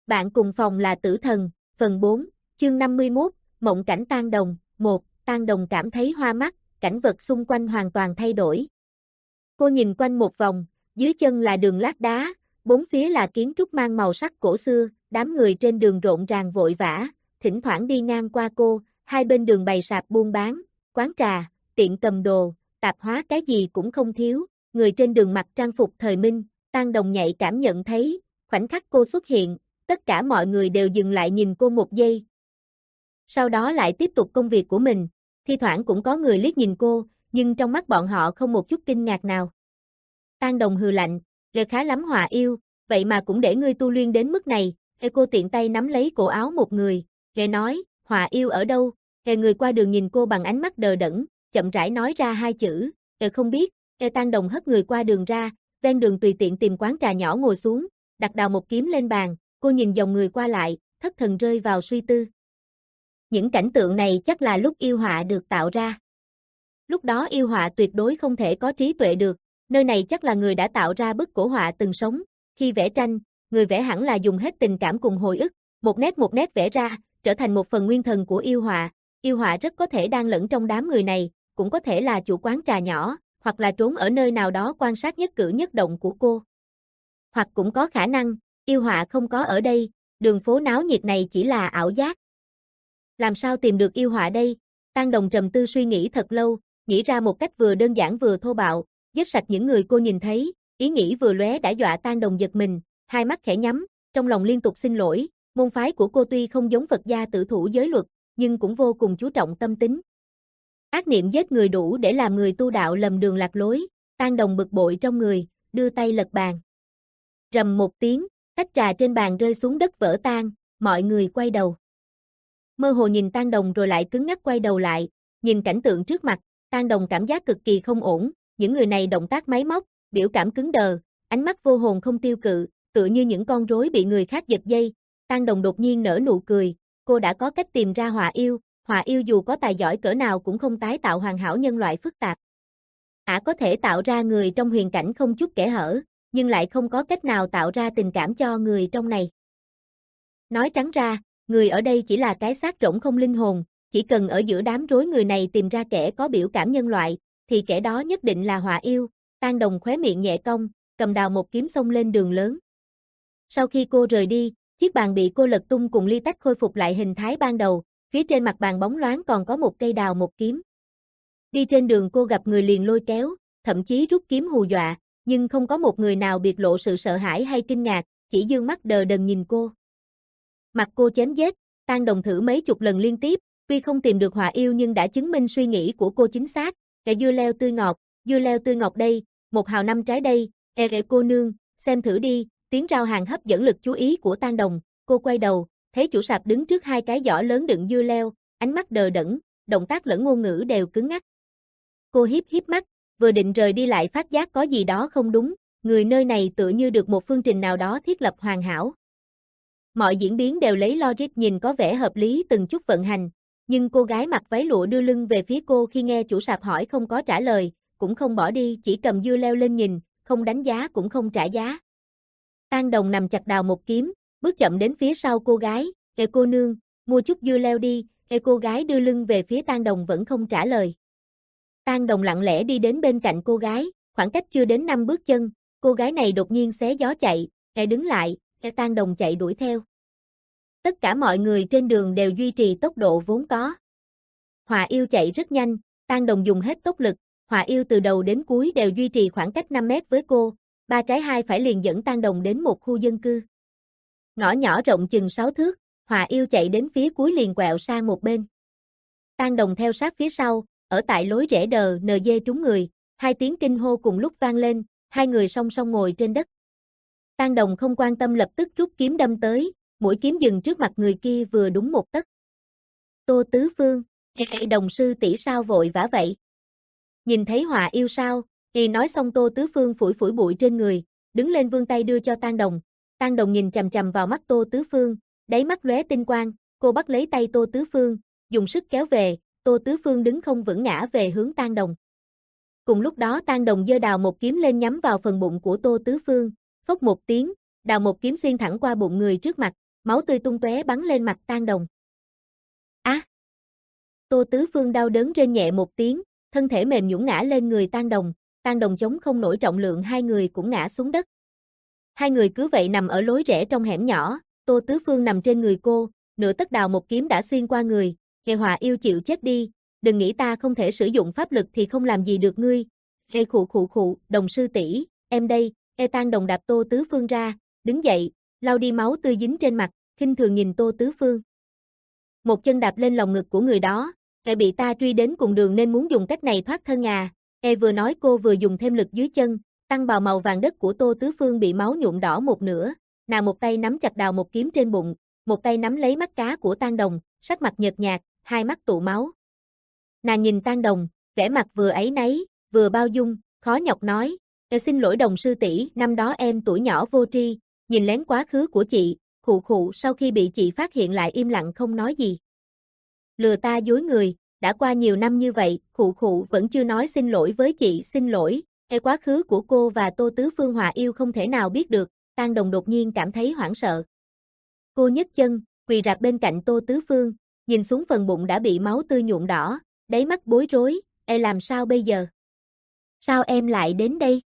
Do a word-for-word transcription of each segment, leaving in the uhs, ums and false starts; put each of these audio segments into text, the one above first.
Bạn cùng phòng là tử thần, phần bốn, chương năm mươi mốt, mộng cảnh Tang Đồng, một, Tang Đồng cảm thấy hoa mắt, cảnh vật xung quanh hoàn toàn thay đổi. Cô nhìn quanh một vòng, dưới chân là đường lát đá, bốn phía là kiến trúc mang màu sắc cổ xưa, đám người trên đường rộn ràng vội vã, thỉnh thoảng đi ngang qua cô, hai bên đường bày sạp buôn bán, quán trà, tiệm cầm đồ, tạp hóa cái gì cũng không thiếu, người trên đường mặc trang phục thời Minh, Tang Đồng nhạy cảm nhận thấy, khoảnh khắc cô xuất hiện, tất cả mọi người đều dừng lại nhìn cô một giây. Sau đó lại tiếp tục công việc của mình, thi thoảng cũng có người liếc nhìn cô, nhưng trong mắt bọn họ không một chút kinh ngạc nào. Tang Đồng hừ lạnh, "Ghê khá lắm Hòa yêu, vậy mà cũng để ngươi tu luyện đến mức này." Ê cô tiện tay nắm lấy cổ áo một người, ghê nói, "Hòa yêu ở đâu?" Ê người qua đường nhìn cô bằng ánh mắt đờ đẫn, chậm rãi nói ra hai chữ, "Ê không biết." Ê Tang Đồng hất người qua đường ra, ven đường tùy tiện tìm quán trà nhỏ ngồi xuống, đặt đào một kiếm lên bàn, cô nhìn dòng người qua lại, thất thần rơi vào suy tư. Những cảnh tượng này chắc là lúc yêu họa được tạo ra. Lúc đó yêu họa tuyệt đối không thể có trí tuệ được, nơi này chắc là người đã tạo ra bức cổ họa từng sống, khi vẽ tranh, người vẽ hẳn là dùng hết tình cảm cùng hồi ức, một nét một nét vẽ ra, trở thành một phần nguyên thần của yêu họa, yêu họa rất có thể đang lẫn trong đám người này, cũng có thể là chủ quán trà nhỏ, hoặc là trốn ở nơi nào đó quan sát nhất cử nhất động của cô. Hoặc cũng có khả năng, yêu họa không có ở đây, đường phố náo nhiệt này chỉ là ảo giác. Làm sao tìm được yêu họa đây? Tang Đồng trầm tư suy nghĩ thật lâu, nghĩ ra một cách vừa đơn giản vừa thô bạo, giết sạch những người cô nhìn thấy, ý nghĩ vừa lóe đã dọa Tang Đồng giật mình, hai mắt khẽ nhắm, trong lòng liên tục xin lỗi, môn phái của cô tuy không giống Phật gia tử thủ giới luật, nhưng cũng vô cùng chú trọng tâm tính. Ác niệm giết người đủ để làm người tu đạo lầm đường lạc lối, Tang Đồng bực bội trong người, đưa tay lật bàn. Rầm một tiếng, tách trà trên bàn rơi xuống đất vỡ tan, mọi người quay đầu. Mơ hồ nhìn Tang Đồng rồi lại cứng ngắc quay đầu lại, nhìn cảnh tượng trước mặt, Tang Đồng cảm giác cực kỳ không ổn, những người này động tác máy móc, biểu cảm cứng đờ, ánh mắt vô hồn không tiêu cự, tựa như những con rối bị người khác giật dây. Tang Đồng đột nhiên nở nụ cười, cô đã có cách tìm ra Hòa yêu, Hòa yêu dù có tài giỏi cỡ nào cũng không tái tạo hoàn hảo nhân loại phức tạp. Ả có thể tạo ra người trong huyền cảnh không chút kẽ hở, nhưng lại không có cách nào tạo ra tình cảm cho người trong này. Nói trắng ra, người ở đây chỉ là cái xác rỗng không linh hồn, chỉ cần ở giữa đám rối người này tìm ra kẻ có biểu cảm nhân loại, thì kẻ đó nhất định là Hòa yêu. Tang Đồng khóe miệng nhẹ cong, cầm đào một kiếm xông lên đường lớn. Sau khi cô rời đi, chiếc bàn bị cô lật tung cùng ly tách khôi phục lại hình thái ban đầu, phía trên mặt bàn bóng loáng còn có một cây đào một kiếm. Đi trên đường cô gặp người liền lôi kéo, thậm chí rút kiếm hù dọa, nhưng không có một người nào biệt lộ sự sợ hãi hay kinh ngạc, chỉ dương mắt đờ đần nhìn cô. Mặt cô chém giết, Tang Đồng thử mấy chục lần liên tiếp, tuy không tìm được Hòa yêu nhưng đã chứng minh suy nghĩ của cô chính xác. Kẻ dưa leo tươi ngọt, dưa leo tươi ngọt đây, một hào năm trái đây, e ghệ cô nương, xem thử đi, tiếng rao hàng hấp dẫn lực chú ý của Tang Đồng, cô quay đầu, thấy chủ sạp đứng trước hai cái giỏ lớn đựng dưa leo, ánh mắt đờ đẫn, động tác lẫn ngôn ngữ đều cứng ngắc. Cô hiếp hiếp mắt, vừa định rời đi lại phát giác có gì đó không đúng, người nơi này tựa như được một phương trình nào đó thiết lập hoàn hảo. Mọi diễn biến đều lấy logic nhìn có vẻ hợp lý từng chút vận hành, nhưng cô gái mặc váy lụa đưa lưng về phía cô khi nghe chủ sạp hỏi không có trả lời, cũng không bỏ đi, chỉ cầm dưa leo lên nhìn, không đánh giá cũng không trả giá. Tang Đồng nằm chặt đào một kiếm, bước chậm đến phía sau cô gái, "Ê cô nương, mua chút dưa leo đi." Ê cô gái đưa lưng về phía Tang Đồng vẫn không trả lời. Tang Đồng lặng lẽ đi đến bên cạnh cô gái, khoảng cách chưa đến năm bước chân, cô gái này đột nhiên xé gió chạy, "Ê đứng lại." Ê Tang Đồng chạy đuổi theo. Tất cả mọi người trên đường đều duy trì tốc độ vốn có. Hòa yêu chạy rất nhanh, Tang Đồng dùng hết tốc lực, Hòa yêu từ đầu đến cuối đều duy trì khoảng cách năm mét với cô, ba trái hai phải liền dẫn Tang Đồng đến một khu dân cư. Ngõ nhỏ rộng chừng sáu thước, Hòa yêu chạy đến phía cuối liền quẹo sang một bên. Tang Đồng theo sát phía sau, ở tại lối rẽ đờ nờ dê trúng người, hai tiếng kinh hô cùng lúc vang lên, hai người song song ngồi trên đất. Tang Đồng không quan tâm lập tức rút kiếm đâm tới, mũi kiếm dừng trước mặt người kia vừa đúng một tấc. Tô Tứ Phương, "Ê Đồng sư tỷ sao vội vã vậy? Nhìn thấy Hòa yêu sao?" Y nói xong Tô Tứ Phương phủi phủi bụi trên người, đứng lên vươn tay đưa cho Tang Đồng. Tang Đồng nhìn chằm chằm vào mắt Tô Tứ Phương, đáy mắt lóe tinh quang, cô bắt lấy tay Tô Tứ Phương, dùng sức kéo về, Tô Tứ Phương đứng không vững ngã về hướng Tang Đồng. Cùng lúc đó Tang Đồng giơ đào một kiếm lên nhắm vào phần bụng của Tô Tứ Phương, phốc một tiếng, đào một kiếm xuyên thẳng qua bụng người trước mặt, máu tươi tung tóe bắn lên mặt Tang Đồng. Á! À! Tô Tứ Phương đau đớn rên nhẹ một tiếng, thân thể mềm nhũn ngã lên người Tang Đồng, Tang Đồng chống không nổi trọng lượng hai người cũng ngã xuống đất. Hai người cứ vậy nằm ở lối rẽ trong hẻm nhỏ, Tô Tứ Phương nằm trên người cô, nửa tấc đào một kiếm đã xuyên qua người, Hề Hòa yêu chịu chết đi, đừng nghĩ ta không thể sử dụng pháp lực thì không làm gì được ngươi. Hề khụ khụ khụ, Đồng sư tỷ, em đây. Ê Tang Đồng đạp Tô Tứ Phương ra, đứng dậy, lau đi máu tươi dính trên mặt, khinh thường nhìn Tô Tứ Phương. Một chân đạp lên lòng ngực của người đó, Ê bị ta truy đến cùng đường nên muốn dùng cách này thoát thân à. Ê vừa nói cô vừa dùng thêm lực dưới chân, tăng bào màu vàng đất của Tô Tứ Phương bị máu nhuộm đỏ một nửa, nàng một tay nắm chặt đào một kiếm trên bụng, một tay nắm lấy mắt cá của Tang Đồng, sắc mặt nhợt nhạt, hai mắt tụ máu. Nàng nhìn Tang Đồng, vẻ mặt vừa áy náy, vừa bao dung, khó nhọc nói, "Ê xin lỗi Đồng sư tỷ, năm đó em tuổi nhỏ vô tri, nhìn lén quá khứ của chị." Khụ khụ, sau khi bị chị phát hiện lại im lặng không nói gì. Lừa ta dối người, đã qua nhiều năm như vậy, khụ khụ vẫn chưa nói xin lỗi với chị, xin lỗi. Ê quá khứ của cô và Tô Tứ Phương hòa yêu không thể nào biết được, Tang Đồng đột nhiên cảm thấy hoảng sợ. Cô nhấc chân, quỳ rạp bên cạnh Tô Tứ Phương, nhìn xuống phần bụng đã bị máu tươi nhuộm đỏ, đáy mắt bối rối, "Ê làm sao bây giờ? Sao em lại đến đây?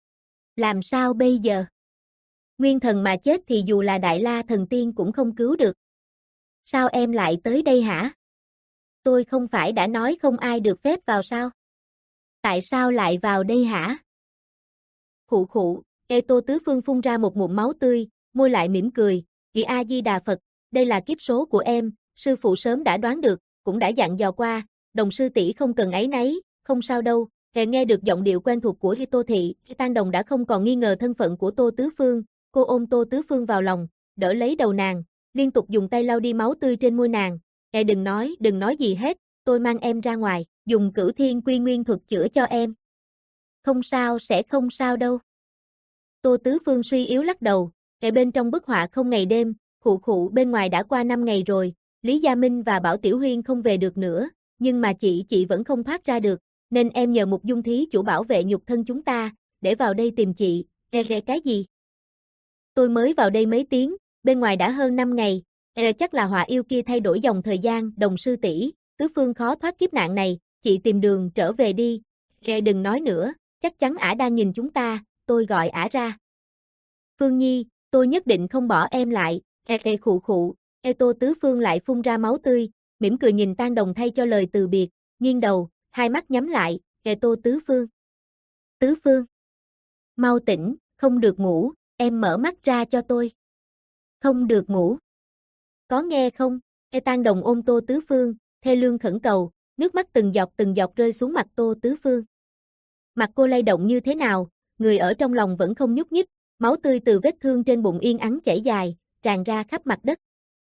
Làm sao bây giờ? Nguyên thần mà chết thì dù là Đại La thần tiên cũng không cứu được. Sao em lại tới đây hả? Tôi không phải đã nói không ai được phép vào sao? Tại sao lại vào đây hả?" Khụ khụ, Ê Tô Tứ Phương phun ra một ngụm máu tươi, môi lại mỉm cười, "Kỳ A Di Đà Phật, đây là kiếp số của em, sư phụ sớm đã đoán được, cũng đã dặn dò qua, Đồng sư tỷ không cần áy náy, không sao đâu." Hề nghe được giọng điệu quen thuộc của Tô Thị, Tang Đồng đã không còn nghi ngờ thân phận của Tô Tứ Phương, cô ôm Tô Tứ Phương vào lòng, đỡ lấy đầu nàng, liên tục dùng tay lau đi máu tươi trên môi nàng. "Ê đừng nói, đừng nói gì hết, tôi mang em ra ngoài, dùng Cửu Thiên Quy Nguyên thuật chữa cho em." "Không sao, sẽ không sao đâu." Tô Tứ Phương suy yếu lắc đầu, "Ê bên trong bức họa không ngày đêm, khụ khụ bên ngoài đã qua năm ngày rồi, Lý Gia Minh và Bảo Tiểu Huyên không về được nữa, nhưng mà chị chị vẫn không thoát ra được, nên em nhờ một dung thí chủ bảo vệ nhục thân chúng ta, để vào đây tìm chị." "Ê ghê cái gì? Tôi mới vào đây mấy tiếng, bên ngoài đã hơn năm ngày, Ê chắc là họa yêu kia thay đổi dòng thời gian." "Đồng sư tỷ, Tứ Phương khó thoát kiếp nạn này, chị tìm đường trở về đi." "Ê đừng nói nữa, chắc chắn ả đang nhìn chúng ta, tôi gọi ả ra." "Phương Nhi, tôi nhất định không bỏ em lại." Ê ê khụ khụ, Ê Tô Tứ Phương lại phun ra máu tươi, mỉm cười nhìn Tang Đồng thay cho lời từ biệt, nghiêng đầu, hai mắt nhắm lại, "Ê Tô Tứ Phương. Tứ Phương. Mau tỉnh, không được ngủ, em mở mắt ra cho tôi. Không được ngủ. Có nghe không?" Ê Tang Đồng ôm Tô Tứ Phương, thê lương khẩn cầu, nước mắt từng giọt từng giọt rơi xuống mặt Tô Tứ Phương. Mặt cô lay động như thế nào, người ở trong lòng vẫn không nhúc nhích, máu tươi từ vết thương trên bụng yên ắng chảy dài, tràn ra khắp mặt đất.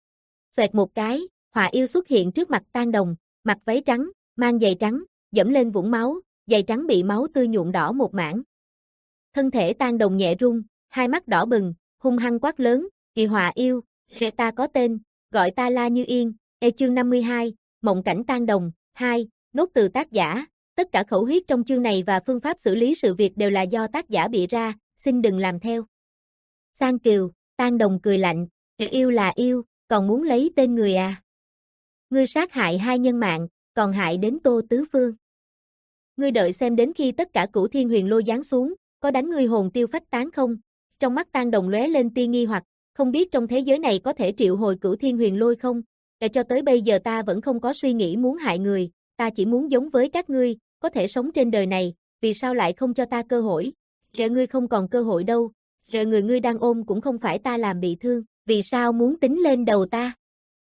Xoẹt một cái, họa yêu xuất hiện trước mặt Tang Đồng, mặc váy trắng, mang giày trắng, dẫm lên vũng máu, giày trắng bị máu tươi nhuộm đỏ một mảng. Thân thể Tang Đồng nhẹ rung, hai mắt đỏ bừng, hung hăng quát lớn, "Kỳ họa yêu, kệ ta có tên, gọi ta La Như Yên." Ê chương năm mươi hai, Mộng cảnh Tang Đồng, hai, nốt từ tác giả. Tất cả khẩu huyết trong chương này và phương pháp xử lý sự việc đều là do tác giả bịa ra, xin đừng làm theo. Sang Kiều, Tang Đồng cười lạnh, "Yêu là yêu, còn muốn lấy tên người à? Ngươi sát hại hai nhân mạng, còn hại đến Tô Tứ Phương. Ngươi đợi xem đến khi tất cả Cửu Thiên Huyền Lôi giáng xuống, có đánh ngươi hồn tiêu phách tán không?" Trong mắt Tang Đồng lóe lên tia nghi hoặc, không biết trong thế giới này có thể triệu hồi Cửu Thiên Huyền Lôi không? Để cho tới bây giờ ta vẫn không có suy nghĩ muốn hại người, ta chỉ muốn giống với các ngươi, có thể sống trên đời này, vì sao lại không cho ta cơ hội? Kệ ngươi không còn cơ hội đâu, kệ người ngươi đang ôm cũng không phải ta làm bị thương, vì sao muốn tính lên đầu ta?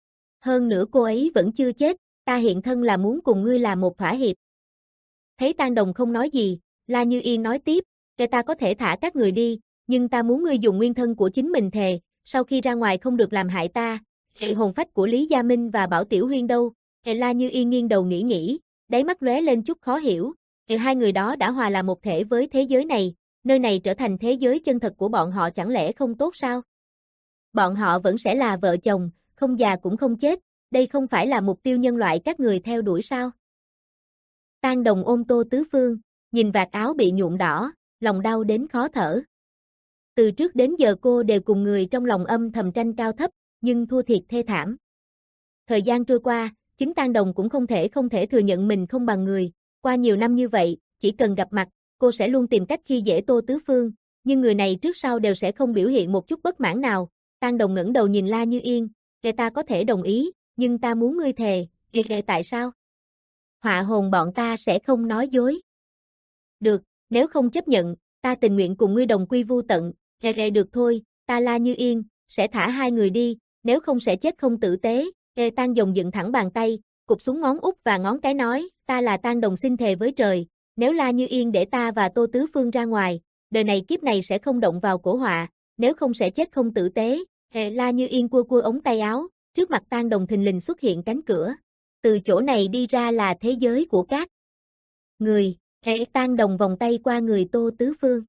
Hơn nữa cô ấy vẫn chưa chết, ta hiện thân là muốn cùng ngươi làm một thỏa hiệp. Thấy Tang Đồng không nói gì, La Như Yên nói tiếp, "Kệ ta có thể thả các người đi, nhưng ta muốn ngươi dùng nguyên thân của chính mình thề, sau khi ra ngoài không được làm hại ta." "Kệ hồn phách của Lý Gia Minh và Bảo Tiểu Huyên đâu?" Kệ La Như Yên nghiêng đầu nghĩ nghĩ, đáy mắt lóe lên chút khó hiểu. Kệ hai người đó đã hòa là một thể với thế giới này, nơi này trở thành thế giới chân thật của bọn họ chẳng lẽ không tốt sao? Bọn họ vẫn sẽ là vợ chồng, không già cũng không chết, đây không phải là mục tiêu nhân loại các người theo đuổi sao? Tang Đồng ôm Tô Tứ Phương, nhìn vạt áo bị nhuộm đỏ, lòng đau đến khó thở. Từ trước đến giờ cô đều cùng người trong lòng âm thầm tranh cao thấp, nhưng thua thiệt thê thảm. Thời gian trôi qua, chính Tang Đồng cũng không thể không thể thừa nhận mình không bằng người, qua nhiều năm như vậy, chỉ cần gặp mặt, cô sẽ luôn tìm cách khi dễ Tô Tứ Phương, nhưng người này trước sau đều sẽ không biểu hiện một chút bất mãn nào. Tang Đồng ngẩng đầu nhìn La Như Yên, "Kệ ta có thể đồng ý, nhưng ta muốn ngươi thề." "Kệ tại sao?" "Họa hồn bọn ta sẽ không nói dối." "Được, nếu không chấp nhận, ta tình nguyện cùng ngươi đồng quy vu tận." "Kệ được thôi, ta La Như Yên sẽ thả hai người đi, nếu không sẽ chết không tử tế." Ê Tang Dòng dựng thẳng bàn tay, cụp xuống ngón út và ngón cái nói, "Ta là Tang Đồng xin thề với trời, nếu La Như Yên để ta và Tô Tứ Phương ra ngoài, đời này kiếp này sẽ không động vào cổ họa, nếu không sẽ chết không tử tế." Ê La Như Yên cua cua ống tay áo, trước mặt Tang Đồng thình lình xuất hiện cánh cửa. Từ chỗ này đi ra là thế giới của các người. Ê Tang Đồng vòng tay qua người Tô Tứ Phương.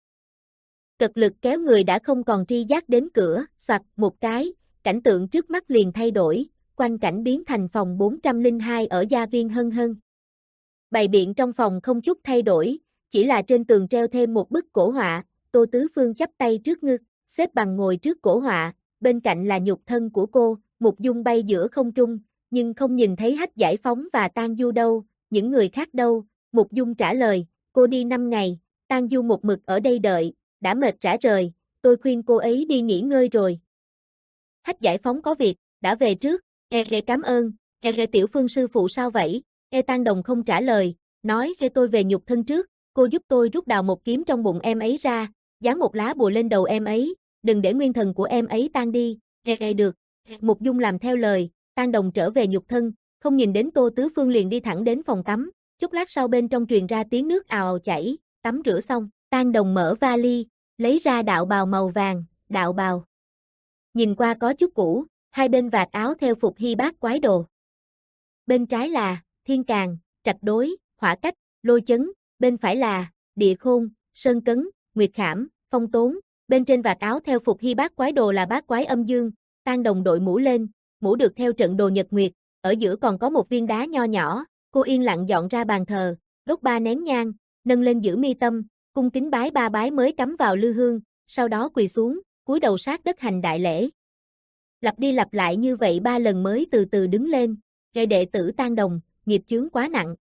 Cực lực kéo người đã không còn tri giác đến cửa, soạt một cái, cảnh tượng trước mắt liền thay đổi. Quanh cảnh biến thành phòng bốn trăm lẻ hai ở gia viên Hân Hân. Bày biện trong phòng không chút thay đổi, chỉ là trên tường treo thêm một bức cổ họa, Tô Tứ Phương chắp tay trước ngực, xếp bằng ngồi trước cổ họa, bên cạnh là nhục thân của cô, Mục Dung bay giữa không trung, nhưng không nhìn thấy Hách Giải Phóng và Tang Du đâu, những người khác đâu. Mục Dung trả lời, "Cô đi năm ngày, Tang Du một mực ở đây đợi, đã mệt rã rời, tôi khuyên cô ấy đi nghỉ ngơi rồi." Hách Giải Phóng có việc, đã về trước. "Ê ghê cảm ơn." "Ê ghê tiểu Phương sư phụ sao vậy?" Ê Tang Đồng không trả lời, nói, "Ghê tôi về nhục thân trước, cô giúp tôi rút đào một kiếm trong bụng em ấy ra, dán một lá bùa lên đầu em ấy, đừng để nguyên thần của em ấy tan đi." "Ê ghê được." Mục Dung làm theo lời, Tang Đồng trở về nhục thân, không nhìn đến Tô Tứ Phương liền đi thẳng đến phòng tắm, chút lát sau bên trong truyền ra tiếng nước ào ào chảy, tắm rửa xong, Tang Đồng mở vali, lấy ra đạo bào màu vàng, đạo bào. Nhìn qua có chút cũ, hai bên vạt áo theo phục hy bát quái đồ. Bên trái là thiên càn, trạch đối, hỏa cách, lôi chấn, bên phải là địa khôn, sơn cấn, nguyệt khảm, phong tốn, bên trên vạt áo theo phục hy bát quái đồ là bát quái âm dương. Tang Đồng đội mũ lên, mũ được theo trận đồ nhật nguyệt, ở giữa còn có một viên đá nho nhỏ, cô yên lặng dọn ra bàn thờ, đốt ba nén nhang, nâng lên giữ mi tâm, cung kính bái ba bái mới cắm vào lư hương, sau đó quỳ xuống, cúi đầu sát đất hành đại lễ. Lặp đi lặp lại như vậy ba lần mới từ từ đứng lên, gây đệ tử Tang Đồng, nghiệp chướng quá nặng.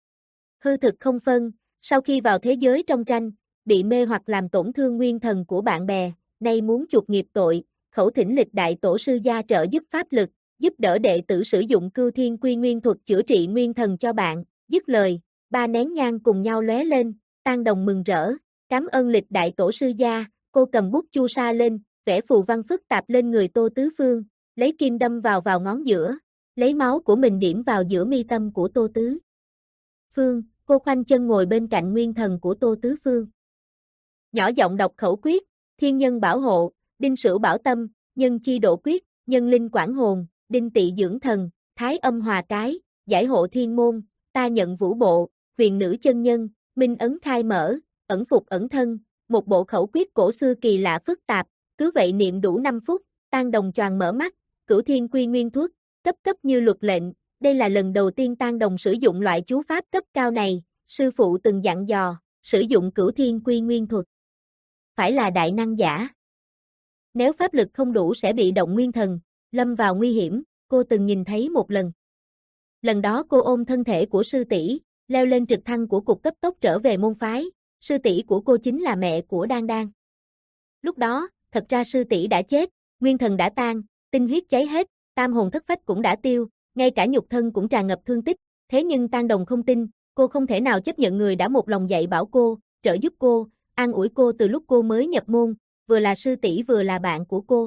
Hư thực không phân, sau khi vào thế giới trong tranh, bị mê hoặc làm tổn thương nguyên thần của bạn bè, nay muốn chuộc nghiệp tội, khẩu thỉnh lịch đại tổ sư gia trợ giúp pháp lực, giúp đỡ đệ tử sử dụng Cưu Thiên Quy Nguyên thuật chữa trị nguyên thần cho bạn. Dứt lời, ba nén nhang cùng nhau lóe lên, Tang Đồng mừng rỡ, cảm ơn lịch đại tổ sư gia. Cô cầm bút chu sa lên, vẽ phù văn phức tạp lên người Tô Tứ Phương, lấy kim đâm vào vào ngón giữa, lấy máu của mình điểm vào giữa mi tâm của Tô Tứ Phương. Cô khoanh chân ngồi bên cạnh nguyên thần của Tô Tứ Phương, nhỏ giọng đọc khẩu quyết, thiên nhân bảo hộ, đinh sửu bảo tâm, nhân chi độ quyết, nhân linh quản hồn, đinh tỵ dưỡng thần, thái âm hòa cái, giải hộ thiên môn, ta nhận vũ bộ, huyền nữ chân nhân, minh ấn khai mở, ẩn phục ẩn thân. Một bộ khẩu quyết cổ xưa kỳ lạ phức tạp, cứ vậy niệm đủ năm phút, Tang Đồng choàng mở mắt, Cửu Thiên Quy Nguyên thuật, cấp cấp như luật lệnh. Đây là lần đầu tiên Tang Đồng sử dụng loại chú pháp cấp cao này, sư phụ từng dặn dò, sử dụng Cửu Thiên Quy Nguyên thuật phải là đại năng giả. Nếu pháp lực không đủ sẽ bị động nguyên thần, lâm vào nguy hiểm, cô từng nhìn thấy một lần. Lần đó cô ôm thân thể của sư tỷ, leo lên trực thăng của cục cấp tốc trở về môn phái, sư tỷ của cô chính là mẹ của Đan Đan. Lúc đó, thật ra sư tỷ đã chết, nguyên thần đã tan, tinh huyết cháy hết, tam hồn thất phách cũng đã tiêu, ngay cả nhục thân cũng tràn ngập thương tích, thế nhưng Tang Đồng không tin, cô không thể nào chấp nhận người đã một lòng dạy bảo cô, trợ giúp cô, an ủi cô từ lúc cô mới nhập môn, vừa là sư tỷ vừa là bạn của cô.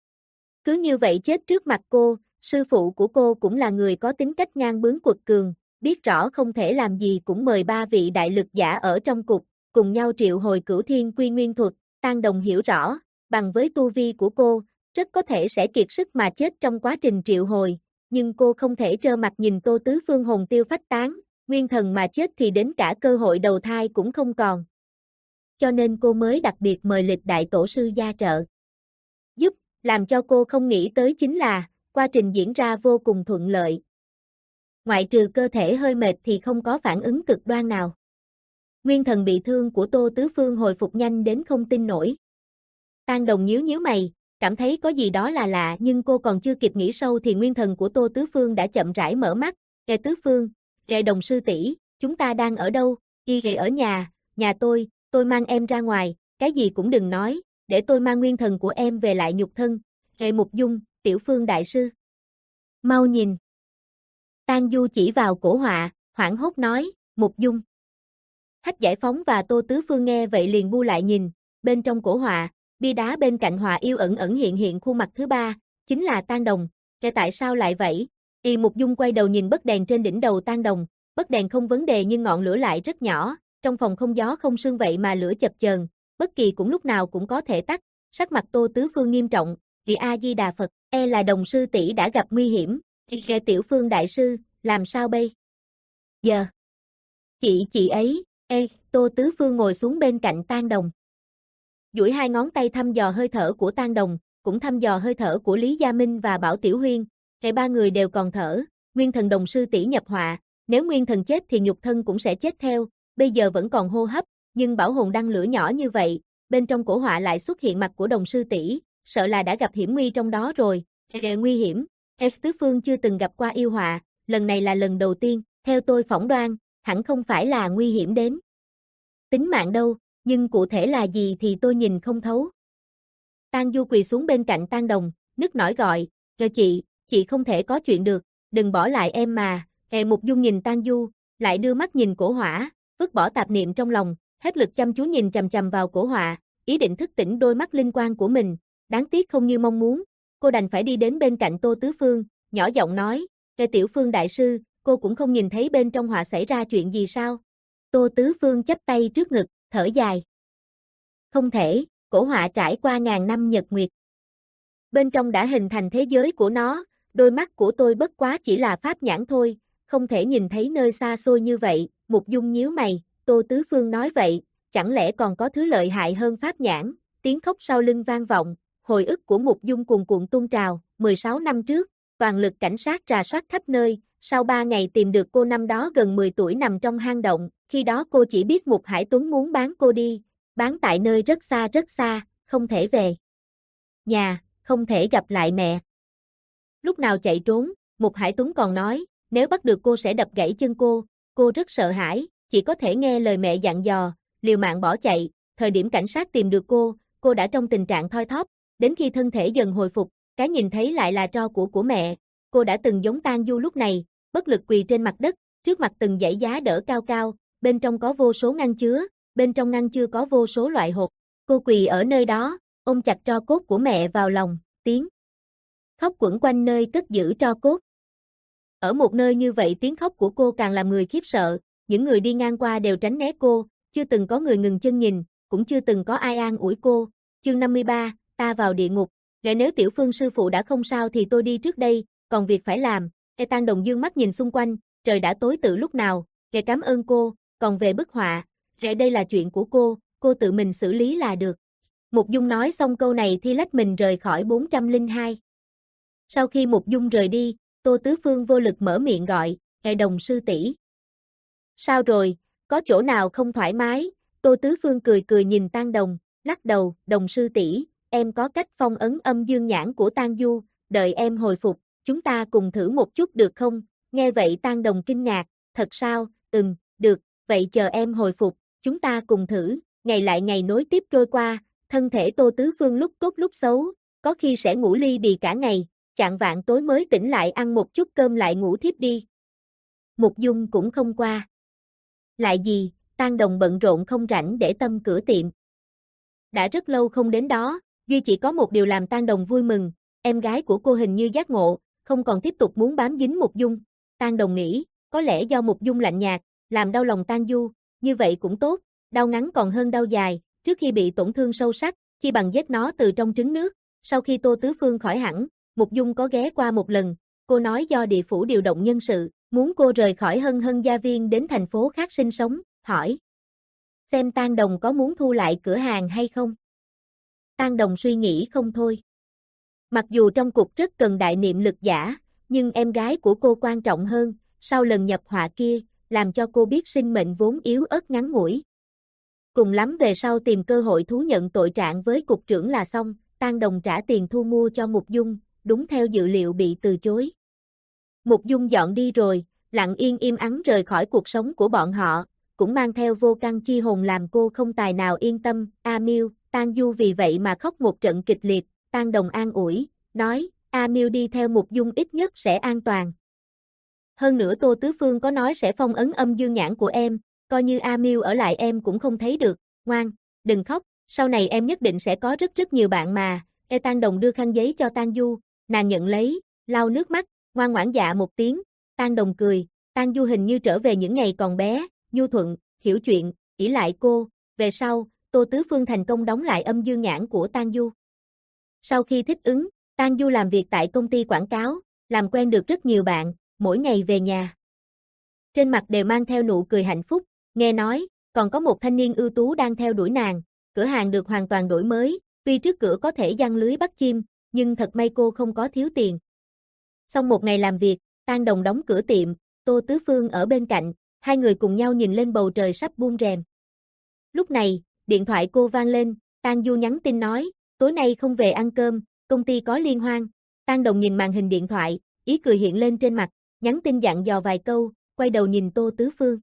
Cứ như vậy chết trước mặt cô, sư phụ của cô cũng là người có tính cách ngang bướng quật cường, biết rõ không thể làm gì cũng mời ba vị đại lực giả ở trong cục, cùng nhau triệu hồi Cửu Thiên Quy Nguyên thuật. Tang Đồng hiểu rõ, bằng với tu vi của cô, rất có thể sẽ kiệt sức mà chết trong quá trình triệu hồi, nhưng cô không thể trơ mặt nhìn Tô Tứ Phương hồn tiêu phách tán, nguyên thần mà chết thì đến cả cơ hội đầu thai cũng không còn. Cho nên cô mới đặc biệt mời lịch đại tổ sư gia trợ giúp, làm cho cô không nghĩ tới chính là, quá trình diễn ra vô cùng thuận lợi. Ngoại trừ cơ thể hơi mệt thì không có phản ứng cực đoan nào. Nguyên thần bị thương của Tô Tứ Phương hồi phục nhanh đến không tin nổi. Tang Đồng nhíu nhíu mày, cảm thấy có gì đó là lạ nhưng cô còn chưa kịp nghĩ sâu thì nguyên thần của Tô Tứ Phương đã chậm rãi mở mắt. Ghê Tứ Phương, ghê Đồng sư tỷ, chúng ta đang ở đâu? Y ghê ở nhà, nhà tôi, tôi mang em ra ngoài, cái gì cũng đừng nói, để tôi mang nguyên thần của em về lại nhục thân. Ghê Mục Dung, Tiểu Phương đại sư. Mau nhìn. Tang Du chỉ vào cổ họa, hoảng hốt nói, Mục Dung. Hách Giải Phóng và Tô Tứ Phương nghe vậy liền bu lại nhìn, bên trong cổ họa, bia đá bên cạnh họa yêu ẩn ẩn hiện hiện khuôn mặt thứ ba, chính là Tang Đồng. Kẻ tại sao lại vậy? Y Mục Dung quay đầu nhìn bấc đèn trên đỉnh đầu Tang Đồng, bấc đèn không vấn đề nhưng ngọn lửa lại rất nhỏ, trong phòng không gió không sương vậy mà lửa chập chờn, bất kỳ cũng lúc nào cũng có thể tắt. Sắc mặt Tô Tứ Phương nghiêm trọng, "Kỳ A Di Đà Phật, e là Đồng sư tỷ đã gặp nguy hiểm." "Kẻ Tiểu Phương đại sư, làm sao bây giờ?" "Chị chị ấy." Ê, Tô Tứ Phương ngồi xuống bên cạnh Tang Đồng. Duỗi hai ngón tay thăm dò hơi thở của Tang Đồng, cũng thăm dò hơi thở của Lý Gia Minh và Bảo Tiểu Huyên, cả ba người đều còn thở, nguyên thần Đồng sư tỷ nhập họa, nếu nguyên thần chết thì nhục thân cũng sẽ chết theo, bây giờ vẫn còn hô hấp, nhưng bảo hồn đăng lửa nhỏ như vậy, bên trong cổ họa lại xuất hiện mặt của Đồng sư tỷ, sợ là đã gặp hiểm nguy trong đó rồi. Ê, nguy hiểm? F Tứ Phương chưa từng gặp qua yêu họa, lần này là lần đầu tiên, theo tôi phỏng đoán, hẳn không phải là nguy hiểm đến tính mạng đâu, nhưng cụ thể là gì thì tôi nhìn không thấu. Tang Du quỳ xuống bên cạnh Tang Đồng, nức nổi gọi, "Rồi chị, chị không thể có chuyện được, đừng bỏ lại em mà." Hệ Mục Dung nhìn Tang Du, lại đưa mắt nhìn cổ hỏa, vứt bỏ tạp niệm trong lòng, hết lực chăm chú nhìn chằm chằm vào cổ họa, ý định thức tỉnh đôi mắt linh quang của mình, đáng tiếc không như mong muốn, cô đành phải đi đến bên cạnh Tô Tứ Phương, nhỏ giọng nói, "Kẻ Tiểu Phương đại sư, cô cũng không nhìn thấy bên trong họa xảy ra chuyện gì sao?" Tô Tứ Phương chắp tay trước ngực, thở dài. "Không thể, cổ họa trải qua ngàn năm nhật nguyệt. Bên trong đã hình thành thế giới của nó, đôi mắt của tôi bất quá chỉ là pháp nhãn thôi, không thể nhìn thấy nơi xa xôi như vậy." Mục Dung nhíu mày, Tô Tứ Phương nói vậy, chẳng lẽ còn có thứ lợi hại hơn pháp nhãn? Tiếng khóc sau lưng vang vọng, hồi ức của Mục Dung cuồn cuộn tuôn trào, mười sáu năm trước, toàn lực cảnh sát rà soát khắp nơi, sau ba ngày tìm được cô năm đó gần mười tuổi nằm trong hang động, khi đó cô chỉ biết Mục Hải Tuấn muốn bán cô đi, bán tại nơi rất xa rất xa, không thể về nhà, không thể gặp lại mẹ. Lúc nào chạy trốn, Mục Hải Tuấn còn nói, nếu bắt được cô sẽ đập gãy chân cô, cô rất sợ hãi, chỉ có thể nghe lời mẹ dặn dò, liều mạng bỏ chạy, thời điểm cảnh sát tìm được cô, cô đã trong tình trạng thoi thóp, đến khi thân thể dần hồi phục, cái nhìn thấy lại là tro của của mẹ, cô đã từng giống Tang Du lúc này, bất lực quỳ trên mặt đất, trước mặt từng dãy giá đỡ cao cao, bên trong có vô số ngăn chứa, bên trong ngăn chứa có vô số loại hộp, cô quỳ ở nơi đó, ôm chặt tro cốt của mẹ vào lòng, tiếng khóc quẩn quanh nơi cất giữ tro cốt. Ở một nơi như vậy tiếng khóc của cô càng làm người khiếp sợ, những người đi ngang qua đều tránh né cô, chưa từng có người ngừng chân nhìn, cũng chưa từng có ai an ủi cô. Chương năm mươi ba, ta vào địa ngục. Lẽ nếu Tiểu Phương sư phụ đã không sao thì tôi đi trước đây, còn việc phải làm. Ê Tang Đồng dương mắt nhìn xung quanh, trời đã tối từ lúc nào, kẻ cảm ơn cô, còn về bức họa, kẻ đây là chuyện của cô, cô tự mình xử lý là được. Mục Dung nói xong câu này thì lách mình rời khỏi bốn trăm lẻ hai. Sau khi Mục Dung rời đi, Tô Tứ Phương vô lực mở miệng gọi, "Hệ Đồng sư tỷ." "Sao rồi, có chỗ nào không thoải mái?" Tô Tứ Phương cười cười nhìn Tang Đồng, lắc đầu, "Đồng sư tỷ, em có cách phong ấn âm dương nhãn của Tang Du, đợi em hồi phục, chúng ta cùng thử một chút được không?" Nghe vậy Tang Đồng kinh ngạc, "Thật sao?" "Ừm, được, vậy chờ em hồi phục, chúng ta cùng thử." Ngày lại ngày nối tiếp trôi qua, thân thể Tô Tứ Phương lúc tốt lúc xấu, có khi sẽ ngủ ly bì cả ngày, chạng vạng tối mới tỉnh lại ăn một chút cơm lại ngủ thiếp đi. Mục Dung cũng không qua lại gì, Tang Đồng bận rộn không rảnh để tâm cửa tiệm. Đã rất lâu không đến đó, duy chỉ có một điều làm Tang Đồng vui mừng, em gái của cô hình như giác ngộ, không còn tiếp tục muốn bám dính Mục Dung. Tang Đồng nghĩ, có lẽ do Mục Dung lạnh nhạt, làm đau lòng Tang Du, như vậy cũng tốt, đau ngắn còn hơn đau dài, trước khi bị tổn thương sâu sắc, chi bằng giết nó từ trong trứng nước. Sau khi Tô Tứ Phương khỏi hẳn, Mục Dung có ghé qua một lần, cô nói do địa phủ điều động nhân sự, muốn cô rời khỏi Hân Hân Gia Viên đến thành phố khác sinh sống, hỏi xem Tang Đồng có muốn thu lại cửa hàng hay không. Tang Đồng suy nghĩ không thôi. Mặc dù trong cục rất cần đại niệm lực giả, nhưng em gái của cô quan trọng hơn, sau lần nhập họa kia, làm cho cô biết sinh mệnh vốn yếu ớt ngắn ngủi. Cùng lắm về sau tìm cơ hội thú nhận tội trạng với cục trưởng là xong, Tang Đồng trả tiền thu mua cho Mục Dung, đúng theo dự liệu bị từ chối. Mục Dung dọn đi rồi, lặng yên im ắng rời khỏi cuộc sống của bọn họ, cũng mang theo vô căn chi hồn làm cô không tài nào yên tâm. A Miêu, Tang Du vì vậy mà khóc một trận kịch liệt. Tang Đồng an ủi, nói, A Miêu đi theo Mục Dung ít nhất sẽ an toàn. Hơn nữa Tô Tứ Phương có nói sẽ phong ấn âm dương nhãn của em, coi như A Miêu ở lại em cũng không thấy được. Ngoan, đừng khóc, sau này em nhất định sẽ có rất rất nhiều bạn mà. E Tang Đồng đưa khăn giấy cho Tang Du, nàng nhận lấy, lau nước mắt, ngoan ngoãn dạ một tiếng. Tang Đồng cười, Tang Du hình như trở về những ngày còn bé, nhu thuận, hiểu chuyện, ỷ lại cô. Về sau, Tô Tứ Phương thành công đóng lại âm dương nhãn của Tang Du. Sau khi thích ứng, Tang Du làm việc tại công ty quảng cáo, làm quen được rất nhiều bạn, mỗi ngày về nhà. Trên mặt đều mang theo nụ cười hạnh phúc, nghe nói, còn có một thanh niên ưu tú đang theo đuổi nàng, cửa hàng được hoàn toàn đổi mới, tuy trước cửa có thể giăng lưới bắt chim, nhưng thật may cô không có thiếu tiền. Xong một ngày làm việc, Tang Đồng đóng cửa tiệm, Tô Tứ Phương ở bên cạnh, hai người cùng nhau nhìn lên bầu trời sắp buông rèm. Lúc này, điện thoại cô vang lên, Tang Du nhắn tin nói, tối nay không về ăn cơm, công ty có liên hoan. Tang Đồng nhìn màn hình điện thoại, ý cười hiện lên trên mặt, nhắn tin dặn dò vài câu, quay đầu nhìn Tô Tứ Phương.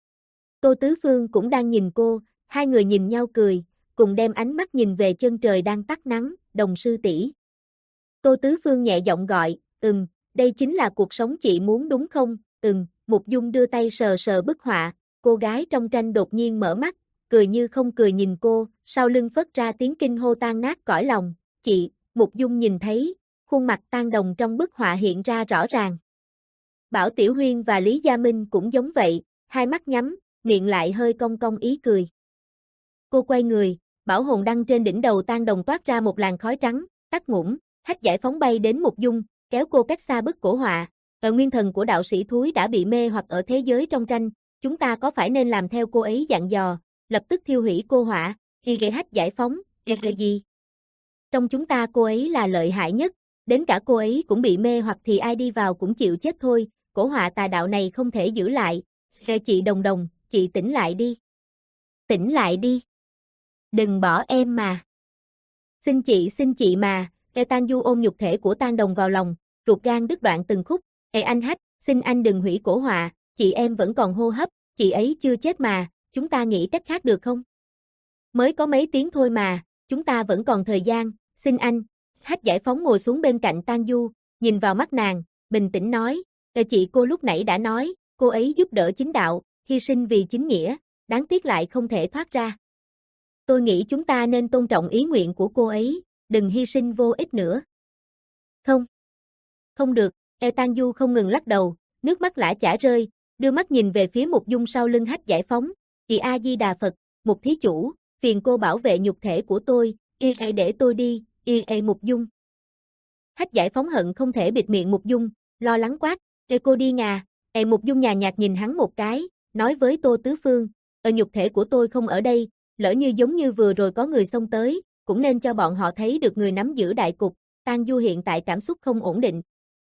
Tô Tứ Phương cũng đang nhìn cô, hai người nhìn nhau cười, cùng đem ánh mắt nhìn về chân trời đang tắt nắng. Đồng sư tỷ. Tô Tứ Phương nhẹ giọng gọi, ừm, đây chính là cuộc sống chị muốn đúng không? Ừm. Mục Dung đưa tay sờ sờ bức họa, cô gái trong tranh đột nhiên mở mắt, cười như không cười nhìn cô, sau lưng phất ra tiếng kinh hô tan nát cõi lòng. Chị, Mục Dung nhìn thấy, khuôn mặt Tang Đồng trong bức họa hiện ra rõ ràng. Bảo Tiểu Huyên và Lý Gia Minh cũng giống vậy, hai mắt nhắm, miệng lại hơi cong cong ý cười. Cô quay người, bảo hồn đăng trên đỉnh đầu Tang Đồng toát ra một làn khói trắng, tắt ngủm, hách giải phóng bay đến Mục Dung, kéo cô cách xa bức cổ họa. Ở nguyên thần của đạo sĩ thúi đã bị mê hoặc ở thế giới trong tranh, chúng ta có phải nên làm theo cô ấy dặn dò, lập tức thiêu hủy cô họa, y gây hách giải phóng, y gây gì? Trong chúng ta cô ấy là lợi hại nhất, đến cả cô ấy cũng bị mê hoặc thì ai đi vào cũng chịu chết thôi, cổ họa tà đạo này không thể giữ lại. Ê chị Đồng Đồng, chị tỉnh lại đi. Tỉnh lại đi. Đừng bỏ em mà. Xin chị xin chị mà. Ê Tang Du ôm nhục thể của Tang Đồng vào lòng, ruột gan đứt đoạn từng khúc. Ê anh Hách, xin anh đừng hủy cổ họa, chị em vẫn còn hô hấp, chị ấy chưa chết mà, chúng ta nghĩ cách khác được không? Mới có mấy tiếng thôi mà, chúng ta vẫn còn thời gian, xin anh. Hách giải phóng ngồi xuống bên cạnh Tang Du, nhìn vào mắt nàng, bình tĩnh nói, Ê chị cô lúc nãy đã nói, cô ấy giúp đỡ chính đạo, hy sinh vì chính nghĩa, đáng tiếc lại không thể thoát ra. Tôi nghĩ chúng ta nên tôn trọng ý nguyện của cô ấy, đừng hy sinh vô ích nữa. Không. Không được. E Tang Du không ngừng lắc đầu, nước mắt lã chả rơi, đưa mắt nhìn về phía Mục Dung sau lưng Hách giải phóng. Chị A Di Đà Phật, Mục thí chủ, phiền cô bảo vệ nhục thể của tôi, y hãy để tôi đi, y ê Mục Dung. Hách giải phóng hận không thể bịt miệng Mục Dung, lo lắng quát, ê cô đi ngà. Ê Mục Dung nhàn nhạt nhìn hắn một cái, nói với Tô Tứ Phương, ở nhục thể của tôi không ở đây, lỡ như giống như vừa rồi có người xông tới, cũng nên cho bọn họ thấy được người nắm giữ đại cục. Tang Du hiện tại cảm xúc không ổn định.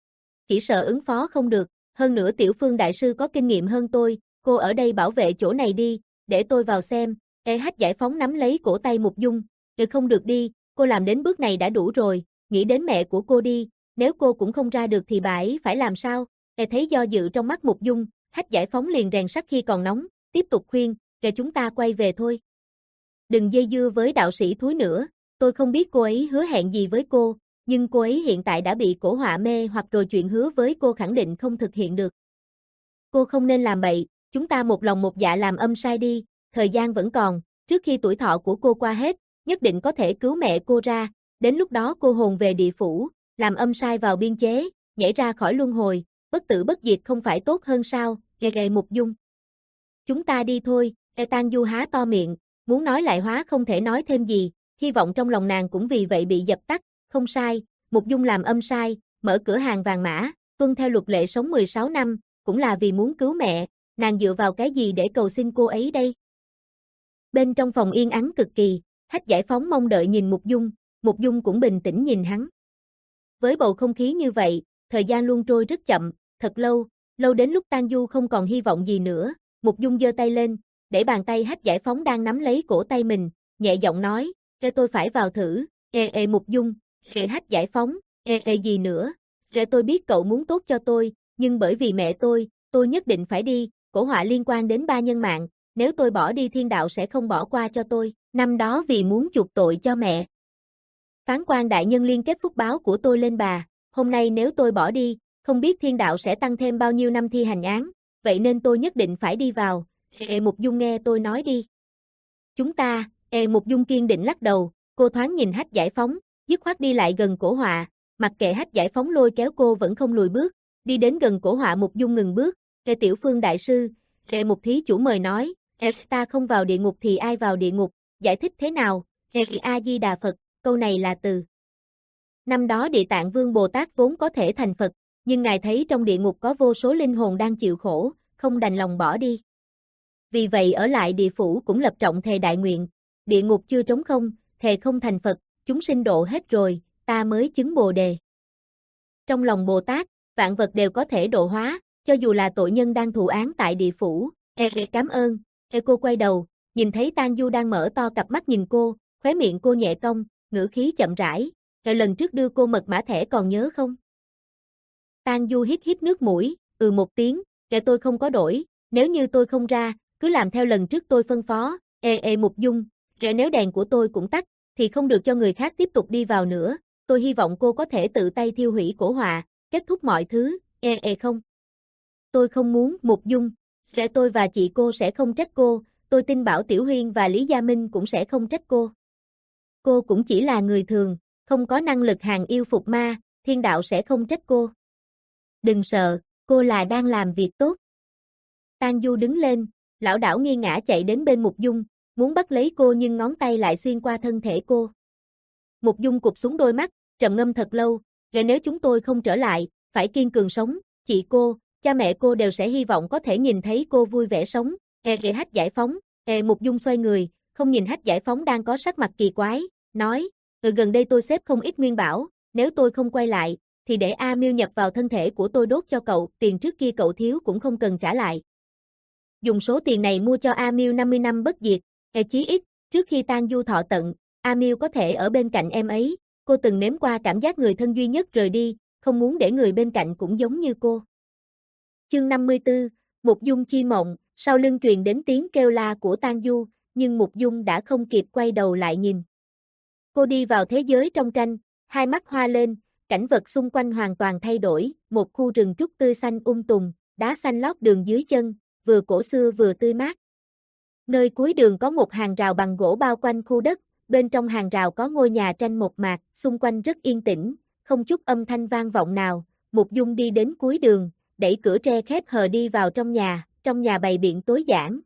Chỉ sợ ứng phó không được, hơn nữa Tiểu Phương đại sư có kinh nghiệm hơn tôi, cô ở đây bảo vệ chỗ này đi, để tôi vào xem. Ê Hách giải phóng nắm lấy cổ tay Mục Dung, ừ không được đi, cô làm đến bước này đã đủ rồi, nghĩ đến mẹ của cô đi, nếu cô cũng không ra được thì bà ấy phải làm sao? Ê thấy do dự trong mắt Mục Dung, Hách giải phóng liền rèn sắt khi còn nóng, tiếp tục khuyên, để chúng ta quay về thôi. Đừng dây dưa với đạo sĩ thúi nữa, tôi không biết cô ấy hứa hẹn gì với cô, nhưng cô ấy hiện tại đã bị cổ họa mê hoặc rồi chuyện hứa với cô khẳng định không thực hiện được. Cô không nên làm bậy, chúng ta một lòng một dạ làm âm sai đi, thời gian vẫn còn, trước khi tuổi thọ của cô qua hết, nhất định có thể cứu mẹ cô ra, đến lúc đó cô hồn về địa phủ, làm âm sai vào biên chế, nhảy ra khỏi luân hồi, bất tử bất diệt không phải tốt hơn sao? Ghê ghê Mục Dung. Chúng ta đi thôi. E Tang Du há to miệng, muốn nói lại hóa không thể nói thêm gì, hy vọng trong lòng nàng cũng vì vậy bị dập tắt. Không sai, Mục Dung làm âm sai, mở cửa hàng vàng mã, tuân theo luật lệ sống mười sáu năm, cũng là vì muốn cứu mẹ, nàng dựa vào cái gì để cầu xin cô ấy đây? Bên trong phòng yên ắng cực kỳ, Hách giải phóng mong đợi nhìn Mục Dung, Mục Dung cũng bình tĩnh nhìn hắn. Với bầu không khí như vậy, thời gian luôn trôi rất chậm, thật lâu, lâu đến lúc Tang Du không còn hy vọng gì nữa, Mục Dung giơ tay lên, để bàn tay Hách giải phóng đang nắm lấy cổ tay mình, nhẹ giọng nói, cho tôi phải vào thử, Ê ê Mục Dung, ê Hách giải phóng, ê ê gì nữa, ê tôi biết cậu muốn tốt cho tôi, nhưng bởi vì mẹ tôi, tôi nhất định phải đi, cổ họa liên quan đến ba nhân mạng, nếu tôi bỏ đi thiên đạo sẽ không bỏ qua cho tôi, năm đó vì muốn chuộc tội cho mẹ. Phán quan đại nhân liên kết phúc báo của tôi lên bà, hôm nay nếu tôi bỏ đi, không biết thiên đạo sẽ tăng thêm bao nhiêu năm thi hành án, vậy nên tôi nhất định phải đi vào, ê Mục Dung nghe tôi nói đi. Chúng ta, ê Mục Dung kiên định lắc đầu, cô thoáng nhìn Hách giải phóng, dứt khoát đi lại gần cổ họa, mặc kệ Hách giải phóng lôi kéo cô vẫn không lùi bước, đi đến gần cổ họa Mục Dung ngừng bước, ê Tiểu Phương đại sư, ê Mục thí chủ mời nói, ê ta không vào địa ngục thì ai vào địa ngục, giải thích thế nào, ê A-di-đà Phật, câu này là từ. Năm đó Địa Tạng Vương Bồ Tát vốn có thể thành Phật, nhưng ngài thấy trong địa ngục có vô số linh hồn đang chịu khổ, không đành lòng bỏ đi. Vì vậy ở lại địa phủ cũng lập trọng thề đại nguyện, địa ngục chưa trống không, thề không thành Phật, chúng sinh độ hết rồi, ta mới chứng Bồ đề. Trong lòng Bồ Tát, vạn vật đều có thể độ hóa, cho dù là tội nhân đang thụ án tại địa phủ. Ê, ê cảm ơn, ê cô quay đầu, nhìn thấy Tang Du đang mở to cặp mắt nhìn cô, khóe miệng cô nhẹ cong, ngữ khí chậm rãi, rồi lần trước đưa cô mật mã thẻ còn nhớ không? Tang Du hít hít nước mũi, ừ một tiếng, kệ tôi không có đổi, nếu như tôi không ra, cứ làm theo lần trước tôi phân phó, ê ê Mục Dung, kệ nếu đèn của tôi cũng tắt, thì không được cho người khác tiếp tục đi vào nữa, tôi hy vọng cô có thể tự tay thiêu hủy cổ họa, kết thúc mọi thứ, ê ê không. Tôi không muốn, Mục Dung, kệ tôi và chị cô sẽ không trách cô, tôi tin Bảo Tiểu Huyên và Lý Gia Minh cũng sẽ không trách cô. Cô cũng chỉ là người thường, không có năng lực hàng yêu phục ma, thiên đạo sẽ không trách cô. Đừng sợ, cô là đang làm việc tốt. Tang Du đứng lên, lão đảo nghiêng ngã chạy đến bên Mục Dung, muốn bắt lấy cô nhưng ngón tay lại xuyên qua thân thể cô. Mục Dung cụp xuống đôi mắt, trầm ngâm thật lâu, "Vậy nếu chúng tôi không trở lại, phải kiên cường sống, chị cô, cha mẹ cô đều sẽ hy vọng có thể nhìn thấy cô vui vẻ sống." Ê ghệ Hách giải phóng, ê Mục Dung xoay người, không nhìn Hách giải phóng đang có sắc mặt kỳ quái, nói, "Ừ gần đây tôi xếp không ít nguyên bảo, nếu tôi không quay lại, thì để A Miêu nhập vào thân thể của tôi đốt cho cậu, tiền trước kia cậu thiếu cũng không cần trả lại. Dùng số tiền này mua cho A Miêu năm mươi năm bất diệt, e chí ít, trước khi Tang Du thọ tận, A Miêu có thể ở bên cạnh em ấy, cô từng nếm qua cảm giác người thân duy nhất rời đi, không muốn để người bên cạnh cũng giống như cô." Chương năm mươi tư, Mục Dung chi mộng, sau lưng truyền đến tiếng kêu la của Tang Du, nhưng Mục Dung đã không kịp quay đầu lại nhìn. Cô đi vào thế giới trong tranh, hai mắt hoa lên, cảnh vật xung quanh hoàn toàn thay đổi, một khu rừng trúc tươi xanh um tùm, đá xanh lót đường dưới chân, vừa cổ xưa vừa tươi mát. Nơi cuối đường có một hàng rào bằng gỗ bao quanh khu đất, bên trong hàng rào có ngôi nhà tranh mộc mạc, xung quanh rất yên tĩnh, không chút âm thanh vang vọng nào. Mục Dung đi đến cuối đường, đẩy cửa tre khép hờ đi vào trong nhà, trong nhà bày biện tối giản.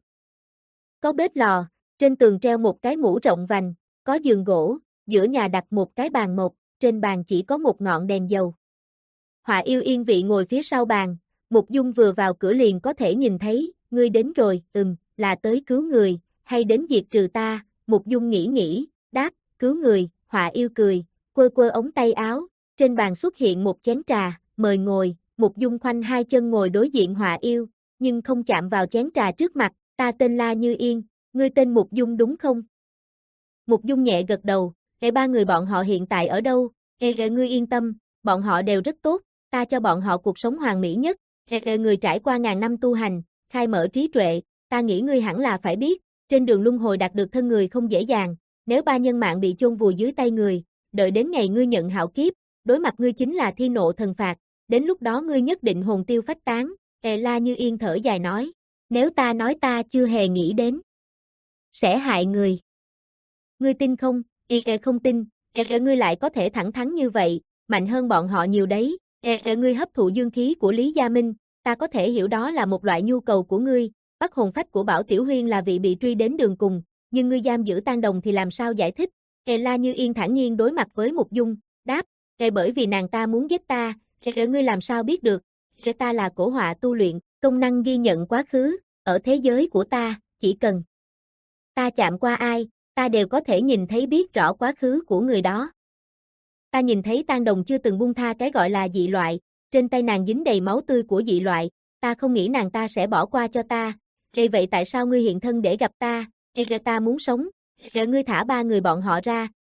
Có bếp lò, trên tường treo một cái mũ rộng vành, có giường gỗ, giữa nhà đặt một cái bàn mộc, trên bàn chỉ có một ngọn đèn dầu. Họa Yêu yên vị ngồi phía sau bàn, Mục Dung vừa vào cửa liền có thể nhìn thấy, "Ngươi đến rồi, ừm, là tới cứu người, hay đến diệt trừ ta?" Mục Dung nghĩ nghĩ, đáp, "Cứu người." Họa Yêu cười, quơ quơ ống tay áo, trên bàn xuất hiện một chén trà, "Mời ngồi." Mục Dung khoanh hai chân ngồi đối diện Họa Yêu, nhưng không chạm vào chén trà trước mặt, "Ta tên La Như Yên, ngươi tên Mục Dung đúng không?" Mục Dung nhẹ gật đầu, "Ê ba người bọn họ hiện tại ở đâu?" "Ê ê ngươi yên tâm, bọn họ đều rất tốt, ta cho bọn họ cuộc sống hoàn mỹ nhất." "Ê ê người trải qua ngàn năm tu hành, khai mở trí tuệ, ta nghĩ ngươi hẳn là phải biết, trên đường luân hồi đạt được thân người không dễ dàng, nếu ba nhân mạng bị chôn vùi dưới tay người, đợi đến ngày ngươi nhận hạo kiếp, đối mặt ngươi chính là thiên nộ thần phạt, đến lúc đó ngươi nhất định hồn tiêu phách tán." Ê La Như Yên thở dài nói, "Nếu ta nói ta chưa hề nghĩ đến, sẽ hại người. Ngươi tin không?" "Ê ê không tin." "Ê ê ngươi lại có thể thẳng thắn như vậy, mạnh hơn bọn họ nhiều đấy." "Ê ê ngươi hấp thụ dương khí của Lý Gia Minh, ta có thể hiểu đó là một loại nhu cầu của ngươi, bắt hồn phách của Bảo Tiểu Huyên là vị bị truy đến đường cùng, nhưng ngươi giam giữ Tang Đồng thì làm sao giải thích?" Ê La Như Yên thản nhiên đối mặt với Mục Dung, đáp, "Ê bởi vì nàng ta muốn giết ta." "Ê ê ngươi làm sao biết được?" "Ê ta là cổ họa tu luyện, công năng ghi nhận quá khứ, ở thế giới của ta, chỉ cần ta chạm qua ai, ta đều có thể nhìn thấy biết rõ quá khứ của người đó. Ta nhìn thấy Tang Đồng chưa từng buông tha cái gọi là dị loại, trên tay nàng dính đầy máu tươi của dị loại, ta không nghĩ nàng ta sẽ bỏ qua cho ta. Ê vậy tại sao ngươi hiện thân để gặp ta?" "Ê ta muốn sống." "Ê ngươi thả ba người bọn họ ra,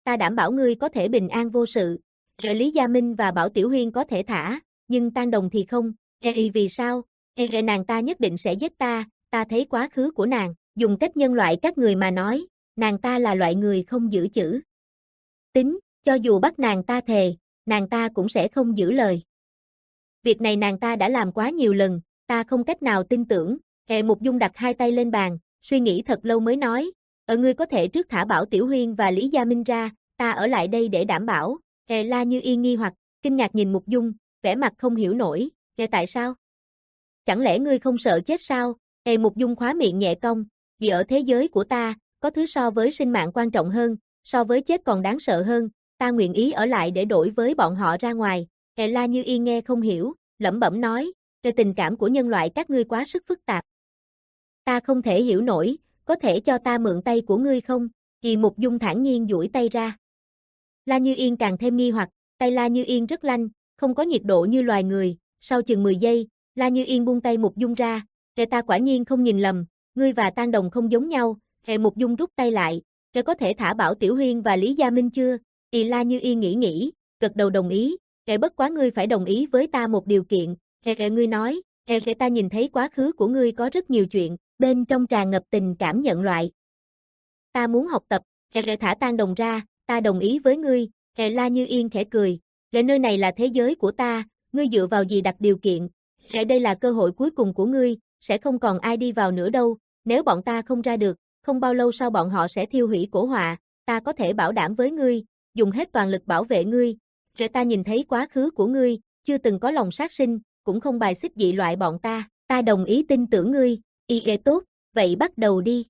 ta đảm bảo ngươi có thể bình an vô sự. Rồi Lý Gia Minh và Bảo Tiểu Huyên có thể thả, nhưng Tang Đồng thì không. Ê vì sao? Ê nàng ta nhất định sẽ giết ta, ta thấy quá khứ của nàng, dùng cách nhân loại các người mà nói, nàng ta là loại người không giữ chữ. Tính, cho dù bắt nàng ta thề, nàng ta cũng sẽ không giữ lời. Việc này nàng ta đã làm quá nhiều lần, ta không cách nào tin tưởng. Hệ Mục Dung đặt hai tay lên bàn, suy nghĩ thật lâu mới nói, ở ngươi có thể trước thả Bảo Tiểu Huyên và Lý Gia Minh ra, ta ở lại đây để đảm bảo. Hệ La Như Yên nghi hoặc, kinh ngạc nhìn Mục Dung, vẻ mặt không hiểu nổi, hệ tại sao? Chẳng lẽ ngươi không sợ chết sao? Hệ Mục Dung khóa miệng nhẹ cong, vì ở thế giới của ta, có thứ so với sinh mạng quan trọng hơn, so với chết còn đáng sợ hơn, ta nguyện ý ở lại để đổi với bọn họ ra ngoài. Hệ La Như Yên nghe không hiểu, lẩm bẩm nói, về tình cảm của nhân loại các ngươi quá sức phức tạp. Ta không thể hiểu nổi, có thể cho ta mượn tay của ngươi không? Kỳ Mục Dung thản nhiên duỗi tay ra. La Như Yên càng thêm nghi hoặc, tay La Như Yên rất lanh, không có nhiệt độ như loài người, sau chừng mười giây, La Như Yên buông tay Mục Dung ra, "Hệ ta quả nhiên không nhìn lầm, ngươi và Tang Đồng không giống nhau." Hệ Mục Dung rút tay lại, "Hệ có thể thả Bảo Tiểu Huyên và Lý Gia Minh chưa?" Y La Như Yên nghĩ nghĩ, gật đầu đồng ý, "Hệ bất quá ngươi phải đồng ý với ta một điều kiện." Hệ hệ ngươi nói, "Hệ hệ ta nhìn thấy quá khứ của ngươi có rất nhiều chuyện, bên trong tràn ngập tình cảm nhận loại. Ta muốn học tập." Hệ hệ thả Tang Đồng ra, "Ta đồng ý với ngươi." Hệ La Như Yên khẽ cười, "Hệ nơi này là thế giới của ta, ngươi dựa vào gì đặt điều kiện? Hệ đây là cơ hội cuối cùng của ngươi, sẽ không còn ai đi vào nữa đâu, nếu bọn ta không ra được, không bao lâu sau bọn họ sẽ thiêu hủy cổ họa, ta có thể bảo đảm với ngươi, dùng hết toàn lực bảo vệ ngươi. Hệ ta nhìn thấy quá khứ của ngươi, chưa từng có lòng sát sinh, cũng không bài xích dị loại bọn ta, ta đồng ý tin tưởng ngươi." Y ghê tốt, vậy bắt đầu đi.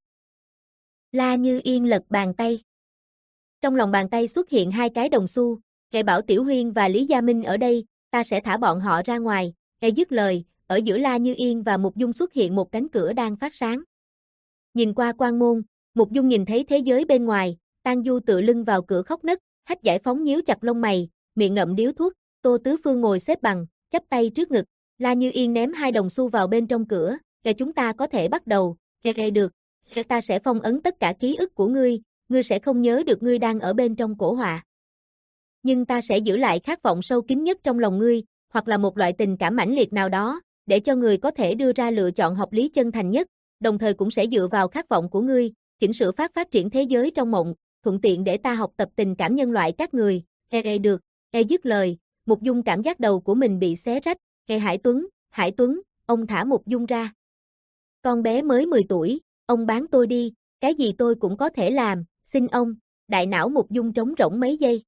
La Như Yên lật bàn tay. Trong lòng bàn tay xuất hiện hai cái đồng xu, "Hệ Bảo Tiểu Huyên và Lý Gia Minh ở đây, ta sẽ thả bọn họ ra ngoài." Hệ dứt lời, ở giữa La Như Yên và Mục Dung xuất hiện một cánh cửa đang phát sáng. Nhìn qua quan môn, Mục Dung nhìn thấy thế giới bên ngoài, Tang Du tựa lưng vào cửa khóc nấc, Hách Giải Phóng nhíu chặt lông mày, miệng ngậm điếu thuốc, Tô Tứ Phương ngồi xếp bằng, chắp tay trước ngực, La Như Yên ném hai đồng xu vào bên trong cửa, "Hệ chúng ta có thể bắt đầu." "Hệ hệ được, hệ ta sẽ phong ấn tất cả ký ức của ngươi, ngươi sẽ không nhớ được ngươi đang ở bên trong cổ họa. Nhưng ta sẽ giữ lại khát vọng sâu kín nhất trong lòng ngươi, hoặc là một loại tình cảm mãnh liệt nào đó, để cho người có thể đưa ra lựa chọn hợp lý chân thành nhất, đồng thời cũng sẽ dựa vào khát vọng của ngươi, chỉnh sửa phát phát triển thế giới trong mộng, thuận tiện để ta học tập tình cảm nhân loại các người." "Ê ê được." Ê dứt lời, Mục Dung cảm giác đầu của mình bị xé rách, "Ê Hải Tuấn, Hải Tuấn." Ông thả Mục Dung ra. "Con bé mới mười tuổi, ông bán tôi đi, cái gì tôi cũng có thể làm, xin ông." Đại não Mục Dung trống rỗng mấy giây.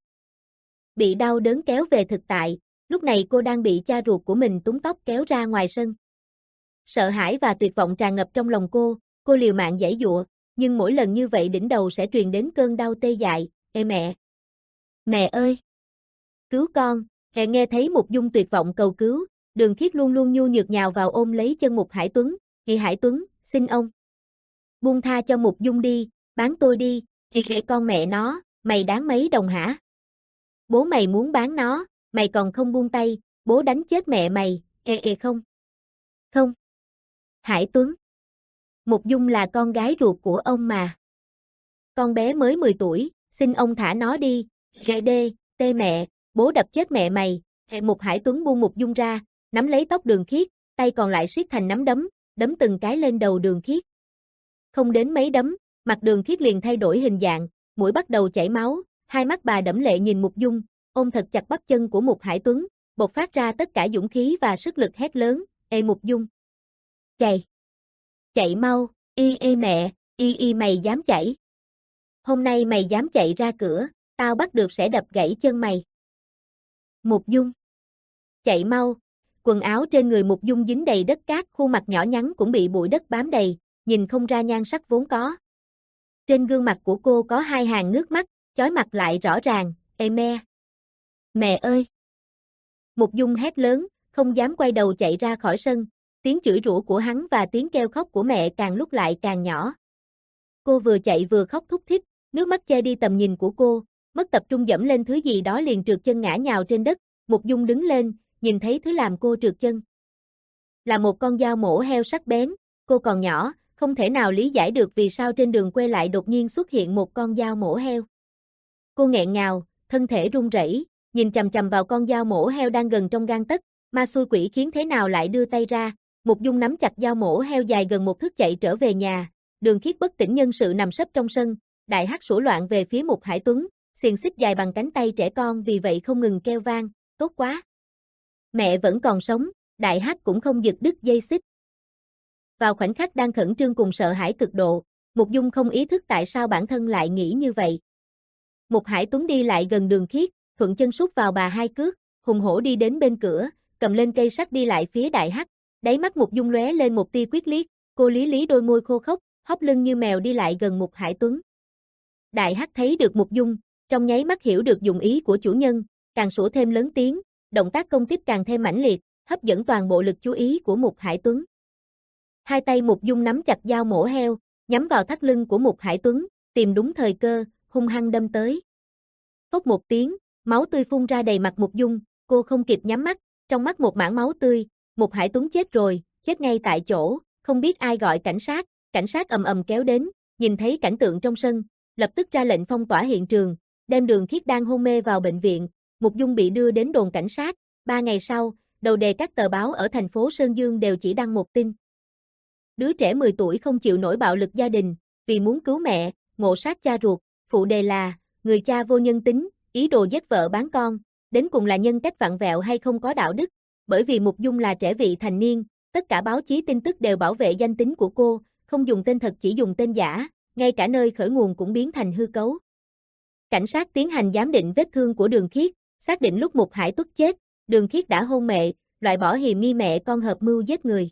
Bị đau đớn kéo về thực tại, lúc này cô đang bị cha ruột của mình túm tóc kéo ra ngoài sân. Sợ hãi và tuyệt vọng tràn ngập trong lòng cô, cô liều mạng giãy giụa, nhưng mỗi lần như vậy đỉnh đầu sẽ truyền đến cơn đau tê dại, "Ê mẹ! Mẹ ơi! Cứu con!" Hệ nghe thấy Mục Dung tuyệt vọng cầu cứu, Đường Khiết luôn luôn nhu nhược nhào vào ôm lấy chân Mục Hải Tuấn, "Kỳ Hải Tuấn, xin ông buông tha cho Mục Dung đi, bán tôi đi." "Thì kệ con mẹ nó, mày đáng mấy đồng hả? Bố mày muốn bán nó, mày còn không buông tay, bố đánh chết mẹ mày." "Ê ê không. Không. Hải Tuấn. Mục Dung là con gái ruột của ông mà. Con bé mới mười tuổi, xin ông thả nó đi." "Ghê đê, tê mẹ, bố đập chết mẹ mày." Hệ Mục Hải Tuấn buông Mục Dung ra, nắm lấy tóc Đường Khiết, tay còn lại siết thành nắm đấm, đấm từng cái lên đầu Đường Khiết. Không đến mấy đấm, mặt Đường Khiết liền thay đổi hình dạng, mũi bắt đầu chảy máu, hai mắt bà đẫm lệ nhìn Mục Dung, ôm thật chặt bắp chân của Mục Hải Tuấn, bộc phát ra tất cả dũng khí và sức lực hét lớn, "Ê Mục Dung! Chạy! Chạy mau, y y mẹ, y y mày dám chạy. Hôm nay mày dám chạy ra cửa, tao bắt được sẽ đập gãy chân mày." "Mục Dung! Chạy mau!" Quần áo trên người Mục Dung dính đầy đất cát, khuôn mặt nhỏ nhắn cũng bị bụi đất bám đầy, nhìn không ra nhan sắc vốn có. Trên gương mặt của cô có hai hàng nước mắt, chói mặt lại rõ ràng, "Ê me! Mẹ ơi!" Mục Dung hét lớn, không dám quay đầu chạy ra khỏi sân, tiếng chửi rủa của hắn và tiếng kêu khóc của mẹ càng lúc lại càng nhỏ. Cô vừa chạy vừa khóc thút thít, nước mắt che đi tầm nhìn của cô, mất tập trung dẫm lên thứ gì đó liền trượt chân ngã nhào trên đất. Mục Dung đứng lên, nhìn thấy thứ làm cô trượt chân là một con dao mổ heo sắc bén, cô còn nhỏ, không thể nào lý giải được vì sao trên đường quê lại đột nhiên xuất hiện một con dao mổ heo. Cô nghẹn ngào, thân thể run rẩy, nhìn chằm chằm vào con dao mổ heo đang gần trong gang tấc, ma xui quỷ khiến thế nào lại đưa tay ra. Mục Dung nắm chặt dao mổ heo dài gần một thước chạy trở về nhà. Đường Khiết bất tỉnh nhân sự nằm sấp trong sân, Đại Hắc sủa loạn về phía Mục Hải Tuấn, xiềng xích dài bằng cánh tay trẻ con vì vậy không ngừng kêu vang, tốt quá. Mẹ vẫn còn sống, Đại Hắc cũng không giật đứt dây xích. Vào khoảnh khắc đang khẩn trương cùng sợ hãi cực độ, Mục Dung không ý thức tại sao bản thân lại nghĩ như vậy. Mục Hải Tuấn đi lại gần Đường Khiết, thuận chân sút vào bà hai cước, hùng hổ đi đến bên cửa, cầm lên cây sắt đi lại phía Đại Hắc. Đáy mắt Mục Dung lóe lên một tia quyết liệt, cô lý lý đôi môi khô khốc, hốc lưng như mèo đi lại gần Mục Hải Tuấn. Đại Hắc thấy được Mục Dung, trong nháy mắt hiểu được dụng ý của chủ nhân, càng sủa thêm lớn tiếng, động tác công kích càng thêm mãnh liệt, hấp dẫn toàn bộ lực chú ý của Mục Hải Tuấn. Hai tay Mục Dung nắm chặt dao mổ heo, nhắm vào thắt lưng của Mục Hải Tuấn, tìm đúng thời cơ, hung hăng đâm tới. Phốc một tiếng, máu tươi phun ra đầy mặt Mục Dung, cô không kịp nhắm mắt, trong mắt một mảng máu tươi, Mục Hải Tuấn chết rồi, chết ngay tại chỗ, không biết ai gọi cảnh sát, cảnh sát ầm ầm kéo đến, nhìn thấy cảnh tượng trong sân, lập tức ra lệnh phong tỏa hiện trường, đem Đường Khiết đang hôn mê vào bệnh viện, Mục Dung bị đưa đến đồn cảnh sát. Ba ngày sau, đầu đề các tờ báo ở thành phố Sơn Dương đều chỉ đăng một tin. Đứa trẻ mười tuổi không chịu nổi bạo lực gia đình, vì muốn cứu mẹ, ngộ sát cha ruột, phụ đề là, người cha vô nhân tính, ý đồ giết vợ bán con, đến cùng là nhân cách vặn vẹo hay không có đạo đức. Bởi vì Mục Dung là trẻ vị thành niên, tất cả báo chí tin tức đều bảo vệ danh tính của cô, không dùng tên thật chỉ dùng tên giả, ngay cả nơi khởi nguồn cũng biến thành hư cấu. Cảnh sát tiến hành giám định vết thương của Đường Khiết, xác định lúc Mục Hải Tuấn chết, Đường Khiết đã hôn mẹ, loại bỏ hiềm nghi mẹ con hợp mưu giết người.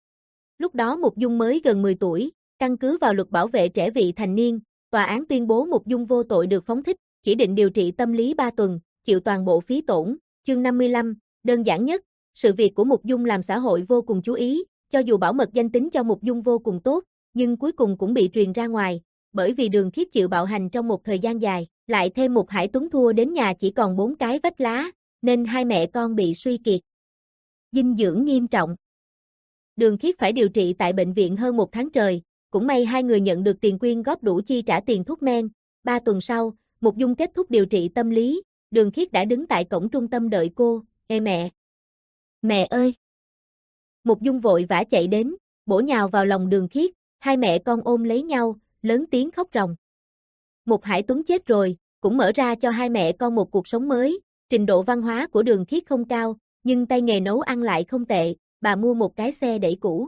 Lúc đó Mục Dung mới gần mười tuổi, căn cứ vào luật bảo vệ trẻ vị thành niên, tòa án tuyên bố Mục Dung vô tội được phóng thích, chỉ định điều trị tâm lý ba tuần, chịu toàn bộ phí tổn. Chương năm mươi lăm, đơn giản nhất, sự việc của Mục Dung làm xã hội vô cùng chú ý, cho dù bảo mật danh tính cho Mục Dung vô cùng tốt, nhưng cuối cùng cũng bị truyền ra ngoài, bởi vì Đường Khiết chịu bạo hành trong một thời gian dài, lại thêm Mục Hải Tuấn thua đến nhà chỉ còn bốn cái vách lá, nên hai mẹ con bị suy kiệt dinh dưỡng nghiêm trọng. Đường Khiết phải điều trị tại bệnh viện hơn một tháng trời, cũng may hai người nhận được tiền quyên góp đủ chi trả tiền thuốc men. Ba tuần sau, Mục Dung kết thúc điều trị tâm lý, Đường Khiết đã đứng tại cổng trung tâm đợi cô. Ê mẹ! Mẹ ơi! Mục Dung vội vã chạy đến, bổ nhào vào lòng Đường Khiết, hai mẹ con ôm lấy nhau, lớn tiếng khóc ròng. Mục Hải Tuấn chết rồi, cũng mở ra cho hai mẹ con một cuộc sống mới. Trình độ văn hóa của Đường Khiết không cao, nhưng tay nghề nấu ăn lại không tệ, bà mua một cái xe đẩy cũ.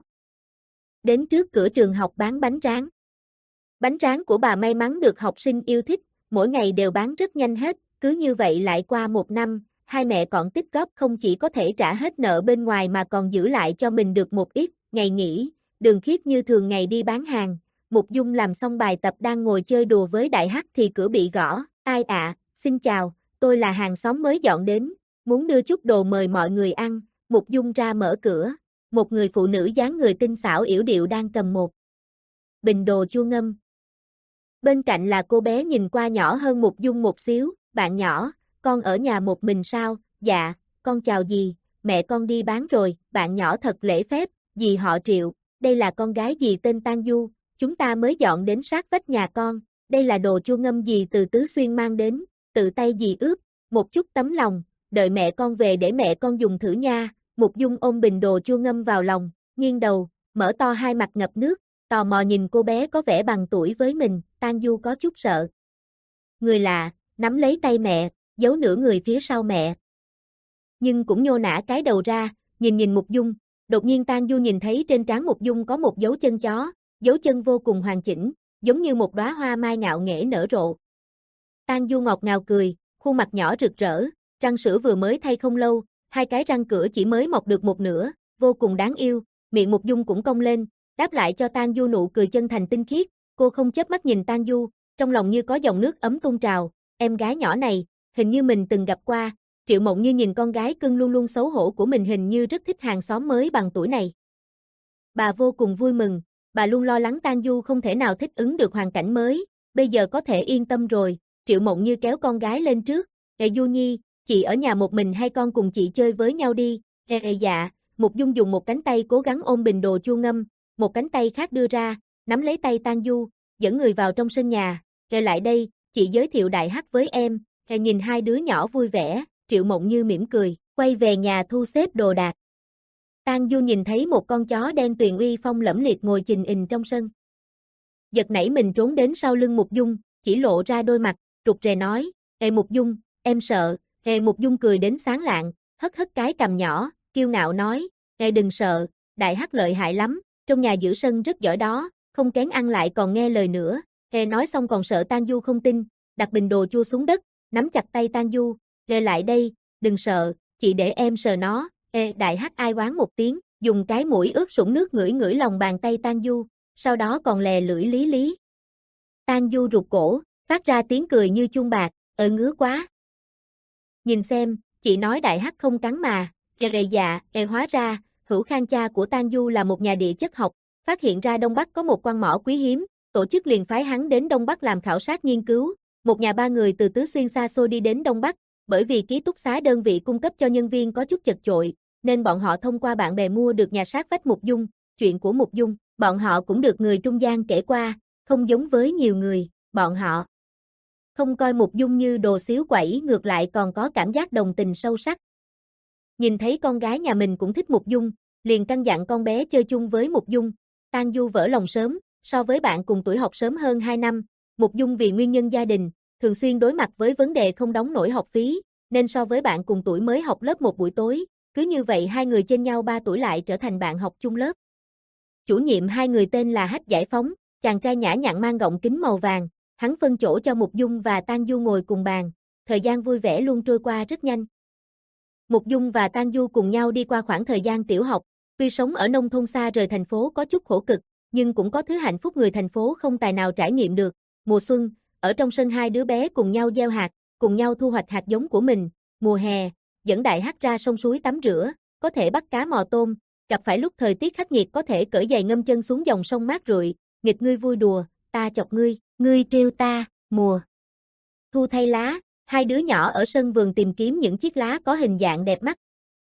Đến trước cửa trường học bán bánh tráng. Bánh tráng của bà may mắn được học sinh yêu thích, mỗi ngày đều bán rất nhanh hết, cứ như vậy lại qua một năm, hai mẹ còn tích góp không chỉ có thể trả hết nợ bên ngoài mà còn giữ lại cho mình được một ít. Ngày nghỉ, Đường Khiết như thường ngày đi bán hàng, Mục Dung làm xong bài tập đang ngồi chơi đùa với Đại Hắc thì cửa bị gõ. Ai ạ, à, xin chào, tôi là hàng xóm mới dọn đến, muốn đưa chút đồ mời mọi người ăn. Mục Dung ra mở cửa, một người phụ nữ dáng người tinh xảo yểu điệu đang cầm một bình đồ chua ngâm. Bên cạnh là cô bé nhìn qua nhỏ hơn Mục Dung một xíu. Bạn nhỏ, con ở nhà một mình sao? Dạ, con chào dì, mẹ con đi bán rồi. Bạn nhỏ thật lễ phép, dì họ Triệu, đây là con gái dì tên Tang Du, chúng ta mới dọn đến sát vách nhà con, đây là đồ chua ngâm dì từ Tứ Xuyên mang đến, tự tay dì ướp, một chút tấm lòng, đợi mẹ con về để mẹ con dùng thử nha. Mục Dung ôm bình đồ chua ngâm vào lòng, nghiêng đầu, mở to hai mặt ngập nước, tò mò nhìn cô bé có vẻ bằng tuổi với mình. Tang Du có chút sợ. Người lạ, nắm lấy tay mẹ, giấu nửa người phía sau mẹ. Nhưng cũng nhô nã cái đầu ra, nhìn nhìn Mục Dung, đột nhiên Tang Du nhìn thấy trên trán Mục Dung có một dấu chân chó, dấu chân vô cùng hoàn chỉnh, giống như một đóa hoa mai ngạo nghễ nở rộ. Tang Du ngọt ngào cười, khuôn mặt nhỏ rực rỡ, răng sữa vừa mới thay không lâu, hai cái răng cửa chỉ mới mọc được một nửa, vô cùng đáng yêu. Miệng Mục Dung cũng cong lên, đáp lại cho Tang Du nụ cười chân thành tinh khiết. Cô không chớp mắt nhìn Tang Du, trong lòng như có dòng nước ấm tuôn trào. Em gái nhỏ này, hình như mình từng gặp qua. Triệu Mộng Như nhìn con gái cưng luôn luôn xấu hổ của mình, hình như rất thích hàng xóm mới bằng tuổi này. Bà vô cùng vui mừng, bà luôn lo lắng Tang Du không thể nào thích ứng được hoàn cảnh mới, bây giờ có thể yên tâm rồi. Triệu Mộng Như kéo con gái lên trước. Ê Du Nhi, chị ở nhà một mình hay con cùng chị chơi với nhau đi? Ê, ê dạ. Mục Dung dùng một cánh tay cố gắng ôm bình đồ chua ngâm, một cánh tay khác đưa ra, nắm lấy tay Tang Du, dẫn người vào trong sân nhà. Kề lại đây, chị giới thiệu Đại Hắc với em. Hè nhìn hai đứa nhỏ vui vẻ, Triệu Mộng Như mỉm cười, quay về nhà thu xếp đồ đạc. Tang Du nhìn thấy một con chó đen tuyền uy phong lẫm liệt ngồi chình ình trong sân. Giật nảy mình trốn đến sau lưng Mục Dung, chỉ lộ ra đôi mặt, rụt rè nói, Ê Mục Dung, em sợ. Ê Mục Dung cười đến sáng lạng, hất hất cái cằm nhỏ, kiêu ngạo nói, Ê đừng sợ, Đại Hắc lợi hại lắm, trong nhà giữ sân rất giỏi đó, không kén ăn lại còn nghe lời nữa. Ê nói xong còn sợ Tang Du không tin, đặt bình đồ chua xuống đất, nắm chặt tay Tang Du, Ê lại đây, đừng sợ, chị để em sờ nó. Ê Đại Hắc ai oán một tiếng, dùng cái mũi ướt sũng nước ngửi ngửi lòng bàn tay Tang Du, sau đó còn lè lưỡi lý lý. Tang Du rụt cổ, phát ra tiếng cười như chuông bạc, ờ ngứa quá. Nhìn xem, chị nói Đại Hắc không cắn mà. Ê rề dạ, ê hóa ra, Hữu Khang cha của Tang Du là một nhà địa chất học, phát hiện ra Đông Bắc có một quan mỏ quý hiếm, tổ chức liền phái hắn đến Đông Bắc làm khảo sát nghiên cứu. Một nhà ba người từ Tứ Xuyên xa xôi đi đến Đông Bắc, bởi vì ký túc xá đơn vị cung cấp cho nhân viên có chút chật chội, nên bọn họ thông qua bạn bè mua được nhà sát vách Mục Dung. Chuyện của Mục Dung, bọn họ cũng được người trung gian kể qua, không giống với nhiều người, bọn họ không coi Mục Dung như đồ xíu quẩy, ngược lại còn có cảm giác đồng tình sâu sắc. Nhìn thấy con gái nhà mình cũng thích Mục Dung, liền căn dặn con bé chơi chung với Mục Dung. Tang Du vỡ lòng sớm, so với bạn cùng tuổi học sớm hơn hai năm, Mục Dung vì nguyên nhân gia đình, thường xuyên đối mặt với vấn đề không đóng nổi học phí, nên so với bạn cùng tuổi mới học lớp một buổi tối, cứ như vậy hai người chênh nhau ba tuổi lại trở thành bạn học chung lớp. Chủ nhiệm hai người tên là Hách Giải Phóng, chàng trai nhã nhặn mang gọng kính màu vàng, hắn phân chỗ cho Mục Dung và Tang Du ngồi cùng bàn, thời gian vui vẻ luôn trôi qua rất nhanh. Mục Dung và Tang Du cùng nhau đi qua khoảng thời gian tiểu học, tuy sống ở nông thôn xa rời thành phố có chút khổ cực, nhưng cũng có thứ hạnh phúc người thành phố không tài nào trải nghiệm được. Mùa xuân, ở trong sân hai đứa bé cùng nhau gieo hạt, cùng nhau thu hoạch hạt giống của mình. Mùa hè, dẫn Đại Hắc ra sông suối tắm rửa, có thể bắt cá mò tôm, gặp phải lúc thời tiết khắc nghiệt có thể cởi giày ngâm chân xuống dòng sông mát rượi, nghịch ngươi vui đùa, ta chọc ngươi, ngươi trêu ta. Mùa thu thay lá, hai đứa nhỏ ở sân vườn tìm kiếm những chiếc lá có hình dạng đẹp mắt.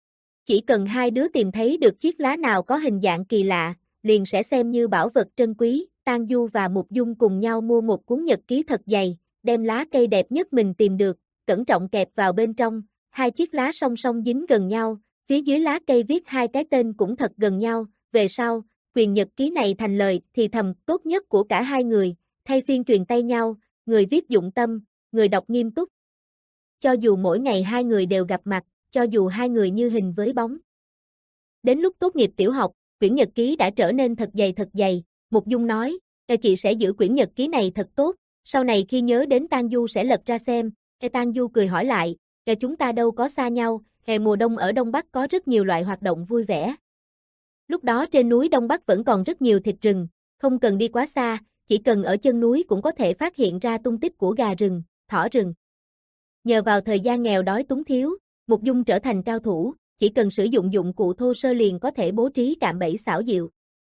Chỉ cần hai đứa tìm thấy được chiếc lá nào có hình dạng kỳ lạ, liền sẽ xem như bảo vật trân quý. Tang Du và Mục Dung cùng nhau mua một cuốn nhật ký thật dày, đem lá cây đẹp nhất mình tìm được, cẩn trọng kẹp vào bên trong, hai chiếc lá song song dính gần nhau, phía dưới lá cây viết hai cái tên cũng thật gần nhau. Về sau, quyển nhật ký này thành lời thì thầm tốt nhất của cả hai người, thay phiên truyền tay nhau, người viết dụng tâm, người đọc nghiêm túc. Cho dù mỗi ngày hai người đều gặp mặt, cho dù hai người như hình với bóng. Đến lúc tốt nghiệp tiểu học, quyển nhật ký đã trở nên thật dày thật dày. Mục Dung nói, Ê chị sẽ giữ quyển nhật ký này thật tốt, sau này khi nhớ đến Tang Du sẽ lật ra xem. Ê Tang Du cười hỏi lại, Ê chúng ta đâu có xa nhau, hè mùa đông ở Đông Bắc có rất nhiều loại hoạt động vui vẻ. Lúc đó trên núi Đông Bắc vẫn còn rất nhiều thịt rừng, không cần đi quá xa, chỉ cần ở chân núi cũng có thể phát hiện ra tung tích của gà rừng, thỏ rừng. Nhờ vào thời gian nghèo đói túng thiếu, Mục Dung trở thành cao thủ, chỉ cần sử dụng dụng cụ thô sơ liền có thể bố trí cạm bẫy xảo diệu.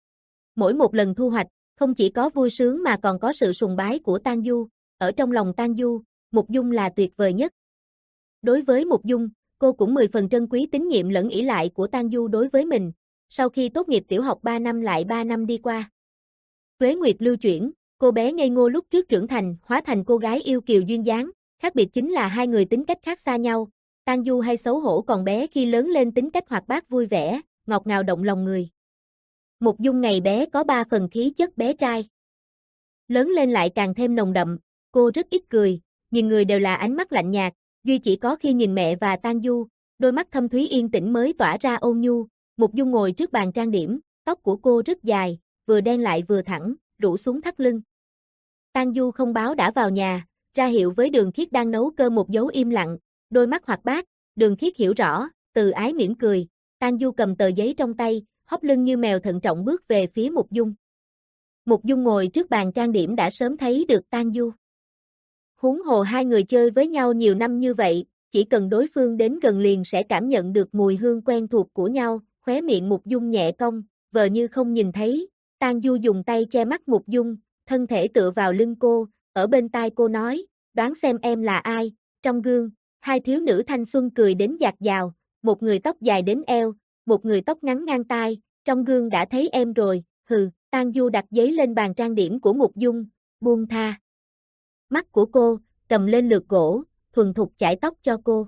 Mỗi một lần thu hoạch, không chỉ có vui sướng mà còn có sự sùng bái của Tang Du, ở trong lòng Tang Du, Mục Dung là tuyệt vời nhất. Đối với Mục Dung, cô cũng mười phần trân quý tín nhiệm lẫn ỷ lại của Tang Du đối với mình. Sau khi tốt nghiệp tiểu học ba năm lại ba năm đi qua. Tuế nguyệt lưu chuyển, cô bé ngây ngô lúc trước trưởng thành, hóa thành cô gái yêu kiều duyên dáng, khác biệt chính là hai người tính cách khác xa nhau. Tang Du hay xấu hổ còn bé khi lớn lên tính cách hoạt bát vui vẻ, ngọt ngào động lòng người. Mục Dung ngày bé có ba phần khí chất bé trai. Lớn lên lại càng thêm nồng đậm, cô rất ít cười, nhìn người đều là ánh mắt lạnh nhạt, duy chỉ có khi nhìn mẹ và Tang Du, đôi mắt thâm thúy yên tĩnh mới tỏa ra ôn nhu. Mục Dung ngồi trước bàn trang điểm, tóc của cô rất dài, vừa đen lại vừa thẳng, rủ xuống thắt lưng. Tang Du không báo đã vào nhà, ra hiệu với Đường Khiết đang nấu cơm một dấu im lặng, đôi mắt hoạt bát. Đường Khiết hiểu rõ, từ ái mỉm cười. Tang Du cầm tờ giấy trong tay, hóp lưng như mèo thận trọng bước về phía Mục Dung. Mục Dung ngồi trước bàn trang điểm đã sớm thấy được Tang Du. Huống hồ hai người chơi với nhau nhiều năm như vậy, chỉ cần đối phương đến gần liền sẽ cảm nhận được mùi hương quen thuộc của nhau. Khóe miệng Mục Dung nhẹ cong, vờ như không nhìn thấy. Tang Du dùng tay che mắt Mục Dung, thân thể tựa vào lưng cô, ở bên tai cô nói, đoán xem em là ai. Trong gương, hai thiếu nữ thanh xuân cười đến dạt dào, một người tóc dài đến eo, một người tóc ngắn ngang tai. Trong gương đã thấy em rồi, hừ. Tang Du đặt giấy lên bàn trang điểm của Mục Dung, buông tha. mắt của cô, cầm lên lược gỗ, thuần thục chải tóc cho cô.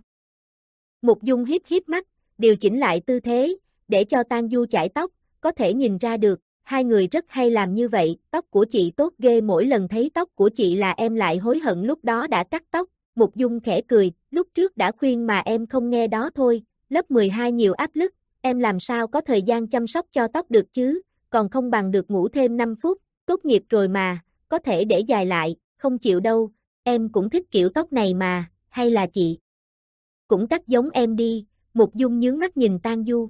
Mục Dung hiếp hiếp mắt, điều chỉnh lại tư thế, để cho Tang Du chải tóc, có thể nhìn ra được, hai người rất hay làm như vậy, tóc của chị tốt ghê, mỗi lần thấy tóc của chị là em lại hối hận lúc đó đã cắt tóc. Mục Dung khẽ cười, lúc trước đã khuyên mà em không nghe đó thôi, lớp mười hai nhiều áp lực, em làm sao có thời gian chăm sóc cho tóc được chứ, còn không bằng được ngủ thêm năm phút, tốt nghiệp rồi mà, có thể để dài lại, không chịu đâu, em cũng thích kiểu tóc này mà, hay là chị cũng cắt giống em đi. Mục Dung nhướng mắt nhìn Tang Du.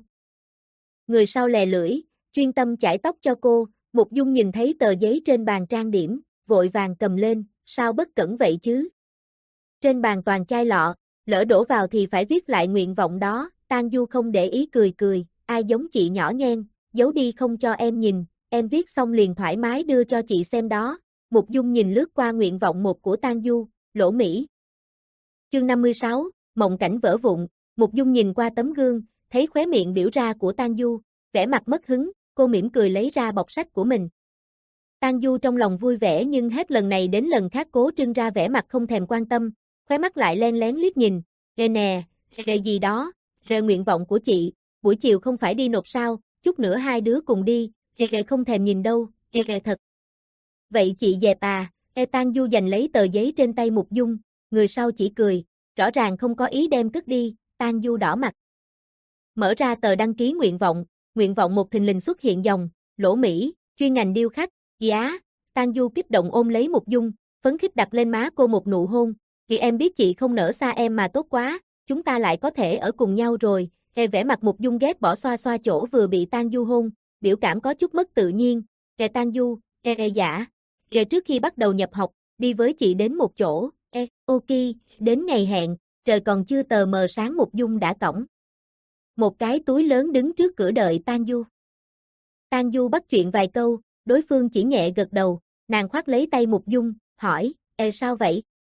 Người sau lè lưỡi, chuyên tâm chải tóc cho cô. Mục Dung nhìn thấy tờ giấy trên bàn trang điểm, vội vàng cầm lên, sao bất cẩn vậy chứ? Trên bàn toàn chai lọ, lỡ đổ vào thì phải viết lại nguyện vọng đó. Tang Du không để ý cười cười, ai giống chị nhỏ nhen, giấu đi không cho em nhìn, em viết xong liền thoải mái đưa cho chị xem đó. Mục Dung nhìn lướt qua nguyện vọng một của Tang Du, lỗ mỹ. Chương năm mươi sáu, mộng cảnh vỡ vụn. Mục Dung nhìn qua tấm gương, thấy khóe miệng biểu ra của Tang Du, vẻ mặt mất hứng, cô mỉm cười lấy ra bọc sách của mình. Tang Du trong lòng vui vẻ nhưng hết lần này đến lần khác cố trưng ra vẻ mặt không thèm quan tâm, khóe mắt lại len lén liếc nhìn, "Ghê nè, ghê gì đó, ghê nguyện vọng của chị, buổi chiều không phải đi nộp sao, chút nữa hai đứa cùng đi, ghê ghê không thèm nhìn đâu, ghê ghê thật." "Vậy chị dẹp à?" E Tang Du giành lấy tờ giấy trên tay Mục Dung, người sau chỉ cười, rõ ràng không có ý đem cất đi. Tang Du đỏ mặt. Mở ra tờ đăng ký nguyện vọng, nguyện vọng một thình lình xuất hiện dòng, lỗ mỹ, chuyên ngành điêu khắc, giá. Tang Du kích động ôm lấy Mục Dung, phấn khích đặt lên má cô một nụ hôn, "Vì em biết chị không nỡ xa em mà tốt quá, chúng ta lại có thể ở cùng nhau rồi." E vẻ mặt Mục Dung ghét bỏ xoa xoa chỗ vừa bị Tang Du hôn, biểu cảm có chút mất tự nhiên. "E Tang Du, e e giả, e trước khi bắt đầu nhập học, đi với chị đến một chỗ." "E, ok." Đến ngày hẹn, trời còn chưa tờ mờ sáng Mục Dung đã cõng một cái túi lớn đứng trước cửa đợi Tang Du. Tang Du bắt chuyện vài câu, đối phương chỉ nhẹ gật đầu, nàng khoác lấy tay Mục Dung, hỏi, "Ê sao vậy?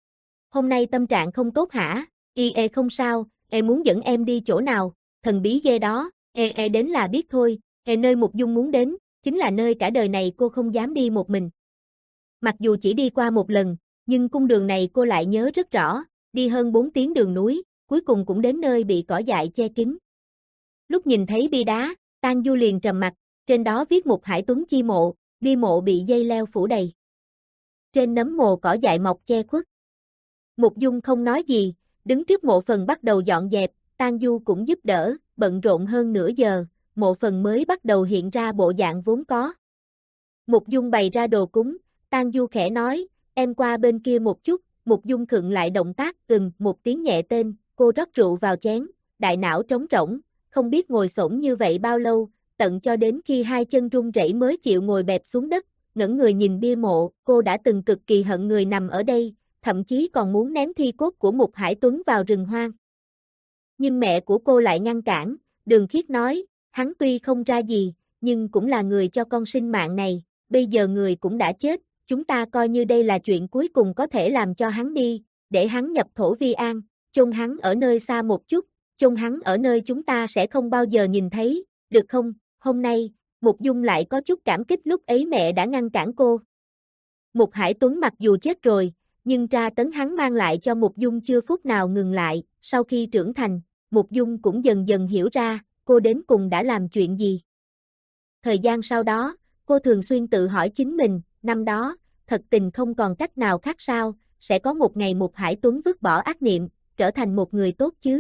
Hôm nay tâm trạng không tốt hả?" "Y ê không sao, ê muốn dẫn em đi chỗ nào, thần bí ghê đó." "Ê ê đến là biết thôi." Ê nơi Mục Dung muốn đến, chính là nơi cả đời này cô không dám đi một mình. Mặc dù chỉ đi qua một lần, nhưng cung đường này cô lại nhớ rất rõ, đi hơn bốn tiếng đường núi, cuối cùng cũng đến nơi bị cỏ dại che kín. Lúc nhìn thấy bia đá, Tang Du liền trầm mặt, trên đó viết Mục Hải Tuấn chi mộ, bia mộ bị dây leo phủ đầy. Trên nấm mồ cỏ dại mọc che khuất. Mục Dung không nói gì, đứng trước mộ phần bắt đầu dọn dẹp, Tang Du cũng giúp đỡ, bận rộn hơn nửa giờ, mộ phần mới bắt đầu hiện ra bộ dạng vốn có. Mục Dung bày ra đồ cúng, Tang Du khẽ nói, "Em qua bên kia một chút." Mục Dung khựng lại động tác, ừm, một tiếng nhẹ tên, cô rót rượu vào chén, đại não trống rỗng, không biết ngồi xổm như vậy bao lâu, tận cho đến khi hai chân run rẩy mới chịu ngồi bẹp xuống đất, ngẩng người nhìn bia mộ, cô đã từng cực kỳ hận người nằm ở đây, thậm chí còn muốn ném thi cốt của Mục Hải Tuấn vào rừng hoang. Nhưng mẹ của cô lại ngăn cản, Đường Khiết nói, hắn tuy không ra gì, nhưng cũng là người cho con sinh mạng này, bây giờ người cũng đã chết, chúng ta coi như đây là chuyện cuối cùng có thể làm cho hắn đi, để hắn nhập thổ vi an, chôn hắn ở nơi xa một chút, chôn hắn ở nơi chúng ta sẽ không bao giờ nhìn thấy, được không?" Hôm nay, Mục Dung lại có chút cảm kích lúc ấy mẹ đã ngăn cản cô. Mục Hải Tuấn mặc dù chết rồi, nhưng tra tấn hắn mang lại cho Mục Dung chưa phút nào ngừng lại, sau khi trưởng thành, Mục Dung cũng dần dần hiểu ra, cô đến cùng đã làm chuyện gì. Thời gian sau đó, cô thường xuyên tự hỏi chính mình, năm đó, thật tình không còn cách nào khác sao, sẽ có một ngày Mục Hải Tuấn vứt bỏ ác niệm, trở thành một người tốt chứ.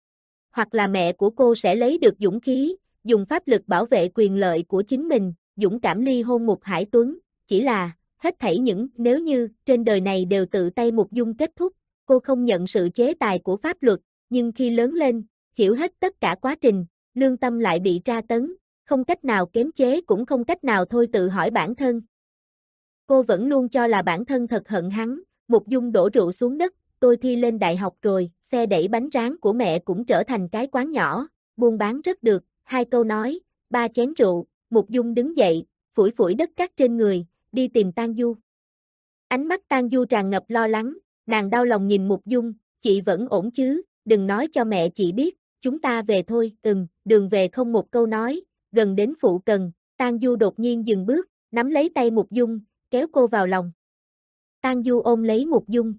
Hoặc là mẹ của cô sẽ lấy được dũng khí, dùng pháp lực bảo vệ quyền lợi của chính mình, dũng cảm ly hôn Mục Hải Tuấn, chỉ là, hết thảy những nếu như trên đời này đều tự tay Mục Dung kết thúc, cô không nhận sự chế tài của pháp luật, nhưng khi lớn lên, hiểu hết tất cả quá trình, lương tâm lại bị tra tấn, không cách nào kiềm chế cũng không cách nào thôi tự hỏi bản thân. Cô vẫn luôn cho là bản thân thật hận hắn, Mục Dung đổ rượu xuống đất, "Tôi thi lên đại học rồi." Xe đẩy bánh rán của mẹ cũng trở thành cái quán nhỏ, buôn bán rất được, hai câu nói, ba chén rượu, Mục Dung đứng dậy, phủi phủi đất cát trên người, đi tìm Tang Du. Ánh mắt Tang Du tràn ngập lo lắng, nàng đau lòng nhìn Mục Dung, "Chị vẫn ổn chứ, đừng nói cho mẹ chị biết, chúng ta về thôi." "Ừm." Đường về không một câu nói, gần đến phụ cần, Tang Du đột nhiên dừng bước, nắm lấy tay Mục Dung, kéo cô vào lòng. Tang Du ôm lấy Mục Dung.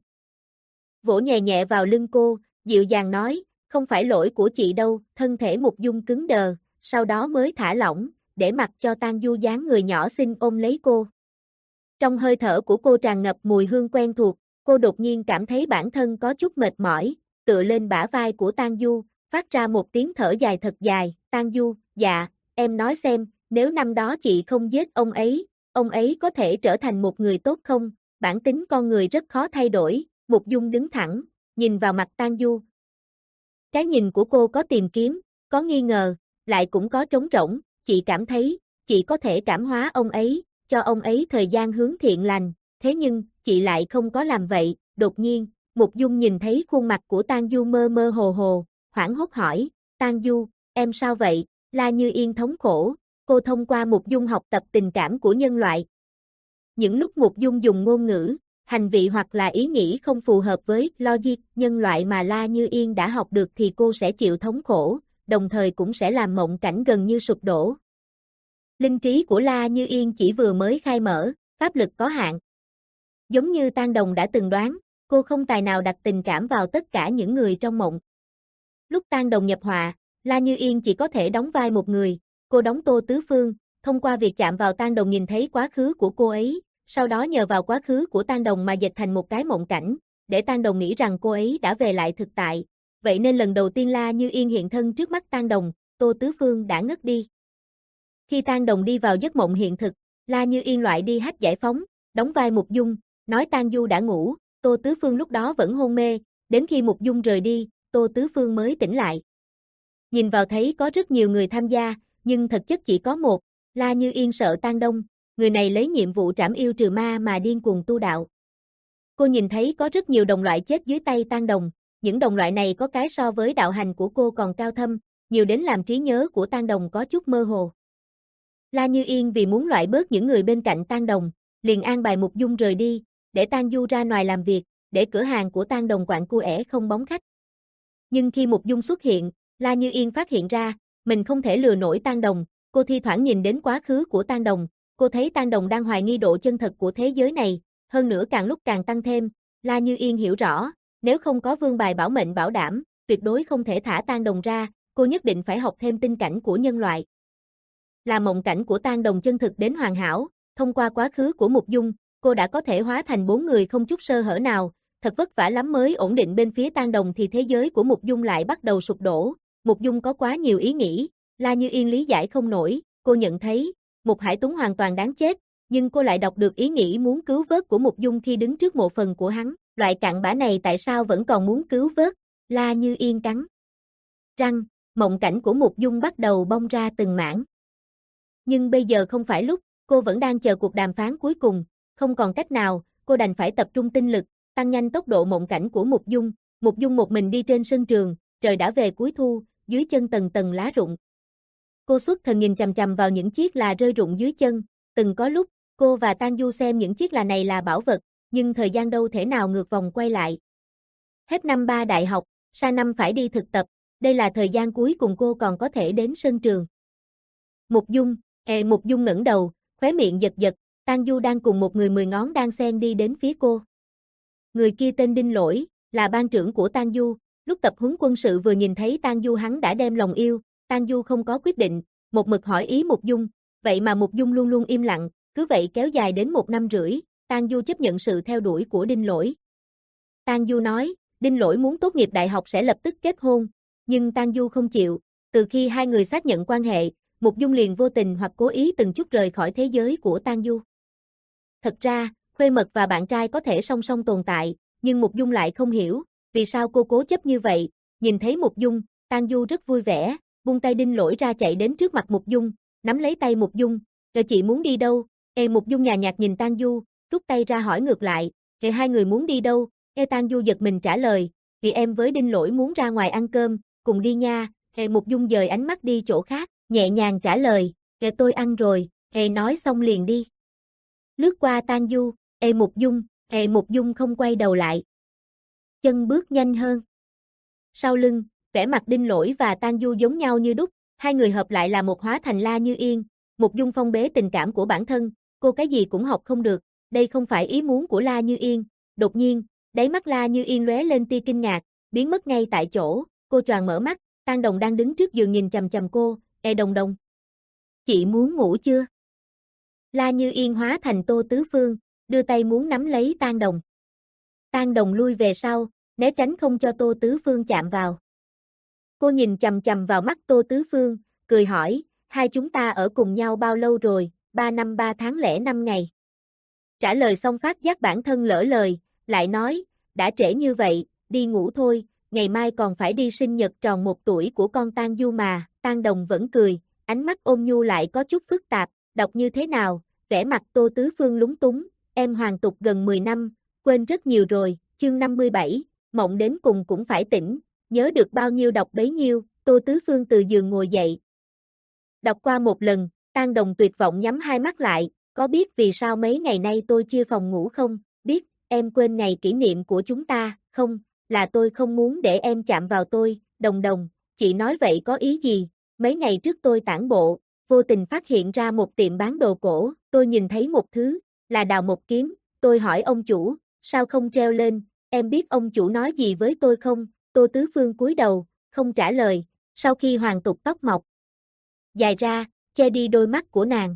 Vỗ nhẹ nhẹ vào lưng cô, dịu dàng nói, không phải lỗi của chị đâu, thân thể Mục Dung cứng đờ, sau đó mới thả lỏng, để mặc cho Tang Du dáng người nhỏ xinh ôm lấy cô. Trong hơi thở của cô tràn ngập mùi hương quen thuộc, cô đột nhiên cảm thấy bản thân có chút mệt mỏi, tựa lên bả vai của Tang Du, phát ra một tiếng thở dài thật dài, Tang Du, dạ, em nói xem, nếu năm đó chị không giết ông ấy, ông ấy có thể trở thành một người tốt không? Bản tính con người rất khó thay đổi. Mục Dung đứng thẳng, nhìn vào mặt Tang Du. Cái nhìn của cô có tìm kiếm, có nghi ngờ, lại cũng có trống rỗng, chị cảm thấy, chị có thể cảm hóa ông ấy, cho ông ấy thời gian hướng thiện lành, thế nhưng, chị lại không có làm vậy, đột nhiên, Mục Dung nhìn thấy khuôn mặt của Tang Du mơ mơ hồ hồ, hoảng hốt hỏi, Tang Du, em sao vậy? La Như Yên thống khổ, cô thông qua Mục Dung học tập tình cảm của nhân loại. Những lúc Mục Dung dùng ngôn ngữ, hành vị hoặc là ý nghĩ không phù hợp với logic nhân loại mà La Như Yên đã học được thì cô sẽ chịu thống khổ, đồng thời cũng sẽ làm mộng cảnh gần như sụp đổ. Linh trí của La Như Yên chỉ vừa mới khai mở, pháp lực có hạn. Giống như Tang Đồng đã từng đoán, cô không tài nào đặt tình cảm vào tất cả những người trong mộng. Lúc Tang Đồng nhập họa, La Như Yên chỉ có thể đóng vai một người, cô đóng Tô Tứ Phương, thông qua việc chạm vào Tang Đồng nhìn thấy quá khứ của cô ấy, sau đó nhờ vào quá khứ của Tang Đồng mà dệt thành một cái mộng cảnh, để Tang Đồng nghĩ rằng cô ấy đã về lại thực tại. Vậy nên lần đầu tiên La Như Yên hiện thân trước mắt Tang Đồng, Tô Tứ Phương đã ngất đi. Khi Tang Đồng đi vào giấc mộng hiện thực, La Như Yên loại đi hách giải phóng, đóng vai Mục Dung, nói Tang Du đã ngủ, Tô Tứ Phương lúc đó vẫn hôn mê, đến khi Mục Dung rời đi, Tô Tứ Phương mới tỉnh lại. Nhìn vào thấy có rất nhiều người tham gia, nhưng thực chất chỉ có một, La Như Yên sợ Tang Đông, người này lấy nhiệm vụ trảm yêu trừ ma mà điên cuồng tu đạo. Cô nhìn thấy có rất nhiều đồng loại chết dưới tay Tang Đồng, những đồng loại này có cái so với đạo hành của cô còn cao thâm, nhiều đến làm trí nhớ của Tang Đồng có chút mơ hồ. La Như Yên vì muốn loại bớt những người bên cạnh Tang Đồng, liền an bài Mục Dung rời đi, để Tang Du ra ngoài làm việc, để cửa hàng của Tang Đồng quạnh cu ẻ không bóng khách. Nhưng khi Mục Dung xuất hiện, La Như Yên phát hiện ra, mình không thể lừa nổi Tang Đồng, cô thi thoảng nhìn đến quá khứ của Tang Đồng, cô thấy Tang Đồng đang hoài nghi độ chân thật của thế giới này, hơn nữa càng lúc càng tăng thêm, La Như Yên hiểu rõ, nếu không có vương bài bảo mệnh bảo đảm, tuyệt đối không thể thả Tang Đồng ra, cô nhất định phải học thêm tinh cảnh của nhân loại. Là mộng cảnh của Tang Đồng chân thực đến hoàn hảo, thông qua quá khứ của Mục Dung, cô đã có thể hóa thành bốn người không chút sơ hở nào, thật vất vả lắm mới ổn định bên phía Tang Đồng thì thế giới của Mục Dung lại bắt đầu sụp đổ, Mục Dung có quá nhiều ý nghĩ, La Như Yên lý giải không nổi, cô nhận thấy, Mục Hải Tuấn hoàn toàn đáng chết, nhưng cô lại đọc được ý nghĩ muốn cứu vớt của Mục Dung khi đứng trước mộ phần của hắn, loại cặn bã này tại sao vẫn còn muốn cứu vớt, La Như Yên cắn răng, mộng cảnh của Mục Dung bắt đầu bong ra từng mảng. Nhưng bây giờ không phải lúc, cô vẫn đang chờ cuộc đàm phán cuối cùng, không còn cách nào, cô đành phải tập trung tinh lực, tăng nhanh tốc độ mộng cảnh của Mục Dung, Mục Dung một mình đi trên sân trường, trời đã về cuối thu, dưới chân tầng tầng lá rụng. Cô xuất thần nhìn chằm chằm vào những chiếc là rơi rụng dưới chân, từng có lúc, cô và Tang Du xem những chiếc là này là bảo vật, nhưng thời gian đâu thể nào ngược vòng quay lại. Hết năm ba đại học, sang năm phải đi thực tập, đây là thời gian cuối cùng cô còn có thể đến sân trường. Mục Dung, ê Mục Dung ngẩng đầu, khóe miệng giật giật, Tang Du đang cùng một người mười ngón đan sen đi đến phía cô. Người kia tên Đinh Lỗi, là ban trưởng của Tang Du, lúc tập huấn quân sự vừa nhìn thấy Tang Du hắn đã đem lòng yêu, Tang Du không có quyết định, một mực hỏi ý Mục Dung, vậy mà Mục Dung luôn luôn im lặng, cứ vậy kéo dài đến một năm rưỡi, Tang Du chấp nhận sự theo đuổi của Đinh Lỗi. Tang Du nói, Đinh Lỗi muốn tốt nghiệp đại học sẽ lập tức kết hôn, nhưng Tang Du không chịu, từ khi hai người xác nhận quan hệ, Mục Dung liền vô tình hoặc cố ý từng chút rời khỏi thế giới của Tang Du. Thật ra, khuê mật và bạn trai có thể song song tồn tại, nhưng Mục Dung lại không hiểu, vì sao cô cố chấp như vậy, nhìn thấy Mục Dung, Tang Du rất vui vẻ, buông tay Đinh Lỗi ra chạy đến trước mặt Mục Dung, nắm lấy tay Mục Dung, "Rồi chị muốn đi đâu?" Ê Mục Dung nhàn nhạt nhìn Tang Du, rút tay ra hỏi ngược lại, "Ê hai người muốn đi đâu?" Ê Tang Du giật mình trả lời, "Vì em với Đinh Lỗi muốn ra ngoài ăn cơm, cùng đi nha." Ê Mục Dung dời ánh mắt đi chỗ khác, nhẹ nhàng trả lời, "Ê tôi ăn rồi." Ê nói xong liền đi. Lướt qua Tang Du, Ê Mục Dung, Ê Mục Dung không quay đầu lại. Chân bước nhanh hơn. Sau lưng, vẻ mặt Đinh Lỗi và Tang Du giống nhau như đúc, hai người hợp lại là một hóa thành La Như Yên. Mục Dung phong bế tình cảm của bản thân, cô cái gì cũng học không được, đây không phải ý muốn của La Như Yên. Đột nhiên, đáy mắt La Như Yên lóe lên tia kinh ngạc, biến mất ngay tại chỗ, cô choàng mở mắt, Tang Đồng đang đứng trước giường nhìn chằm chằm cô, "Ê Đồng Đồng, chị muốn ngủ chưa?" La Như Yên hóa thành Tô Tứ Phương, đưa tay muốn nắm lấy Tang Đồng. Tang Đồng lui về sau, né tránh không cho Tô Tứ Phương chạm vào. Cô nhìn chằm chằm vào mắt Tô Tứ Phương, cười hỏi, "Hai chúng ta ở cùng nhau bao lâu rồi?" "Ba năm ba tháng lẻ năm ngày." Trả lời xong phát giác bản thân lỡ lời, lại nói, "Đã trễ như vậy, đi ngủ thôi, ngày mai còn phải đi sinh nhật tròn một tuổi của con Tang Du mà." Tang Đồng vẫn cười, ánh mắt ôn nhu lại có chút phức tạp, "Đọc như thế nào?" Vẻ mặt Tô Tứ Phương lúng túng, "Em hoàn tục gần mười năm, quên rất nhiều rồi." Chương năm mươi bảy, mộng đến cùng cũng phải tỉnh, nhớ được bao nhiêu đọc bấy nhiêu. Tô Tứ Phương từ giường ngồi dậy. Đọc qua một lần, Tang Đồng tuyệt vọng nhắm hai mắt lại, "Có biết vì sao mấy ngày nay tôi chia phòng ngủ không?" "Biết." "Em quên ngày kỷ niệm của chúng ta." "Không, là tôi không muốn để em chạm vào tôi." "Đồng Đồng, chị nói vậy có ý gì?" "Mấy ngày trước tôi tản bộ, vô tình phát hiện ra một tiệm bán đồ cổ, tôi nhìn thấy một thứ, là đào một kiếm, tôi hỏi ông chủ, sao không treo lên, em biết ông chủ nói gì với tôi không?" Tô Tứ Phương cúi đầu, không trả lời, sau khi hoàn tục tóc mọc dài ra, che đi đôi mắt của nàng,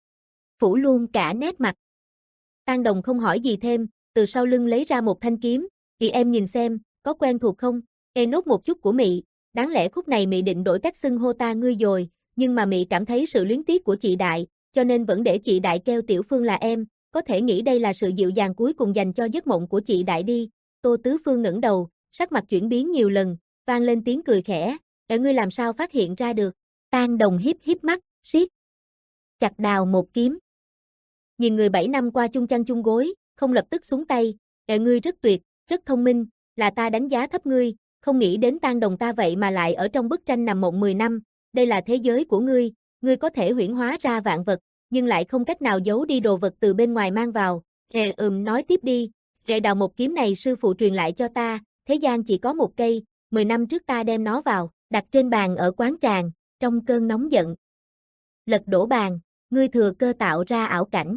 phủ luôn cả nét mặt. Tang Đồng không hỏi gì thêm, từ sau lưng lấy ra một thanh kiếm, "Chị em nhìn xem, có quen thuộc không?" "Ê nốt một chút của Mị, đáng lẽ khúc này Mị định đổi cách xưng hô ta ngươi rồi, nhưng mà Mị cảm thấy sự luyến tiếc của chị Đại, cho nên vẫn để chị Đại kêu Tiểu Phương là em, có thể nghĩ đây là sự dịu dàng cuối cùng dành cho giấc mộng của chị Đại đi." Tô Tứ Phương ngẩng đầu, sắc mặt chuyển biến nhiều lần, vang lên tiếng cười khẽ, "Ê ngươi làm sao phát hiện ra được?" Tang Đồng híp híp mắt, siết chặt đào một kiếm. Nhìn người bảy năm qua chung chăn chung gối, không lập tức xuống tay, "Ê ngươi rất tuyệt, rất thông minh, là ta đánh giá thấp ngươi, không nghĩ đến Tang Đồng ta vậy mà lại ở trong bức tranh nằm mộng mười năm, đây là thế giới của ngươi, ngươi có thể huyễn hóa ra vạn vật, nhưng lại không cách nào giấu đi đồ vật từ bên ngoài mang vào." "Ê ừm nói tiếp đi." "Rệ đào một kiếm này sư phụ truyền lại cho ta, thế gian chỉ có một cây, mười năm trước ta đem nó vào, đặt trên bàn ở quán tràng, trong cơn nóng giận. Lật đổ bàn, ngươi thừa cơ tạo ra ảo cảnh.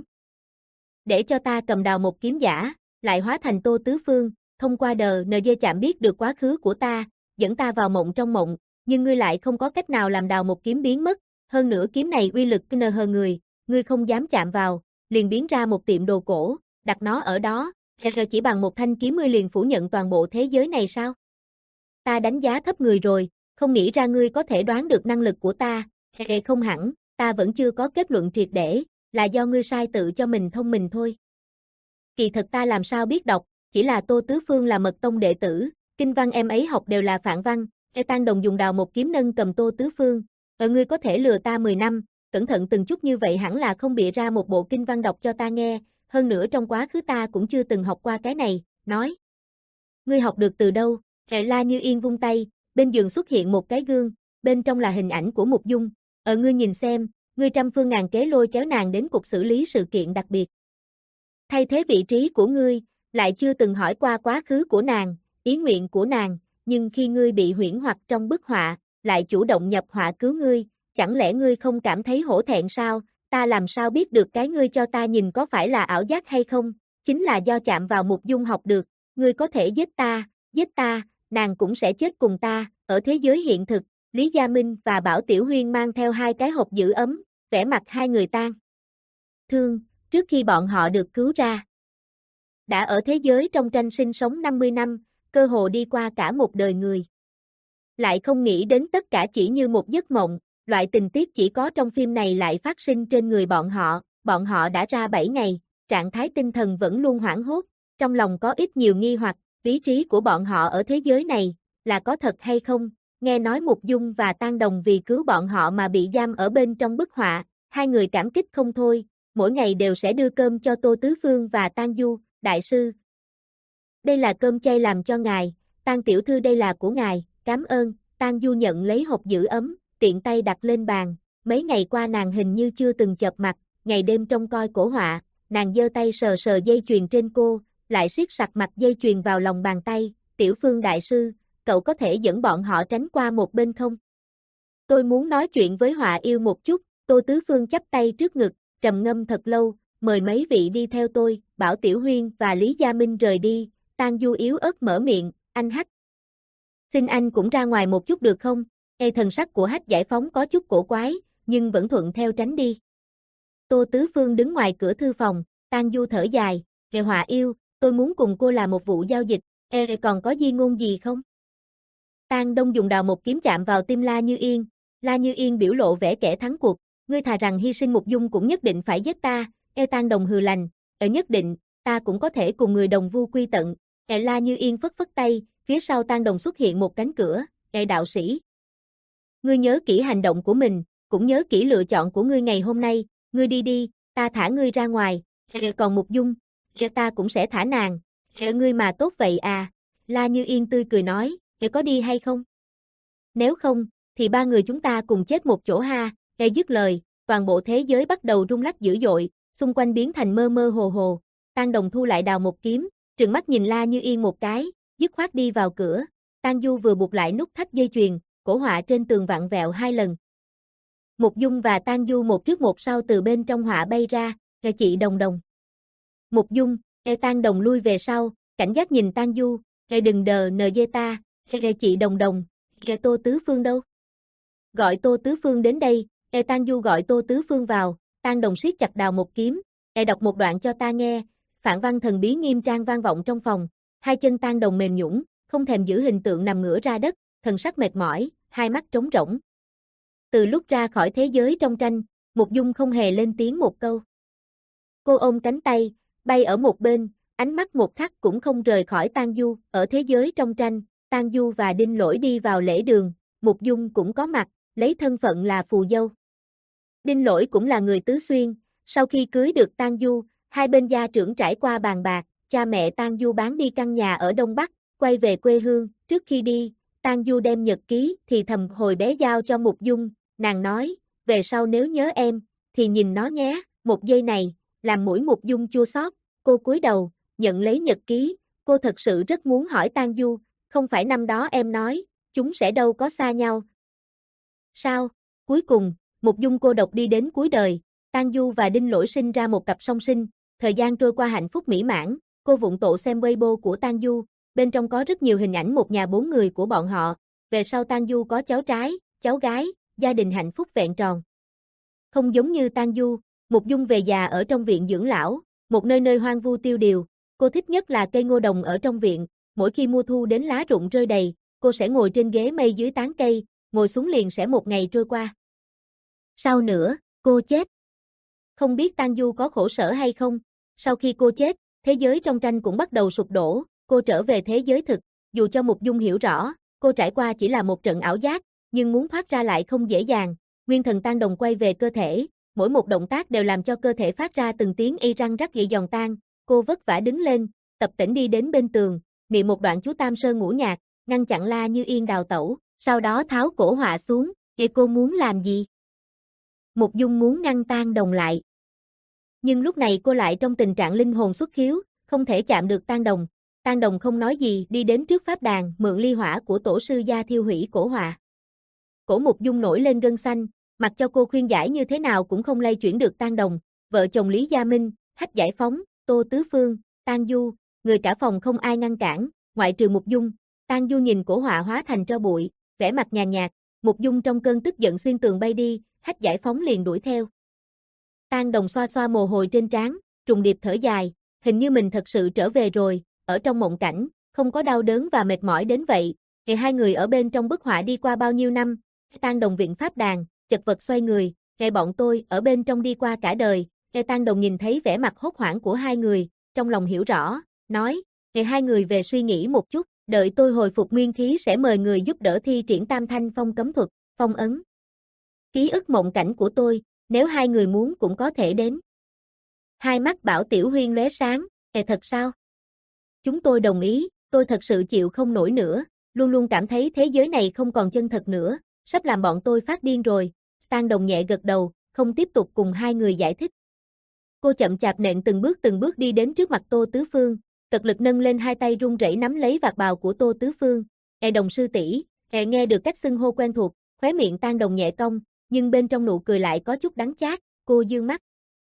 Để cho ta cầm đào một kiếm giả, lại hóa thành Tô Tứ Phương, thông qua đờ nờ dê chạm biết được quá khứ của ta, dẫn ta vào mộng trong mộng, nhưng ngươi lại không có cách nào làm đào một kiếm biến mất, hơn nữa kiếm này uy lực nờ hờ người, ngươi không dám chạm vào, liền biến ra một tiệm đồ cổ, đặt nó ở đó, chỉ bằng một thanh kiếm ngươi liền phủ nhận toàn bộ thế giới này sao? Ta đánh giá thấp người rồi, không nghĩ ra ngươi có thể đoán được năng lực của ta, hệ không hẳn, ta vẫn chưa có kết luận triệt để, là do ngươi sai tự cho mình thông minh thôi. Kỳ thật ta làm sao biết đọc, chỉ là Tô Tứ Phương là mật tông đệ tử, kinh văn em ấy học đều là phạn văn, e Tang Đồng dùng đào một kiếm nâng cầm Tô Tứ Phương, ở ngươi có thể lừa ta mười năm, cẩn thận từng chút như vậy hẳn là không bịa ra một bộ kinh văn đọc cho ta nghe, hơn nữa trong quá khứ ta cũng chưa từng học qua cái này, nói. Ngươi học được từ đâu? Hệ La Như Yên vung tay, bên giường xuất hiện một cái gương, bên trong là hình ảnh của Mục Dung, ở ngươi nhìn xem, ngươi trăm phương ngàn kế lôi kéo nàng đến cục xử lý sự kiện đặc biệt. Thay thế vị trí của ngươi, lại chưa từng hỏi qua quá khứ của nàng, ý nguyện của nàng, nhưng khi ngươi bị huyễn hoặc trong bức họa, lại chủ động nhập họa cứu ngươi, chẳng lẽ ngươi không cảm thấy hổ thẹn sao? Ta làm sao biết được cái ngươi cho ta nhìn có phải là ảo giác hay không? Chính là do chạm vào Mục Dung học được, ngươi có thể giết ta, giết ta, nàng cũng sẽ chết cùng ta, ở thế giới hiện thực. Lý Gia Minh và Bảo Tiểu Huyên mang theo hai cái hộp giữ ấm, vẻ mặt hai người tan thương, trước khi bọn họ được cứu ra. Đã ở thế giới trong tranh sinh sống năm mươi năm, cơ hồ đi qua cả một đời người. Lại không nghĩ đến tất cả chỉ như một giấc mộng, loại tình tiết chỉ có trong phim này lại phát sinh trên người bọn họ, bọn họ đã ra bảy ngày, trạng thái tinh thần vẫn luôn hoảng hốt, trong lòng có ít nhiều nghi hoặc, vị trí của bọn họ ở thế giới này, là có thật hay không? Nghe nói Mục Dung và Tang Đồng vì cứu bọn họ mà bị giam ở bên trong bức họa, hai người cảm kích không thôi, mỗi ngày đều sẽ đưa cơm cho Tô Tứ Phương và Tang Du, đại sư. Đây là cơm chay làm cho ngài, Tang tiểu thư đây là của ngài, cảm ơn. Tang Du nhận lấy hộp giữ ấm, tiện tay đặt lên bàn, mấy ngày qua nàng hình như chưa từng chợp mặt, ngày đêm trông coi cổ họa, nàng giơ tay sờ sờ dây chuyền trên cô, lại siết sặc mặt dây chuyền vào lòng bàn tay, Tiểu Phương đại sư, cậu có thể dẫn bọn họ tránh qua một bên không? Tôi muốn nói chuyện với họa yêu một chút, Tô Tứ Phương chắp tay trước ngực, trầm ngâm thật lâu, mời mấy vị đi theo tôi, Bảo Tiểu Huyên và Lý Gia Minh rời đi, Tang Du yếu ớt mở miệng, anh Hách. Xin anh cũng ra ngoài một chút được không? Ê thần sắc của Hách Giải Phóng có chút cổ quái, nhưng vẫn thuận theo tránh đi. Tô Tứ Phương đứng ngoài cửa thư phòng, Tang Du thở dài, Ê Họa yêu, tôi muốn cùng cô làm một vụ giao dịch, Ê còn có di ngôn gì không? Tang Đông dùng đào một kiếm chạm vào tim La Như Yên, La Như Yên biểu lộ vẻ kẻ thắng cuộc, ngươi thà rằng hy sinh Mục Dung cũng nhất định phải giết ta, Ê Tang Đồng hừ lành, ở nhất định, ta cũng có thể cùng người đồng vu quy tận, Ê La Như Yên phất phất tay, phía sau Tang Đồng xuất hiện một cánh cửa, Ê đạo sĩ. Ngươi nhớ kỹ hành động của mình, cũng nhớ kỹ lựa chọn của ngươi ngày hôm nay, ngươi đi đi, ta thả ngươi ra ngoài, Ê còn Mục Dung, Ê ta cũng sẽ thả nàng, Ê ngươi mà tốt vậy à, La Như Yên tươi cười nói, Ê có đi hay không? Nếu không, thì ba người chúng ta cùng chết một chỗ ha, Ê dứt lời, toàn bộ thế giới bắt đầu rung lắc dữ dội, xung quanh biến thành mơ mơ hồ hồ, Tang Đồng thu lại đào một kiếm, trừng mắt nhìn La Như Yên một cái, dứt khoát đi vào cửa, Tang Du vừa buộc lại nút thắt dây chuyền, cổ họa trên tường vặn vẹo hai lần. Mục Dung và Tang Du một trước một sau từ bên trong họa bay ra, Ê chị Đồng Đồng. Mục Dung, Ê Tang Đồng lui về sau, cảnh giác nhìn Tang Du, Ê đừng đờ nờ dê ta, Ê chị Đồng Đồng, Ê Tô Tứ Phương đâu? Gọi Tô Tứ Phương đến đây, Ê Tang Du gọi Tô Tứ Phương vào, Tang Đồng siết chặt đào một kiếm, Ê đọc một đoạn cho ta nghe, phạn văn thần bí nghiêm trang vang vọng trong phòng, hai chân Tang Đồng mềm nhũn, không thèm giữ hình tượng nằm ngửa ra đất, thần sắc mệt mỏi, hai mắt trống rỗng. Từ lúc ra khỏi thế giới trong tranh, Mục Dung không hề lên tiếng một câu. Cô ôm cánh tay, bay ở một bên, ánh mắt một khắc cũng không rời khỏi Tang Du, ở thế giới trong tranh, Tang Du và Đinh Lỗi đi vào lễ đường, Mục Dung cũng có mặt, lấy thân phận là phù dâu. Đinh Lỗi cũng là người Tứ Xuyên, sau khi cưới được Tang Du, hai bên gia trưởng trải qua bàn bạc, cha mẹ Tang Du bán đi căn nhà ở Đông Bắc, quay về quê hương, trước khi đi, Tang Du đem nhật ký thì thầm hồi bé giao cho Mục Dung, nàng nói, về sau nếu nhớ em, thì nhìn nó nhé, một giây này, làm mũi Mục Dung chua xót, cô cúi đầu, nhận lấy nhật ký, cô thật sự rất muốn hỏi Tang Du, không phải năm đó em nói, chúng sẽ đâu có xa nhau. Sao? Cuối cùng, Mục Dung cô độc đi đến cuối đời, Tang Du và Đinh Lỗi sinh ra một cặp song sinh, thời gian trôi qua hạnh phúc mỹ mãn, cô vụng tộ xem Weibo của Tang Du, bên trong có rất nhiều hình ảnh một nhà bốn người của bọn họ, về sau Tang Du có cháu trai, cháu gái, gia đình hạnh phúc vẹn tròn. Không giống như Tang Du, Mục Dung về già ở trong viện dưỡng lão, một nơi nơi hoang vu tiêu điều, cô thích nhất là cây ngô đồng ở trong viện, mỗi khi mùa thu đến lá rụng rơi đầy, cô sẽ ngồi trên ghế mây dưới tán cây, ngồi xuống liền sẽ một ngày trôi qua. Sau nữa, cô chết. Không biết Tang Du có khổ sở hay không, sau khi cô chết, thế giới trong tranh cũng bắt đầu sụp đổ, cô trở về thế giới thực, dù cho Mục Dung hiểu rõ, cô trải qua chỉ là một trận ảo giác, nhưng muốn thoát ra lại không dễ dàng, nguyên thần Tang Đồng quay về cơ thể, mỗi một động tác đều làm cho cơ thể phát ra từng tiếng y răng rắc gỉ giòn tan, cô vất vả đứng lên, tập tễnh đi đến bên tường, niệm một đoạn chú Tam Sơn Ngũ Nhạc, ngăn chặn La Như Yên đào tẩu, sau đó tháo cổ họa xuống, vậy cô muốn làm gì? Mục Dung muốn ngăn Tang Đồng lại. Nhưng lúc này cô lại trong tình trạng linh hồn xuất khiếu, không thể chạm được Tang Đồng. Tang Đồng không nói gì đi đến trước pháp đàn mượn ly hỏa của tổ sư gia thiêu hủy cổ họa. Cổ Mục Dung nổi lên gân xanh, mặc cho cô khuyên giải như thế nào cũng không lay chuyển được Tang Đồng, vợ chồng Lý Gia Minh, Hách Giải Phóng, Tô Tứ Phương, Tang Du, người cả phòng không ai ngăn cản, ngoại trừ Mục Dung. Tang Du nhìn cổ họa hóa thành tro bụi, vẻ mặt nhàn nhạt, Mục Dung trong cơn tức giận xuyên tường bay đi, Hách Giải Phóng liền đuổi theo. Tang Đồng xoa xoa mồ hôi trên trán, trùng điệp thở dài, hình như mình thật sự trở về rồi, ở trong mộng cảnh, không có đau đớn và mệt mỏi đến vậy. Ngày hai người ở bên trong bức họa đi qua bao nhiêu năm, Tang Đồng viện pháp đàn, chật vật xoay người, ngày bọn tôi ở bên trong đi qua cả đời. Ngày Tang Đồng nhìn thấy vẻ mặt hốt hoảng của hai người, trong lòng hiểu rõ, nói, ngày hai người về suy nghĩ một chút, đợi tôi hồi phục nguyên khí sẽ mời người giúp đỡ thi triển Tam Thanh Phong cấm thuật, phong ấn. Ký ức mộng cảnh của tôi, nếu hai người muốn cũng có thể đến. Hai mắt Bảo Tiểu Huyên lóe sáng, "Ê thật sao? Chúng tôi đồng ý, tôi thật sự chịu không nổi nữa, luôn luôn cảm thấy thế giới này không còn chân thật nữa, sắp làm bọn tôi phát điên rồi." Tang Đồng nhẹ gật đầu, không tiếp tục cùng hai người giải thích. Cô chậm chạp nện từng bước từng bước đi đến trước mặt Tô Tứ Phương, cật lực nâng lên hai tay run rẩy nắm lấy vạt bào của Tô Tứ Phương. "Ê Đồng sư tỷ." Ê nghe được cách xưng hô quen thuộc, khóe miệng Tang Đồng nhẹ cong, nhưng bên trong nụ cười lại có chút đắng chát, cô dương mắt.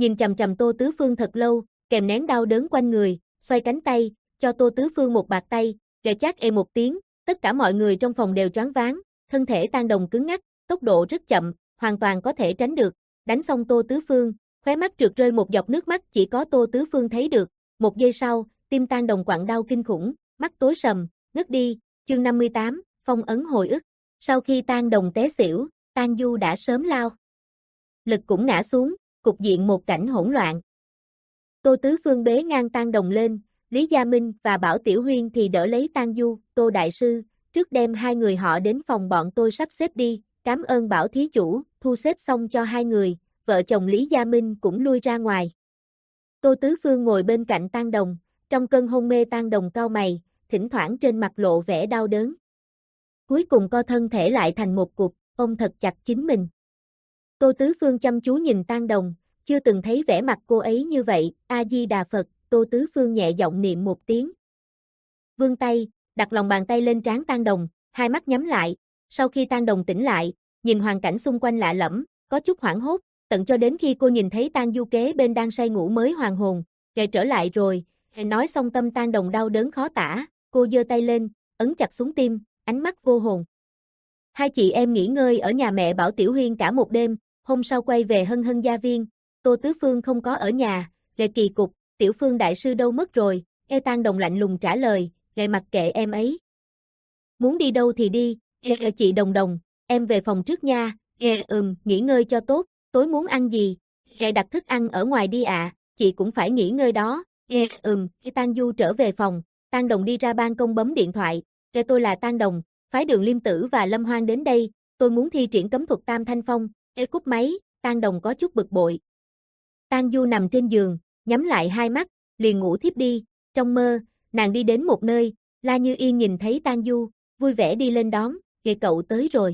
nhìn chằm chằm Tô Tứ Phương thật lâu, kèm nén đau đớn quanh người, xoay cánh tay, cho Tô Tứ Phương một bạt tay, gợi chát ê một tiếng, tất cả mọi người trong phòng đều choáng váng, thân thể Tang Đồng cứng ngắc, tốc độ rất chậm, hoàn toàn có thể tránh được, đánh xong Tô Tứ Phương, khóe mắt trượt rơi một giọt nước mắt chỉ có Tô Tứ Phương thấy được, một giây sau, tim Tang Đồng quặn đau kinh khủng, mắt tối sầm, ngất đi, chương năm mươi tám, phong ấn hồi ức, sau khi Tang Đồng té xỉu, Tang Du đã sớm lao. Lực cũng ngã xuống, cục diện một cảnh hỗn loạn. Tô Tứ Phương bế ngang Tang Đồng lên, Lý Gia Minh và Bảo Tiểu Huyên thì đỡ lấy Tang Du, Tô Đại Sư, trước đem hai người họ đến phòng bọn tôi sắp xếp đi, cảm ơn Bảo Thí Chủ, thu xếp xong cho hai người, vợ chồng Lý Gia Minh cũng lui ra ngoài. Tô Tứ Phương ngồi bên cạnh Tang Đồng, trong cơn hôn mê Tang Đồng cau mày, thỉnh thoảng trên mặt lộ vẻ đau đớn. Cuối cùng co thân thể lại thành một cục, ôm thật chặt chính mình. Tô Tứ Phương chăm chú nhìn Tang Đồng, chưa từng thấy vẻ mặt cô ấy như vậy, A-di-đà Phật, Tô Tứ Phương nhẹ giọng niệm một tiếng. Vươn tay, đặt lòng bàn tay lên trán Tang Đồng, hai mắt nhắm lại, sau khi Tang Đồng tỉnh lại, nhìn hoàn cảnh xung quanh lạ lẫm, có chút hoảng hốt, tận cho đến khi cô nhìn thấy Tang Du kế bên đang say ngủ mới hoàn hồn, kể trở lại rồi, nói xong tâm Tang Đồng đau đớn khó tả, cô giơ tay lên, ấn chặt xuống tim, ánh mắt vô hồn. Hai chị em nghỉ ngơi ở nhà mẹ Bảo Tiểu Huyên cả một đêm, hôm sau quay về Hân Hân Gia Viên, Tô Tứ Phương không có ở nhà, lệ kỳ cục, Tiểu Phương Đại Sư đâu mất rồi, e Tang Đồng lạnh lùng trả lời, lệ mặc kệ em ấy. Muốn đi đâu thì đi, e chị Đồng Đồng, em về phòng trước nha, e ừm, nghỉ ngơi cho tốt, tối muốn ăn gì, e đặt thức ăn ở ngoài đi ạ, à, chị cũng phải nghỉ ngơi đó, e ừm, e Tang Du trở về phòng, Tang Đồng đi ra ban công bấm điện thoại, e tôi là Tang Đồng, phái Đường Liêm Tử và Lâm Hoan đến đây, tôi muốn thi triển cấm thuật Tam Thanh Phong, e cúp máy, Tang Đồng có chút bực bội. Tang Du nằm trên giường, nhắm lại hai mắt, liền ngủ thiếp đi, trong mơ, nàng đi đến một nơi, La Như Yên nhìn thấy Tang Du, vui vẻ đi lên đón, kìa cậu tới rồi.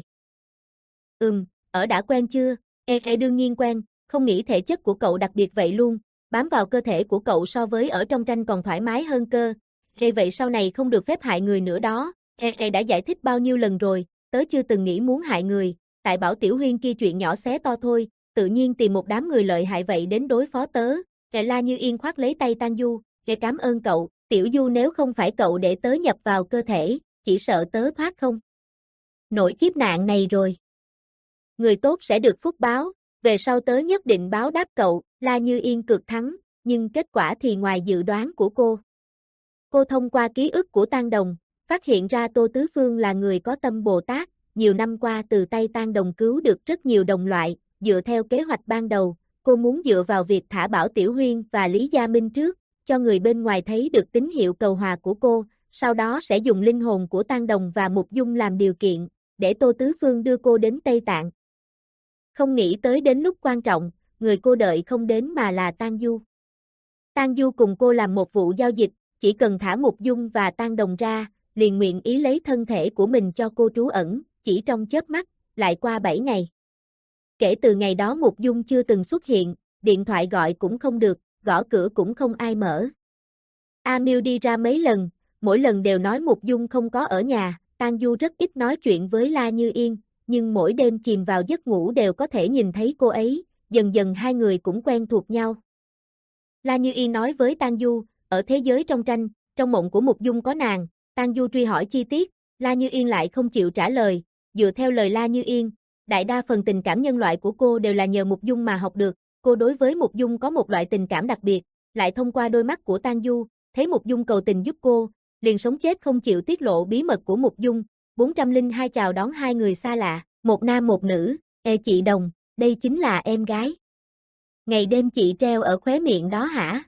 Ừm, ở đã quen chưa, e e đương nhiên quen, không nghĩ thể chất của cậu đặc biệt vậy luôn, bám vào cơ thể của cậu so với ở trong tranh còn thoải mái hơn cơ, e vậy sau này không được phép hại người nữa đó, e e đã giải thích bao nhiêu lần rồi, tớ chưa từng nghĩ muốn hại người, tại Bảo Tiểu Huyên kia chuyện nhỏ xé to thôi, tự nhiên tìm một đám người lợi hại vậy đến đối phó tớ, e La Như Yên khoác lấy tay Tang Du, e cảm ơn cậu, Tiểu Du nếu không phải cậu để tớ nhập vào cơ thể, chỉ sợ tớ thoát không nổi kiếp nạn này rồi. Người tốt sẽ được phúc báo, về sau tớ nhất định báo đáp cậu, La Như Yên cược thắng, nhưng kết quả thì ngoài dự đoán của cô. Cô thông qua ký ức của Tang Đồng, phát hiện ra Tô Tứ Phương là người có tâm Bồ Tát, nhiều năm qua từ tay Tang Đồng cứu được rất nhiều đồng loại, dựa theo kế hoạch ban đầu, cô muốn dựa vào việc thả Bảo Tiểu Huyên và Lý Gia Minh trước, cho người bên ngoài thấy được tín hiệu cầu hòa của cô, sau đó sẽ dùng linh hồn của Tang Đồng và Mục Dung làm điều kiện, để Tô Tứ Phương đưa cô đến Tây Tạng. Không nghĩ tới đến lúc quan trọng, người cô đợi không đến mà là Tang Du. Tang Du cùng cô làm một vụ giao dịch, chỉ cần thả Mục Dung và Tang Đồng ra, liền nguyện ý lấy thân thể của mình cho cô trú ẩn, chỉ trong chớp mắt, lại qua bảy ngày. Kể từ ngày đó Mục Dung chưa từng xuất hiện, điện thoại gọi cũng không được, gõ cửa cũng không ai mở. A Miêu đi ra mấy lần, mỗi lần đều nói Mục Dung không có ở nhà, Tang Du rất ít nói chuyện với La Như Yên, nhưng mỗi đêm chìm vào giấc ngủ đều có thể nhìn thấy cô ấy, dần dần hai người cũng quen thuộc nhau. La Như Yên nói với Tang Du, ở thế giới trong tranh, trong mộng của Mục Dung có nàng, Tang Du truy hỏi chi tiết, La Như Yên lại không chịu trả lời, dựa theo lời La Như Yên, đại đa phần tình cảm nhân loại của cô đều là nhờ Mục Dung mà học được, cô đối với Mục Dung có một loại tình cảm đặc biệt, lại thông qua đôi mắt của Tang Du, thấy Mục Dung cầu tình giúp cô, liền sống chết không chịu tiết lộ bí mật của Mục Dung, bốn trăm lẻ hai chào đón hai người xa lạ, một nam một nữ, e chị Đồng, đây chính là em gái. Ngày đêm chị treo ở khóe miệng đó hả?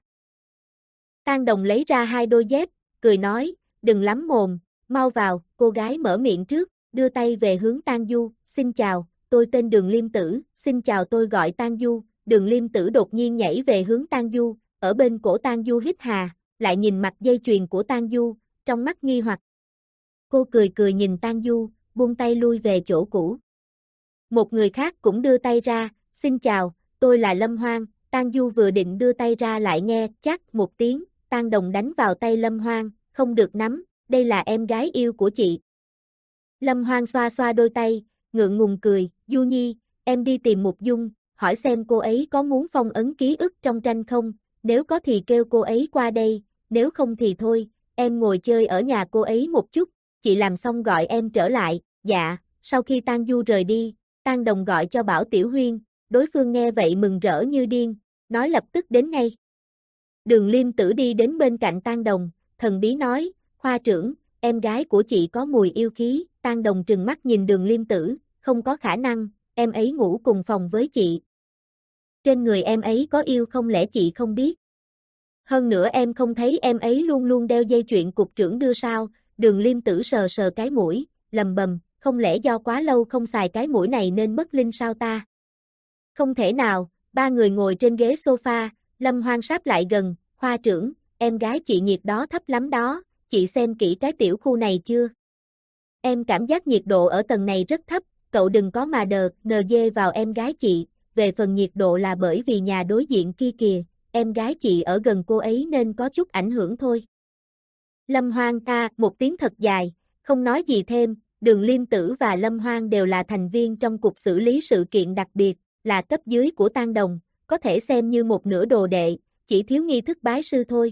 Tang Đồng lấy ra hai đôi dép, cười nói, đừng lắm mồm, mau vào, cô gái mở miệng trước, đưa tay về hướng Tang Du, xin chào, tôi tên Đường Liêm Tử, xin chào tôi gọi Tang Du, Đường Liêm Tử đột nhiên nhảy về hướng Tang Du, ở bên cổ Tang Du hít hà, lại nhìn mặt dây chuyền của Tang Du, trong mắt nghi hoặc. Cô cười cười nhìn Tang Du, buông tay lui về chỗ cũ. Một người khác cũng đưa tay ra, xin chào, tôi là Lâm Hoan, Tang Du vừa định đưa tay ra lại nghe, chắc một tiếng, Tang Đồng đánh vào tay Lâm Hoan, không được nắm, đây là em gái yêu của chị. Lâm Hoan xoa xoa đôi tay, ngượng ngùng cười, Du Nhi, em đi tìm Mục Dung, hỏi xem cô ấy có muốn phong ấn ký ức trong tranh không, nếu có thì kêu cô ấy qua đây, nếu không thì thôi, em ngồi chơi ở nhà cô ấy một chút, chị làm xong gọi em trở lại. Dạ. Sau khi Tang Du rời đi, Tang Đồng gọi cho Bảo Tiểu Huyên, đối phương nghe vậy mừng rỡ như điên, nói lập tức đến ngay. Đường Liêm Tử đi đến bên cạnh Tang Đồng, thần bí nói, khoa trưởng, em gái của chị có mùi yêu khí. Tang Đồng trừng mắt nhìn Đường Liêm Tử, không có khả năng, em ấy ngủ cùng phòng với chị. Trên người em ấy có yêu không lẽ chị không biết? Hơn nữa em không thấy em ấy luôn luôn đeo dây chuyền cục trưởng đưa sao? Đường Liêm Tử sờ sờ cái mũi, lầm bầm, không lẽ do quá lâu không xài cái mũi này nên mất linh sao ta? Không thể nào, ba người ngồi trên ghế sofa, Lâm Hoan sáp lại gần, khoa trưởng, em gái chị nhiệt đó thấp lắm đó, chị xem kỹ cái tiểu khu này chưa? Em cảm giác nhiệt độ ở tầng này rất thấp, cậu đừng có mà đờ, nờ dê vào em gái chị, về phần nhiệt độ là bởi vì nhà đối diện kia kìa, em gái chị ở gần cô ấy nên có chút ảnh hưởng thôi. Lâm Hoan a một tiếng thật dài, không nói gì thêm, Đường Liêm Tử và Lâm Hoan đều là thành viên trong cục xử lý sự kiện đặc biệt, là cấp dưới của Tang Đồng, có thể xem như một nửa đồ đệ, chỉ thiếu nghi thức bái sư thôi.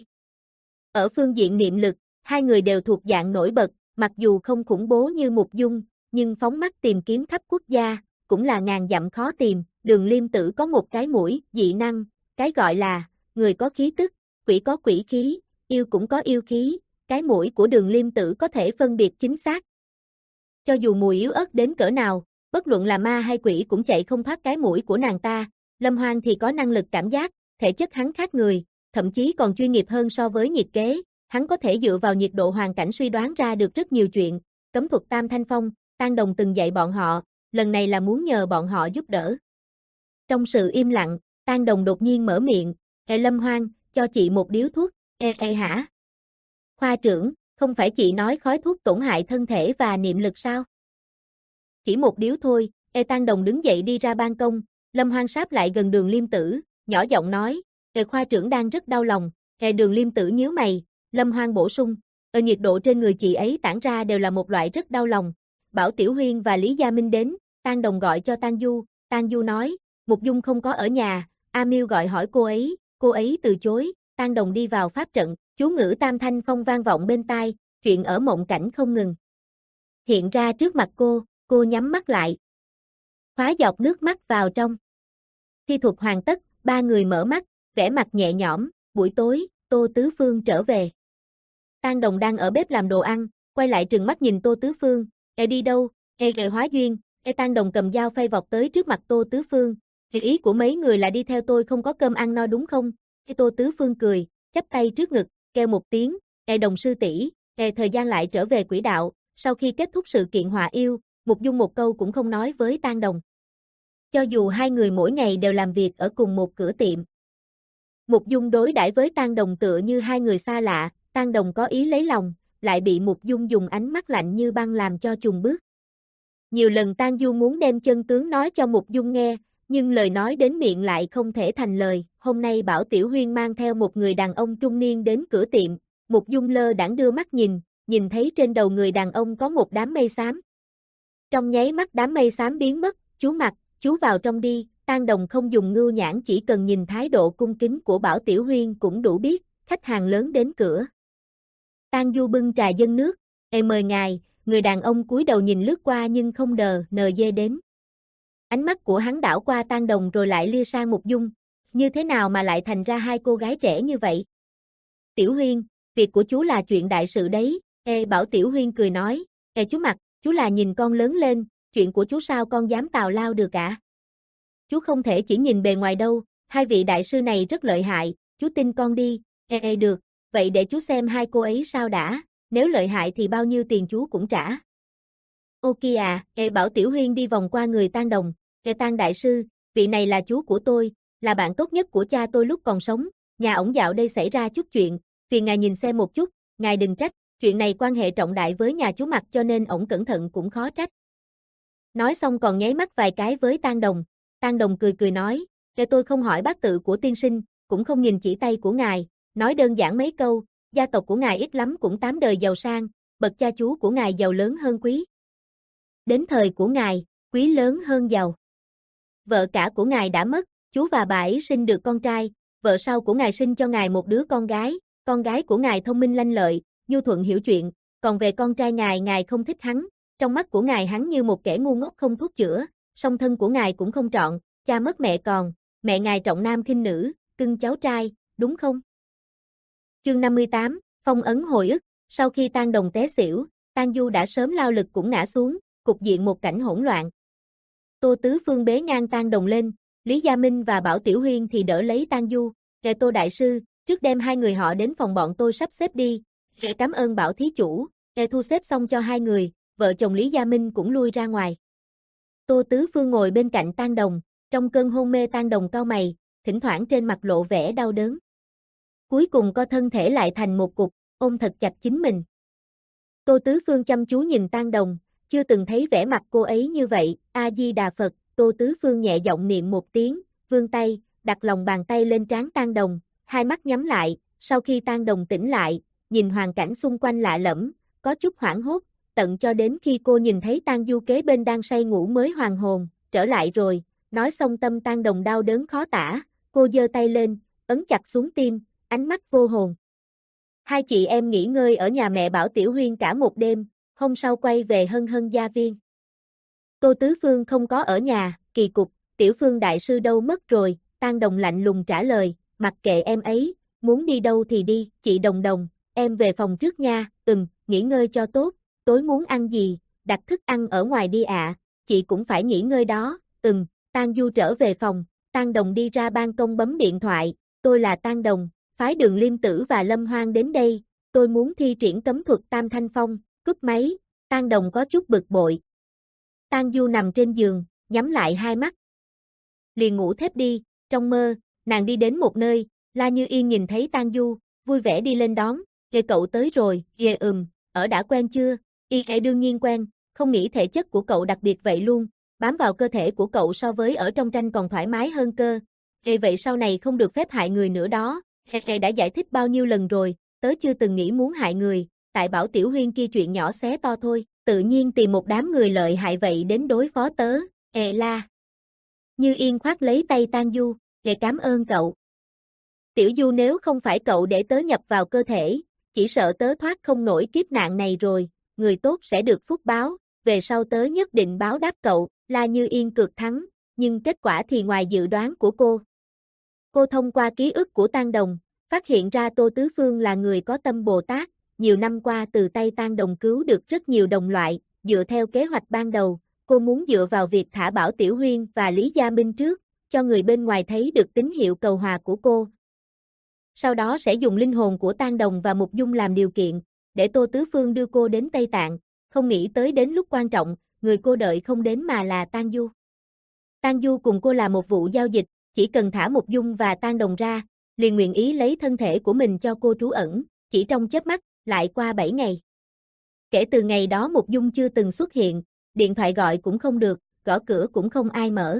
Ở phương diện niệm lực, hai người đều thuộc dạng nổi bật, mặc dù không khủng bố như Mục Dung, nhưng phóng mắt tìm kiếm khắp quốc gia, cũng là ngàn dặm khó tìm. Đường Liêm Tử có một cái mũi, dị năng, cái gọi là, người có khí tức, quỷ có quỷ khí, yêu cũng có yêu khí, cái mũi của Đường Liêm Tử có thể phân biệt chính xác. Cho dù mùi yếu ớt đến cỡ nào, bất luận là ma hay quỷ cũng chạy không thoát cái mũi của nàng ta. Lâm Hoan thì có năng lực cảm giác, thể chất hắn khác người, thậm chí còn chuyên nghiệp hơn so với nhiệt kế, hắn có thể dựa vào nhiệt độ hoàn cảnh suy đoán ra được rất nhiều chuyện. Cấm thuật Tam Thanh Phong, Tang Đồng từng dạy bọn họ, lần này là muốn nhờ bọn họ giúp đỡ. Trong sự im lặng, Tang Đồng đột nhiên mở miệng, "Ê Lâm Hoan, cho chị một điếu thuốc." "Ê ê hả? Khoa trưởng, không phải chị nói khói thuốc tổn hại thân thể và niệm lực sao?" "Chỉ một điếu thôi." Ê Tang Đồng đứng dậy đi ra ban công, Lâm Hoan sáp lại gần Đường Liêm Tử, nhỏ giọng nói, "Ê khoa trưởng đang rất đau lòng." Ê Đường Liêm Tử nhíu mày, Lâm Hoan bổ sung, "Ở nhiệt độ trên người chị ấy tản ra đều là một loại rất đau lòng." Bảo Tiểu Huyên và Lý Gia Minh đến, Tang Đồng gọi cho Tang Du, Tang Du nói, Mục Dung không có ở nhà, A Miêu gọi hỏi cô ấy, cô ấy từ chối. Tang Đồng đi vào pháp trận, chú ngữ Tam Thanh Phong vang vọng bên tai, chuyện ở mộng cảnh không ngừng hiện ra trước mặt cô, cô nhắm mắt lại, khóa giọt nước mắt vào trong. Thi thuật hoàn tất, ba người mở mắt, vẻ mặt nhẹ nhõm. Buổi tối, Tô Tứ Phương trở về. Tang Đồng đang ở bếp làm đồ ăn, quay lại trừng mắt nhìn Tô Tứ Phương, "Ê đi đâu?" "Ê kệ hóa duyên." Ê Tang Đồng cầm dao phay vọt tới trước mặt Tô Tứ Phương, "Ý ý của mấy người là đi theo tôi không có cơm ăn no đúng không?" Ê Tô Tứ Phương cười, chắp tay trước ngực, kêu một tiếng, "Ê Đồng sư tỷ." Ê thời gian lại trở về quỹ đạo, sau khi kết thúc sự kiện hòa yêu, Mục Dung một câu cũng không nói với Tang Đồng. Cho dù hai người mỗi ngày đều làm việc ở cùng một cửa tiệm. Mục Dung đối đãi với Tang Đồng tựa như hai người xa lạ, Tang Đồng có ý lấy lòng, lại bị Mục Dung dùng ánh mắt lạnh như băng làm cho chùng bước. Nhiều lần Tang Du muốn đem chân tướng nói cho Mục Dung nghe, nhưng lời nói đến miệng lại không thể thành lời. Hôm nay Bảo Tiểu Huyên mang theo một người đàn ông trung niên đến cửa tiệm, Mục Dung lơ đãng đưa mắt nhìn, nhìn thấy trên đầu người đàn ông có một đám mây xám. Trong nháy mắt đám mây xám biến mất, "Chú Mặc, chú vào trong đi." Tang Đồng không dùng ngưu nhãn, chỉ cần nhìn thái độ cung kính của Bảo Tiểu Huyên cũng đủ biết, khách hàng lớn đến cửa. Tang Du bưng trà dâng nước, "Ê mời ngài." Người đàn ông cúi đầu nhìn lướt qua nhưng không đờ, nờ dê đến. Ánh mắt của hắn đảo qua Tang Đồng rồi lại lia sang Mục Dung, như thế nào mà lại thành ra hai cô gái trẻ như vậy? "Tiểu Huyên, việc của chú là chuyện đại sự đấy." Ê Bảo Tiểu Huyên cười nói, "Ê chú Mặc, chú là nhìn con lớn lên, chuyện của chú sao con dám tào lao được cả? Chú không thể chỉ nhìn bề ngoài đâu, hai vị đại sư này rất lợi hại, chú tin con đi." "Ê ê được, vậy để chú xem hai cô ấy sao đã, nếu lợi hại thì bao nhiêu tiền chú cũng trả." "Ok à." Ê Bảo Tiểu Huyên đi vòng qua người Tang Đồng, "Ê Tang đại sư, vị này là chú của tôi, là bạn tốt nhất của cha tôi lúc còn sống, nhà ổng dạo đây xảy ra chút chuyện, phiền ngài nhìn xem một chút, ngài đừng trách, chuyện này quan hệ trọng đại với nhà chú Mặc cho nên ổng cẩn thận cũng khó trách." Nói xong còn nháy mắt vài cái với Tang Đồng. Tang Đồng cười cười nói, "Để tôi không hỏi bát tự của tiên sinh, cũng không nhìn chỉ tay của ngài, nói đơn giản mấy câu, gia tộc của ngài ít lắm cũng tám đời giàu sang, bậc cha chú của ngài giàu lớn hơn quý. Đến thời của ngài, quý lớn hơn giàu. vợ cả của ngài đã mất, chú và bà ấy sinh được con trai, vợ sau của ngài sinh cho ngài một đứa con gái, con gái của ngài thông minh lanh lợi, nhu thuận hiểu chuyện, còn về con trai ngài ngài không thích hắn, trong mắt của ngài hắn như một kẻ ngu ngốc không thuốc chữa, song thân của ngài cũng không trọn, cha mất mẹ còn, mẹ ngài trọng nam khinh nữ, cưng cháu trai, đúng không? Chương năm mươi tám, phong ấn hồi ức, sau khi Tang Đồng té xỉu, Tang Du đã sớm lao lực cũng ngã xuống, cục diện một cảnh hỗn loạn. Tô Tứ Phương bế ngang Tang Đồng lên, Lý Gia Minh và Bảo Tiểu Huyên thì đỡ lấy Tang Du, "Kệ Tô đại sư, trước đem hai người họ đến phòng bọn tôi sắp xếp đi." "Kệ cảm ơn Bảo thí chủ." Kệ thu xếp xong cho hai người, vợ chồng Lý Gia Minh cũng lui ra ngoài. Tô Tứ Phương ngồi bên cạnh Tang Đồng, trong cơn hôn mê Tang Đồng cau mày, thỉnh thoảng trên mặt lộ vẻ đau đớn. Cuối cùng co thân thể lại thành một cục, ôm thật chặt chính mình. Tô Tứ Phương chăm chú nhìn Tang Đồng, chưa từng thấy vẻ mặt cô ấy như vậy, A Di Đà Phật, Tô Tứ Phương nhẹ giọng niệm một tiếng, vươn tay, đặt lòng bàn tay lên trán Tang Đồng, hai mắt nhắm lại, sau khi Tang Đồng tỉnh lại, nhìn hoàn cảnh xung quanh lạ lẫm, có chút hoảng hốt, tận cho đến khi cô nhìn thấy Tang Du kế bên đang say ngủ mới hoàn hồn, trở lại rồi, nói xong tâm Tang Đồng đau đớn khó tả, cô giơ tay lên, ấn chặt xuống tim, ánh mắt vô hồn. Hai chị em nghỉ ngơi ở nhà mẹ Bảo Tiểu Huyên cả một đêm, hôm sau quay về Hân Hân gia viên. Tô Tứ Phương không có ở nhà, kỳ cục, Tiểu Phương đại sư đâu mất rồi, Tang Đồng lạnh lùng trả lời, mặc kệ em ấy, muốn đi đâu thì đi, chị Đồng Đồng, em về phòng trước nha, ừm, nghỉ ngơi cho tốt, tối muốn ăn gì, đặt thức ăn ở ngoài đi ạ, chị cũng phải nghỉ ngơi đó, ừm, Tang Du trở về phòng, Tang Đồng đi ra ban công bấm điện thoại, tôi là Tang Đồng, phái Đường Liêm Tử và Lâm Hoang đến đây, tôi muốn thi triển cấm thuật Tam Thanh Phong, cúp máy, Tang Đồng có chút bực bội. Tang Du nằm trên giường, nhắm lại hai mắt. Liền ngủ thiếp đi, trong mơ, nàng đi đến một nơi, La Như Yên nhìn thấy Tang Du, vui vẻ đi lên đón, "Ghê cậu tới rồi." "Ghê ừm, ở đã quen chưa?" "Y ghê đương nhiên quen, không nghĩ thể chất của cậu đặc biệt vậy luôn, bám vào cơ thể của cậu so với ở trong tranh còn thoải mái hơn cơ." "Ghê vậy sau này không được phép hại người nữa đó." "Ghê đã giải thích bao nhiêu lần rồi, tớ chưa từng nghĩ muốn hại người, tại Bảo Tiểu Huyên kia chuyện nhỏ xé to thôi, tự nhiên tìm một đám người lợi hại vậy đến đối phó tớ." "Ê La." Như Yên khoác lấy tay Tang Du, "Ghê cảm ơn cậu. Tiểu Du nếu không phải cậu để tớ nhập vào cơ thể, chỉ sợ tớ thoát không nổi kiếp nạn này rồi, người tốt sẽ được phúc báo, về sau tớ nhất định báo đáp cậu." La Như Yên cược thắng, nhưng kết quả thì ngoài dự đoán của cô. Cô thông qua ký ức của Tang Đồng, phát hiện ra Tô Tứ Phương là người có tâm Bồ Tát, nhiều năm qua từ tay Tang Đồng cứu được rất nhiều đồng loại, dựa theo kế hoạch ban đầu, cô muốn dựa vào việc thả Bảo Tiểu Huyên và Lý Gia Minh trước, cho người bên ngoài thấy được tín hiệu cầu hòa của cô. Sau đó sẽ dùng linh hồn của Tang Đồng và Mục Dung làm điều kiện, để Tô Tứ Phương đưa cô đến Tây Tạng, không nghĩ tới đến lúc quan trọng, người cô đợi không đến mà là Tang Du. Tang Du cùng cô là một vụ giao dịch, chỉ cần thả Mục Dung và Tang Đồng ra, liền nguyện ý lấy thân thể của mình cho cô trú ẩn, chỉ trong chớp mắt, lại qua bảy ngày. Kể từ ngày đó Mục Dung chưa từng xuất hiện, điện thoại gọi cũng không được, gõ cửa cũng không ai mở.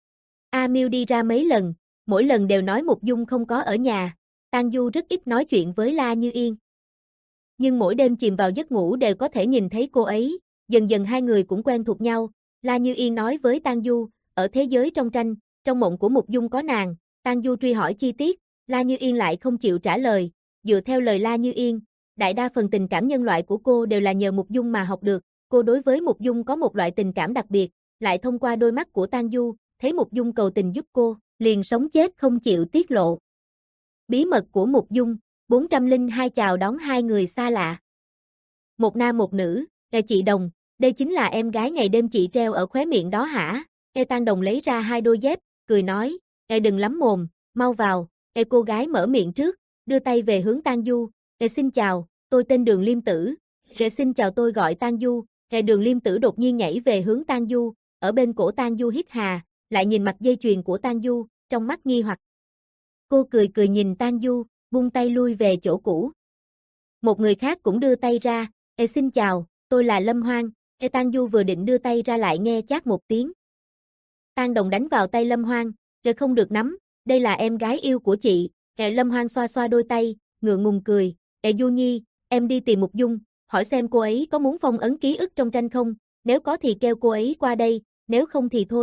A Miêu đi ra mấy lần, mỗi lần đều nói Mục Dung không có ở nhà, Tang Du rất ít nói chuyện với La Như Yên. Nhưng mỗi đêm chìm vào giấc ngủ đều có thể nhìn thấy cô ấy, dần dần hai người cũng quen thuộc nhau, La Như Yên nói với Tang Du, ở thế giới trong tranh, trong mộng của Mục Dung có nàng, Tang Du truy hỏi chi tiết, La Như Yên lại không chịu trả lời, dựa theo lời La Như Yên, đại đa phần tình cảm nhân loại của cô đều là nhờ Mục Dung mà học được, cô đối với Mục Dung có một loại tình cảm đặc biệt, lại thông qua đôi mắt của Tang Du, thấy Mục Dung cầu tình giúp cô, liền sống chết không chịu tiết lộ. Bí mật của Mục Dung, bốn trăm lẻ hai chào đón hai người xa lạ. Một nam một nữ, "Ê chị Đồng, đây chính là em gái ngày đêm chị treo ở khóe miệng đó hả?" Ê Tang Đồng lấy ra hai đôi dép, cười nói, "Ê đừng lắm mồm, mau vào." Ê cô gái mở miệng trước, đưa tay về hướng Tang Du, "Ê xin chào, tôi tên Đường Liêm Tử." "Ê xin chào tôi gọi Tang Du." Ê Đường Liêm Tử đột nhiên nhảy về hướng Tang Du, ở bên cổ Tang Du hít hà, lại nhìn mặt dây chuyền của Tang Du, trong mắt nghi hoặc. Cô cười cười nhìn Tang Du, buông tay lui về chỗ cũ. Một người khác cũng đưa tay ra, "Ê xin chào, tôi là Lâm Hoang." Ê Tang Du vừa định đưa tay ra lại nghe chát một tiếng. Tang Đồng đánh vào tay Lâm Hoang, "Ê không được nắm, đây là em gái yêu của chị." Ê Lâm Hoang xoa xoa đôi tay, ngượng ngùng cười, "Ê Du Nhi, em đi tìm Mục Dung, hỏi xem cô ấy có muốn phong ấn ký ức trong tranh không, nếu có thì kêu cô ấy qua đây, nếu không thì thôi."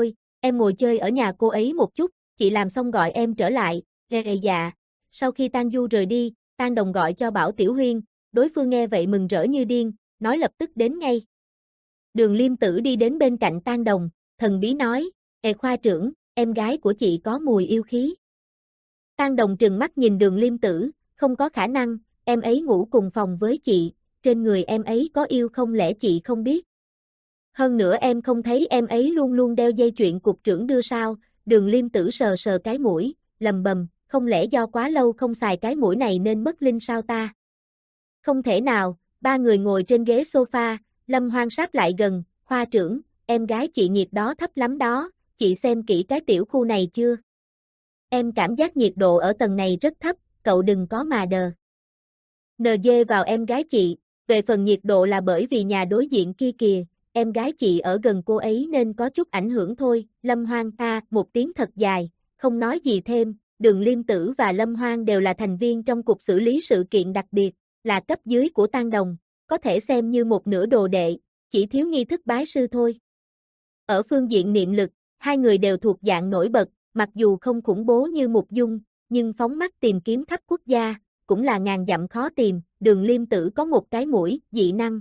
em ngồi chơi ở nhà cô ấy một chút, chị làm xong gọi em trở lại, ê, ê dạ. Sau khi Tang Du rời đi, Tang Đồng gọi cho Bảo Tiểu Huyên, đối phương nghe vậy mừng rỡ như điên, nói lập tức đến ngay. Đường Liêm Tử đi đến bên cạnh Tang Đồng, thần bí nói, ê khoa trưởng, em gái của chị có mùi yêu khí. Tang Đồng trừng mắt nhìn Đường Liêm Tử, không có khả năng, em ấy ngủ cùng phòng với chị, trên người em ấy có yêu không lẽ chị không biết. Hơn nữa em không thấy em ấy luôn luôn đeo dây chuyền cục trưởng đưa sao, Đường Liêm Tử sờ sờ cái mũi, lầm bầm, không lẽ do quá lâu không xài cái mũi này nên mất linh sao ta? Không thể nào, ba người ngồi trên ghế sofa, Lâm Hoan sáp lại gần, khoa trưởng, em gái chị nhiệt đó thấp lắm đó, chị xem kỹ cái tiểu khu này chưa? Em cảm giác nhiệt độ ở tầng này rất thấp, cậu đừng có mà đờ. en giê vào em gái chị, về phần nhiệt độ là bởi vì nhà đối diện kia kìa, em gái chị ở gần cô ấy nên có chút ảnh hưởng thôi, Lâm Hoan a à, một tiếng thật dài, không nói gì thêm, Đường Liêm Tử và Lâm Hoan đều là thành viên trong cục xử lý sự kiện đặc biệt, là cấp dưới của Tang Đồng, có thể xem như một nửa đồ đệ, chỉ thiếu nghi thức bái sư thôi. Ở phương diện niệm lực, hai người đều thuộc dạng nổi bật, mặc dù không khủng bố như Mục Dung, nhưng phóng mắt tìm kiếm khắp quốc gia, cũng là ngàn dặm khó tìm, Đường Liêm Tử có một cái mũi, dị năng.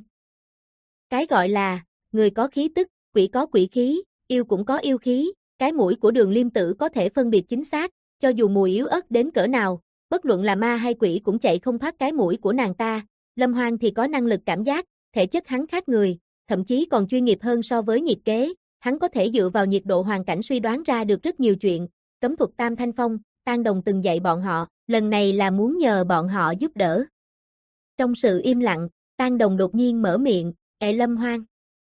Cái gọi là, người có khí tức, quỷ có quỷ khí, yêu cũng có yêu khí, cái mũi của Đường Liêm Tử có thể phân biệt chính xác, cho dù mùi yếu ớt đến cỡ nào, bất luận là ma hay quỷ cũng chạy không thoát cái mũi của nàng ta. Lâm Hoan thì có năng lực cảm giác, thể chất hắn khác người, thậm chí còn chuyên nghiệp hơn so với nhiệt kế, hắn có thể dựa vào nhiệt độ hoàn cảnh suy đoán ra được rất nhiều chuyện, cấm thuật Tam Thanh Phong, Tang Đồng từng dạy bọn họ, lần này là muốn nhờ bọn họ giúp đỡ. Trong sự im lặng, Tang Đồng đột nhiên mở miệng, ê Lâm Hoan.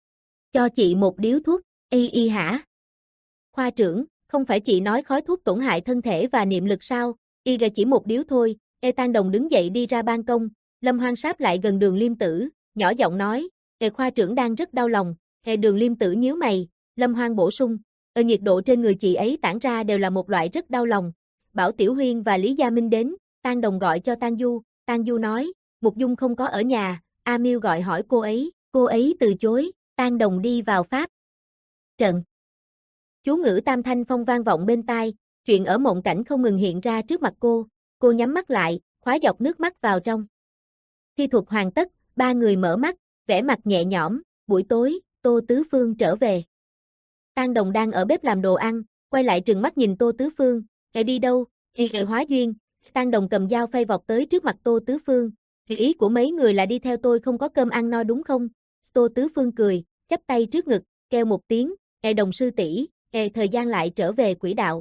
Cho chị một điếu thuốc, y y hả? Khoa trưởng, không phải chị nói khói thuốc tổn hại thân thể và niệm lực sao, y gà chỉ một điếu thôi, ê Tang Đồng đứng dậy đi ra ban công, Lâm Hoan sáp lại gần Đường Liêm Tử, nhỏ giọng nói, ê khoa trưởng đang rất đau lòng, ê Đường Liêm Tử nhíu mày, Lâm Hoan bổ sung, ở nhiệt độ trên người chị ấy tản ra đều là một loại rất đau lòng. Bảo Tiểu Huyên và Lý Gia Minh đến, Tang Đồng gọi cho Tang Du, Tang Du nói, Mục Dung không có ở nhà, A Miêu gọi hỏi cô ấy, cô ấy từ chối, Tang Đồng đi vào pháp trận. Chú ngữ Tam Thanh Phong vang vọng bên tai, chuyện ở mộng cảnh không ngừng hiện ra trước mặt cô, cô nhắm mắt lại, khóa dọc nước mắt vào trong. Thi thuật hoàn tất, ba người mở mắt, vẻ mặt nhẹ nhõm, buổi tối, Tô Tứ Phương trở về. Tang Đồng đang ở bếp làm đồ ăn, quay lại trừng mắt nhìn Tô Tứ Phương, "Ngài đi đâu?" "Y hóa duyên." Tang Đồng cầm dao phay vọt tới trước mặt Tô Tứ Phương, "Thì ý của mấy người là đi theo tôi không có cơm ăn no đúng không?" Tô Tứ Phương cười, chắp tay trước ngực, kêu một tiếng, "Ngài Đồng sư tỷ." Ngài thời gian lại trở về quỹ đạo.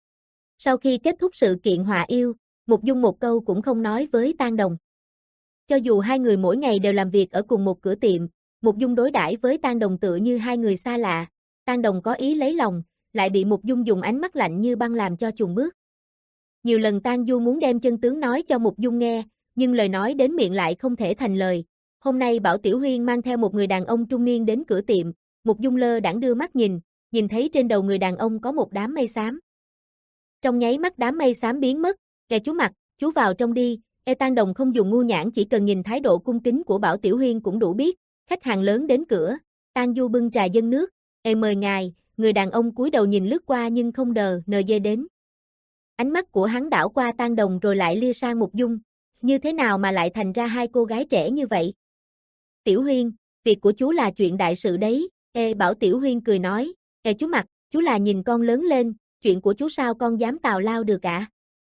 Sau khi kết thúc sự kiện hòa yêu, Mục Dung một câu cũng không nói với Tang Đồng. Cho dù hai người mỗi ngày đều làm việc ở cùng một cửa tiệm, Mục Dung đối đãi với Tang Đồng tựa như hai người xa lạ. Tang Đồng có ý lấy lòng, lại bị Mục Dung dùng ánh mắt lạnh như băng làm cho chùn bước. Nhiều lần Tang Du muốn đem chân tướng nói cho Mục Dung nghe, nhưng lời nói đến miệng lại không thể thành lời. Hôm nay Bảo Tiểu Huyên mang theo một người đàn ông trung niên đến cửa tiệm, Mục Dung lơ đãng đưa mắt nhìn, nhìn thấy trên đầu người đàn ông có một đám mây xám. Trong nháy mắt đám mây xám biến mất, "Kẻ chú mặt, chú vào trong đi." E Tang Đồng không dùng ngu nhãn, chỉ cần nhìn thái độ cung kính của Bảo Tiểu Huyên cũng đủ biết, khách hàng lớn đến cửa. Tang Du bưng trà dâng nước, "E mời ngài." Người đàn ông cúi đầu nhìn lướt qua nhưng không đờ nờ dê đến. Ánh mắt của hắn đảo qua Tang Đồng rồi lại lia sang Mục Dung, như thế nào mà lại thành ra hai cô gái trẻ như vậy? "Tiểu Huyên, việc của chú là chuyện đại sự đấy." E Bảo Tiểu Huyên cười nói, "E chú mặt, chú là nhìn con lớn lên, chuyện của chú sao con dám tào lao được ạ?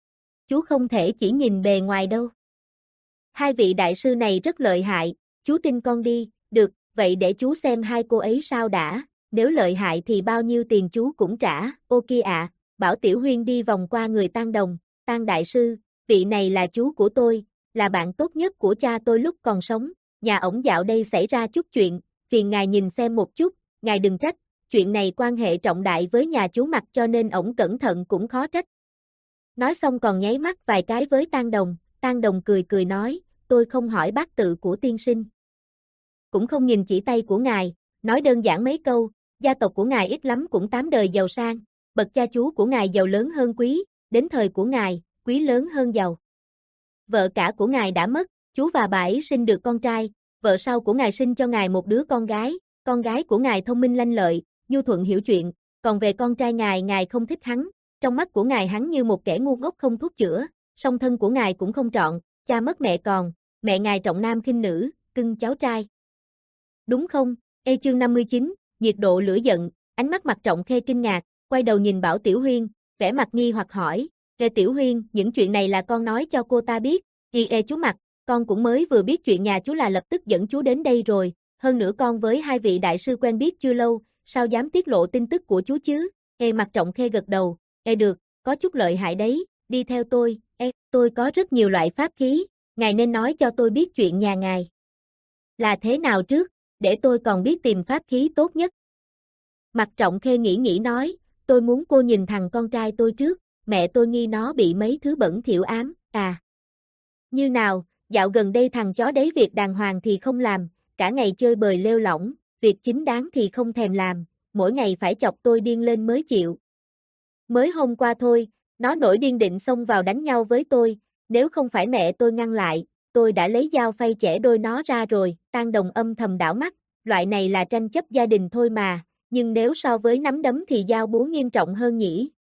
Chú không thể chỉ nhìn bề ngoài đâu. Hai vị đại sư này rất lợi hại, chú tin con đi." "Được, vậy để chú xem hai cô ấy sao đã, nếu lợi hại thì bao nhiêu tiền chú cũng trả." "Ok ạ." Bảo Tiểu Huyên đi vòng qua người Tang Đồng, "Tang đại sư, vị này là chú của tôi, là bạn tốt nhất của cha tôi lúc còn sống, nhà ổng dạo đây xảy ra chút chuyện, phiền ngài nhìn xem một chút, ngài đừng trách, chuyện này quan hệ trọng đại với nhà chú mặt cho nên ổng cẩn thận cũng khó trách." Nói xong còn nháy mắt vài cái với Tang Đồng, Tang Đồng cười cười nói, "Tôi không hỏi bát tự của tiên sinh, cũng không nhìn chỉ tay của ngài, nói đơn giản mấy câu, gia tộc của ngài ít lắm cũng tám đời giàu sang, bậc cha chú của ngài giàu lớn hơn quý, đến thời của ngài, quý lớn hơn giàu. Vợ cả của ngài đã mất, chú và bà ấy sinh được con trai, vợ sau của ngài sinh cho ngài một đứa con gái, con gái của ngài thông minh lanh lợi, nhu thuận hiểu chuyện, còn về con trai ngài ngài không thích hắn, trong mắt của ngài hắn như một kẻ ngu ngốc không thuốc chữa, song thân của ngài cũng không trọn, cha mất mẹ còn, mẹ ngài trọng nam khinh nữ, cưng cháu trai. Đúng không? Ê chương năm mươi chín, nhiệt độ lửa giận, ánh mắt Mạc Trọng Khê kinh ngạc, quay đầu nhìn Bảo Tiểu Huyên, vẻ mặt nghi hoặc hỏi, Ê Tiểu Huyên, những chuyện này là con nói cho cô ta biết, y ê chú Mạc, con cũng mới vừa biết chuyện nhà chú là lập tức dẫn chú đến đây rồi, hơn nữa con với hai vị đại sư quen biết chưa lâu, sao dám tiết lộ tin tức của chú chứ, Ê Mạc Trọng Khê gật đầu, Ê được, có chút lợi hại đấy, đi theo tôi, Ê, tôi có rất nhiều loại pháp khí, ngài nên nói cho tôi biết chuyện nhà ngài. Là thế nào trước, để tôi còn biết tìm pháp khí tốt nhất. Mạc Trọng Khê nghĩ nghĩ nói, tôi muốn cô nhìn thằng con trai tôi trước, mẹ tôi nghi nó bị mấy thứ bẩn thỉu ám, à. Như nào, dạo gần đây thằng chó đấy việc đàng hoàng thì không làm, cả ngày chơi bời lêu lỏng, việc chính đáng thì không thèm làm, mỗi ngày phải chọc tôi điên lên mới chịu. Mới hôm qua thôi, nó nổi điên định xông vào đánh nhau với tôi, nếu không phải mẹ tôi ngăn lại, tôi đã lấy dao phay chẻ đôi nó ra rồi, Tang Đồng âm thầm đảo mắt, loại này là tranh chấp gia đình thôi mà, nhưng nếu so với nắm đấm thì dao búa nghiêm trọng hơn nhỉ.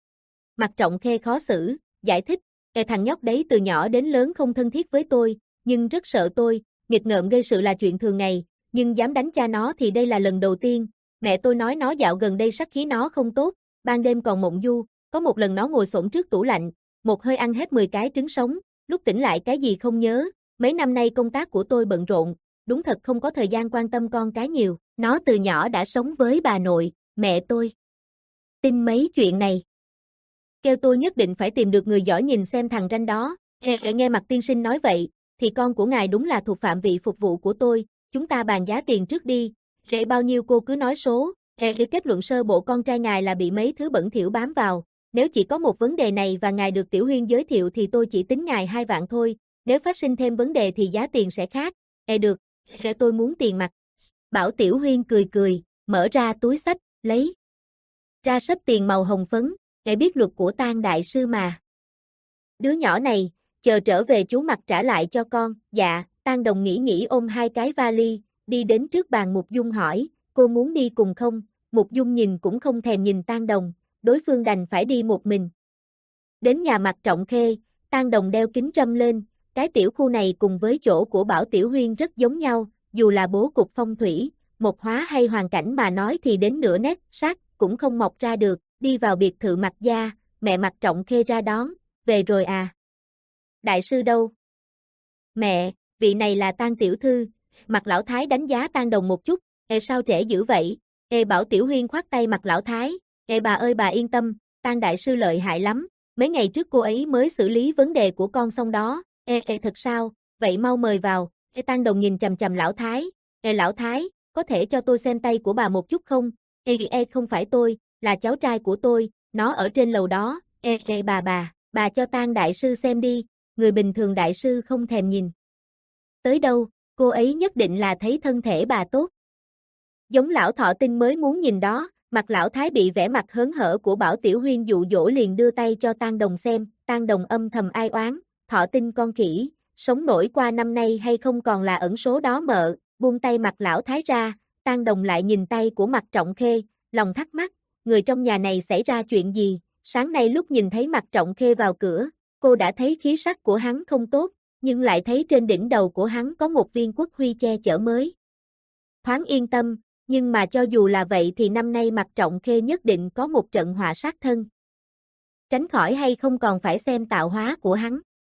Mạc Trọng Khê khó xử, giải thích, e thằng nhóc đấy từ nhỏ đến lớn không thân thiết với tôi, nhưng rất sợ tôi, nghịch ngợm gây sự là chuyện thường ngày, nhưng dám đánh cha nó thì đây là lần đầu tiên, mẹ tôi nói nó dạo gần đây sắc khí nó không tốt, ban đêm còn mộng du, có một lần nó ngồi xổm trước tủ lạnh, một hơi ăn hết mười cái trứng sống, lúc tỉnh lại cái gì không nhớ, mấy năm nay công tác của tôi bận rộn, đúng thật không có thời gian quan tâm con cái nhiều, nó từ nhỏ đã sống với bà nội, mẹ tôi. Tin mấy chuyện này. Kêu tôi nhất định phải tìm được người giỏi nhìn xem thằng ranh đó, nghe, nghe Mạc tiên sinh nói vậy, thì con của ngài đúng là thuộc phạm vị phục vụ của tôi, chúng ta bàn giá tiền trước đi, để bao nhiêu cô cứ nói số, để kết luận sơ bộ con trai ngài là bị mấy thứ bẩn thỉu bám vào, nếu chỉ có một vấn đề này và ngài được Tiểu Huyên giới thiệu thì tôi chỉ tính ngài hai vạn thôi, nếu phát sinh thêm vấn đề thì giá tiền sẽ khác, e được, để tôi muốn tiền mặt. Bảo Tiểu Huyên cười cười, mở ra túi xách, lấy ra sấp tiền màu hồng phấn, ngài biết luật của Tang đại sư mà. Đứa nhỏ này, chờ trở về chú Mặc trả lại cho con, dạ, Tang Đồng nghĩ nghĩ ôm hai cái vali, đi đến trước bàn Mục Dung hỏi, cô muốn đi cùng không? Mục Dung nhìn cũng không thèm nhìn Tang Đồng, đối phương đành phải đi một mình. Đến nhà Mạc Trọng Khê, Tang Đồng đeo kính râm lên, cái tiểu khu này cùng với chỗ của Bảo Tiểu Huyên rất giống nhau, dù là bố cục phong thủy, một hóa hay hoàn cảnh mà nói thì đến nửa nét sát cũng không mọc ra được, đi vào biệt thự Mạc gia, mẹ Mạc Trọng Khê ra đón, về rồi à? Đại sư đâu? Mẹ, vị này là Tang tiểu thư, Mạc lão thái đánh giá Tang Đồng một chút, ê sao trễ dữ vậy? Ê Bảo Tiểu Huyên khoát tay Mạc lão thái, ê bà ơi bà yên tâm, Tang đại sư lợi hại lắm, mấy ngày trước cô ấy mới xử lý vấn đề của con xong đó, ê ê thật sao, vậy mau mời vào, ê Tang Đồng nhìn chằm chằm lão thái, ê lão thái, có thể cho tôi xem tay của bà một chút không? Ê ê không phải tôi, là cháu trai của tôi, nó ở trên lầu đó, ê ê bà bà, bà cho Tang đại sư xem đi, người bình thường đại sư không thèm nhìn. Tới đâu, cô ấy nhất định là thấy thân thể bà tốt. Giống lão thọ tinh mới muốn nhìn đó, mặt lão thái bị vẻ mặt hớn hở của Bảo Tiểu Huyên dụ dỗ liền đưa tay cho Tang Đồng xem, Tang Đồng âm thầm ai oán, thọ tinh con khỉ, sống nổi qua năm nay hay không còn là ẩn số đó mợ, buông tay mặt lão thái ra, Tang Đồng lại nhìn tay của Mạc Trọng Khê, lòng thắc mắc, người trong nhà này xảy ra chuyện gì, sáng nay lúc nhìn thấy Mạc Trọng Khê vào cửa, cô đã thấy khí sắc của hắn không tốt, nhưng lại thấy trên đỉnh đầu của hắn có một viên quốc huy che chở mới. Thoáng yên tâm, nhưng mà cho dù là vậy thì năm nay Mạc Trọng Khê nhất định có một trận họa sát thân. Tránh khỏi hay không còn phải xem tạo hóa của hắn.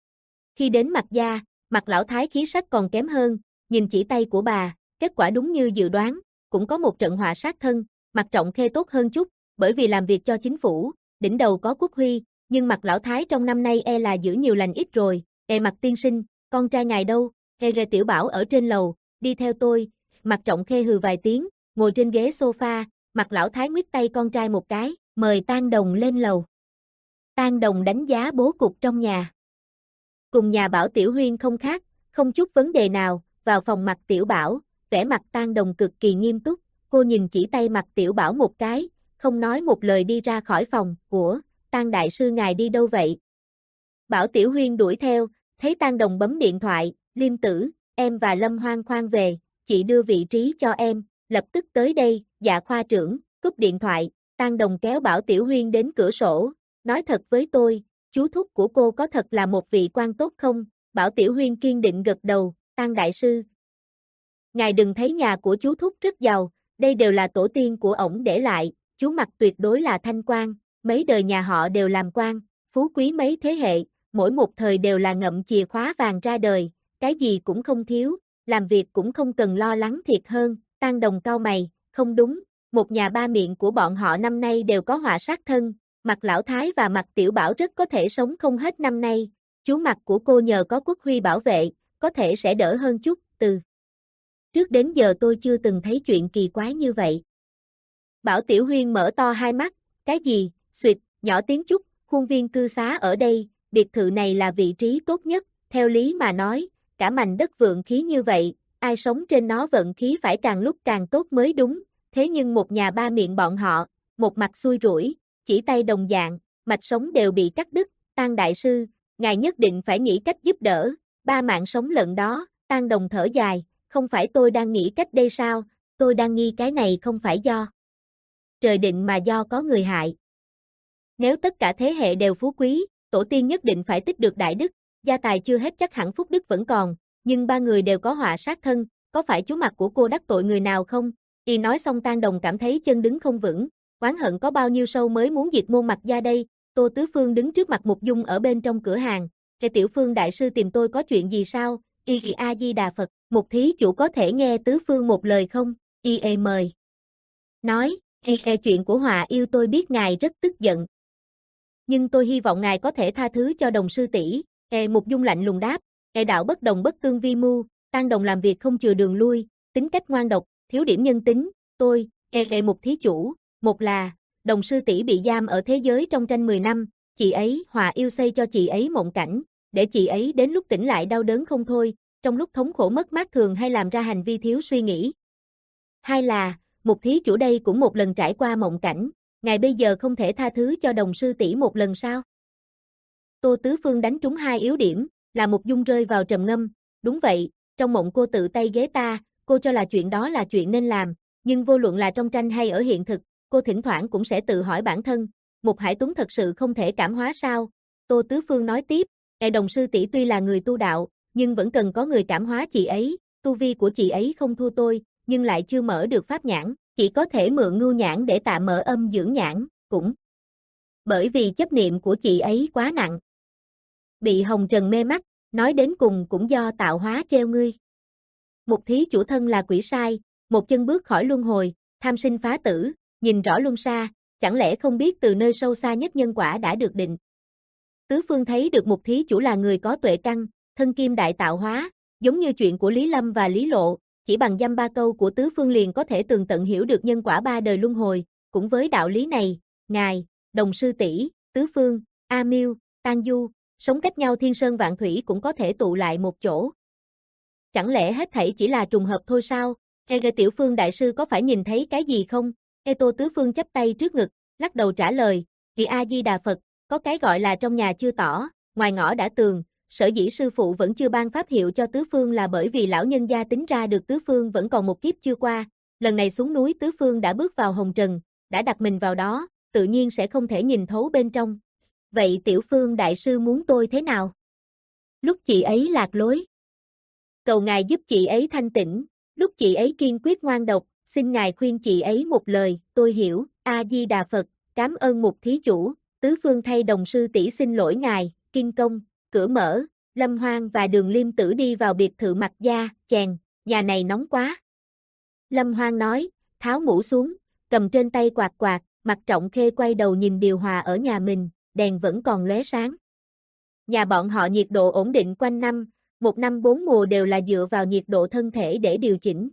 Khi đến Mạc gia, Mạc lão thái khí sắc còn kém hơn, nhìn chỉ tay của bà, kết quả đúng như dự đoán, cũng có một trận họa sát thân, Mạc Trọng Khê tốt hơn chút, bởi vì làm việc cho chính phủ, đỉnh đầu có quốc huy, nhưng Mạc lão thái trong năm nay e là giữ nhiều lành ít rồi, e Mạc tiên sinh, con trai ngài đâu, e ghê Tiểu Bảo ở trên lầu, đi theo tôi, Mạc Trọng Khê hừ vài tiếng, ngồi trên ghế sofa, Mạc lão thái nguyết tay con trai một cái, mời Tang Đồng lên lầu. Tang Đồng đánh giá bố cục trong nhà. Cùng nhà Bảo Tiểu Huyên không khác, không chút vấn đề nào, vào phòng Mạc Tiểu Bảo, vẻ mặt Tang Đồng cực kỳ nghiêm túc, cô nhìn chỉ tay Mạc Tiểu Bảo một cái, không nói một lời đi ra khỏi phòng, của, Tang đại sư ngài đi đâu vậy? Bảo Tiểu Huyên đuổi theo, thấy Tang Đồng bấm điện thoại, Liêm tử, em và Lâm Hoang khoan về, chị đưa vị trí cho em, lập tức tới đây, dạ khoa trưởng, cúp điện thoại, Tang Đồng kéo Bảo Tiểu Huyên đến cửa sổ, nói thật với tôi, chú thúc của cô có thật là một vị quan tốt không? Bảo Tiểu Huyên kiên định gật đầu, Tang đại sư. Ngài đừng thấy nhà của chú thúc rất giàu, đây đều là tổ tiên của ổng để lại, chú Mặc tuyệt đối là thanh quan, mấy đời nhà họ đều làm quan, phú quý mấy thế hệ, mỗi một thời đều là ngậm chìa khóa vàng ra đời, cái gì cũng không thiếu, làm việc cũng không cần lo lắng thiệt hơn. Tang Đồng cau mày, không đúng, một nhà ba miệng của bọn họ năm nay đều có họa sát thân, Mặc Lão Thái và Mặc Tiểu Bảo rất có thể sống không hết năm nay, chú Mặc của cô nhờ có quốc huy bảo vệ, có thể sẽ đỡ hơn chút, từ trước đến giờ tôi chưa từng thấy chuyện kỳ quái như vậy. Bảo Tiểu Huyên mở to hai mắt, cái gì, xuyệt, nhỏ tiếng chút, khuôn viên cư xá ở đây, biệt thự này là vị trí tốt nhất, theo lý mà nói, cả mảnh đất vượng khí như vậy, ai sống trên nó vận khí phải càng lúc càng tốt mới đúng, thế nhưng một nhà ba miệng bọn họ, một mặt xui rủi, chỉ tay đồng dạng, mạch sống đều bị cắt đứt, Tang đại sư, ngài nhất định phải nghĩ cách giúp đỡ, ba mạng sống lận đó, Tang Đồng thở dài, không phải tôi đang nghĩ cách đây sao, tôi đang nghi cái này không phải do trời định mà do có người hại. Nếu tất cả thế hệ đều phú quý, tổ tiên nhất định phải tích được đại đức, gia tài chưa hết chắc hẳn phúc đức vẫn còn, nhưng ba người đều có họa sát thân, có phải chú Mặc của cô đắc tội người nào không? Y nói xong Tang Đồng cảm thấy chân đứng không vững, oán hận có bao nhiêu sâu mới muốn diệt môn Mặc gia đây. Tô Tứ Phương đứng trước mặt Mục Dung ở bên trong cửa hàng, "Cái Tiểu Phương đại sư tìm tôi có chuyện gì sao?" "Y Y A Di Đà Phật, Mục thí chủ có thể nghe Tứ Phương một lời không?" "Y E mời." Nói, "Y E chuyện của Họa Yêu tôi biết ngài rất tức giận, nhưng tôi hy vọng ngài có thể tha thứ cho đồng sư tỷ." E Mục Dung lạnh lùng đáp, "E đạo bất đồng bất tương vi mưu, Tang Đồng làm việc không chừa đường lui, tính cách ngoan độc, thiếu điểm nhân tính, tôi, E E Mục thí chủ, một là đồng sư tỷ bị giam ở thế giới trong tranh mười năm, chị ấy, Họa Yêu xây cho chị ấy mộng cảnh, để chị ấy đến lúc tỉnh lại đau đớn không thôi, trong lúc thống khổ mất mát thường hay làm ra hành vi thiếu suy nghĩ. Hai là, Mục thí chủ đây cũng một lần trải qua mộng cảnh, ngài bây giờ không thể tha thứ cho đồng sư tỷ một lần sao?" Tô Tứ Phương đánh trúng hai yếu điểm, là Mục Dung rơi vào trầm ngâm, "Đúng vậy, trong mộng cô tự tay ghế ta, cô cho là chuyện đó là chuyện nên làm, nhưng vô luận là trong tranh hay ở hiện thực, cô thỉnh thoảng cũng sẽ tự hỏi bản thân, Mục Hải Tuấn thật sự không thể cảm hóa sao?" Tô Tứ Phương nói tiếp, "E đồng sư tỷ tuy là người tu đạo, nhưng vẫn cần có người cảm hóa chị ấy, tu vi của chị ấy không thua tôi, nhưng lại chưa mở được pháp nhãn, chỉ có thể mượn ngưu nhãn để tạ mở âm dưỡng nhãn, cũng bởi vì chấp niệm của chị ấy quá nặng, bị hồng trần mê mắt, nói đến cùng cũng do tạo hóa treo ngươi. Mục thí chủ thân là quỷ sai, một chân bước khỏi luân hồi, tham sinh phá tử, nhìn rõ luân xa, chẳng lẽ không biết từ nơi sâu xa nhất nhân quả đã được định." Tứ Phương thấy được Mục thí chủ là người có tuệ căn, thân kim đại tạo hóa, giống như chuyện của Lý Lâm và Lý Lộ, chỉ bằng dăm ba câu của Tứ Phương liền có thể tường tận hiểu được nhân quả ba đời luân hồi, cũng với đạo lý này, ngài, đồng sư tỷ, Tứ Phương, A Miêu, Tang Du, sống cách nhau thiên sơn vạn thủy cũng có thể tụ lại một chỗ. Chẳng lẽ hết thảy chỉ là trùng hợp thôi sao? E Tiểu Phương đại sư có phải nhìn thấy cái gì không? E Tô Tứ Phương chắp tay trước ngực, lắc đầu trả lời, "Kỳ A Di Đà Phật, có cái gọi là trong nhà chưa tỏ, ngoài ngõ đã tường, sở dĩ sư phụ vẫn chưa ban pháp hiệu cho Tứ Phương là bởi vì lão nhân gia tính ra được Tứ Phương vẫn còn một kiếp chưa qua, lần này xuống núi Tứ Phương đã bước vào hồng trần, đã đặt mình vào đó, tự nhiên sẽ không thể nhìn thấu bên trong. Vậy Tiểu Phương đại sư muốn tôi thế nào? Lúc chị ấy lạc lối, cầu ngài giúp chị ấy thanh tĩnh, lúc chị ấy kiên quyết ngoan độc, xin ngài khuyên chị ấy một lời." "Tôi hiểu, A Di Đà Phật, cảm ơn Mục thí chủ." Tứ Phương thay đồng sư tỷ xin lỗi ngài, kinh công, cửa mở, Lâm Hoang và Đường Liêm Tử đi vào biệt thự Mặc gia, chèn, nhà này nóng quá. Lâm Hoang nói, tháo mũ xuống, cầm trên tay quạt quạt, Mặc Trọng Khê quay đầu nhìn điều hòa ở nhà mình, đèn vẫn còn lóe sáng. Nhà bọn họ nhiệt độ ổn định quanh năm, một năm bốn mùa đều là dựa vào nhiệt độ thân thể để điều chỉnh.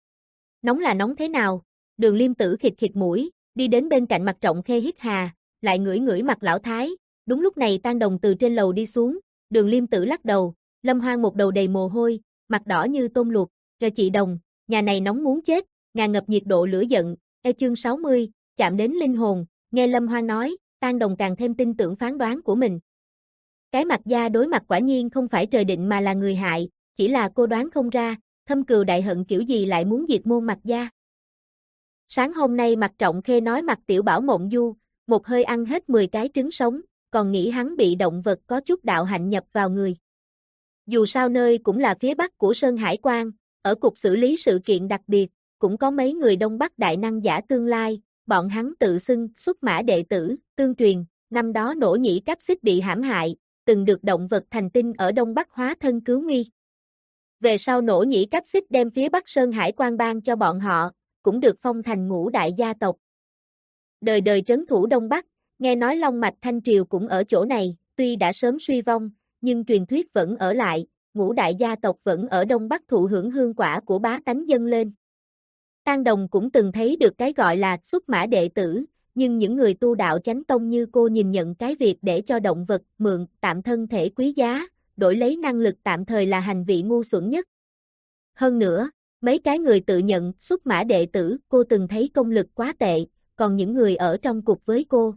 Nóng là nóng thế nào? Đường Liêm Tử khịt khịt mũi, đi đến bên cạnh Mặc Trọng Khê hít hà, lại ngửi ngửi mặt lão thái. Đúng lúc này Tang Đồng từ trên lầu đi xuống, Đường Liêm Tử lắc đầu, Lâm Hoang một đầu đầy mồ hôi, mặt đỏ như tôm luộc, "Rồi chị Đồng, nhà này nóng muốn chết, ngàn ngập nhiệt độ lửa giận." E chương sáu mươi, chạm đến linh hồn, nghe Lâm Hoang nói, Tang Đồng càng thêm tin tưởng phán đoán của mình. Cái Mặc gia đối mặt quả nhiên không phải trời định mà là người hại, chỉ là cô đoán không ra, thâm cừu đại hận kiểu gì lại muốn diệt môn Mặc gia. Sáng hôm nay Mạc Trọng Khê nói Mạc Tiểu Bảo mộng du, một hơi ăn hết mười cái trứng sống, còn nghĩ hắn bị động vật có chút đạo hạnh nhập vào người. Dù sao nơi cũng là phía bắc của Sơn Hải Quan, ở cục xử lý sự kiện đặc biệt, cũng có mấy người Đông Bắc đại năng giả tương lai, bọn hắn tự xưng xuất mã đệ tử, tương truyền, năm đó Nỗ Nhĩ Cáp Xích bị hãm hại, từng được động vật thành tinh ở Đông Bắc hóa thân cứu nguy. Về sau Nỗ Nhĩ Cáp Xích đem phía Bắc Sơn Hải Quan ban cho bọn họ, cũng được phong thành ngũ đại gia tộc. Đời đời trấn thủ Đông Bắc, nghe nói Long Mạch Thanh Triều cũng ở chỗ này, tuy đã sớm suy vong, nhưng truyền thuyết vẫn ở lại, ngũ đại gia tộc vẫn ở Đông Bắc thụ hưởng hương quả của bá tánh dâng lên. Tang Đồng cũng từng thấy được cái gọi là xuất mã đệ tử, nhưng những người tu đạo chánh tông như cô nhìn nhận cái việc để cho động vật mượn tạm thân thể quý giá, đổi lấy năng lực tạm thời là hành vi ngu xuẩn nhất. Hơn nữa, mấy cái người tự nhận xuất mã đệ tử cô từng thấy công lực quá tệ, còn những người ở trong cục với cô.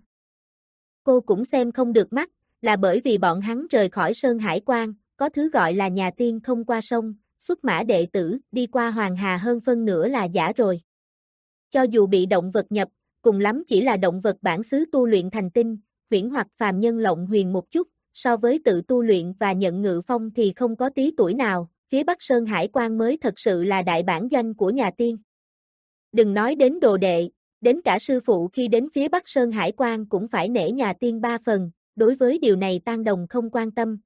Cô cũng xem không được mắt, là bởi vì bọn hắn rời khỏi Sơn Hải Quan, có thứ gọi là nhà tiên không qua sông, xuất mã đệ tử đi qua Hoàng Hà hơn phân nửa là giả rồi. Cho dù bị động vật nhập, cùng lắm chỉ là động vật bản xứ tu luyện thành tinh, huyễn hoặc phàm nhân lộng huyền một chút, so với tự tu luyện và nhận ngự phong thì không có tí tuổi nào, phía Bắc Sơn Hải Quan mới thật sự là đại bản doanh của nhà tiên. Đừng nói đến đồ đệ, đến cả sư phụ khi đến phía Bắc Sơn Hải Quan cũng phải nể nhà tiên ba phần, đối với điều này Tang Đồng không quan tâm.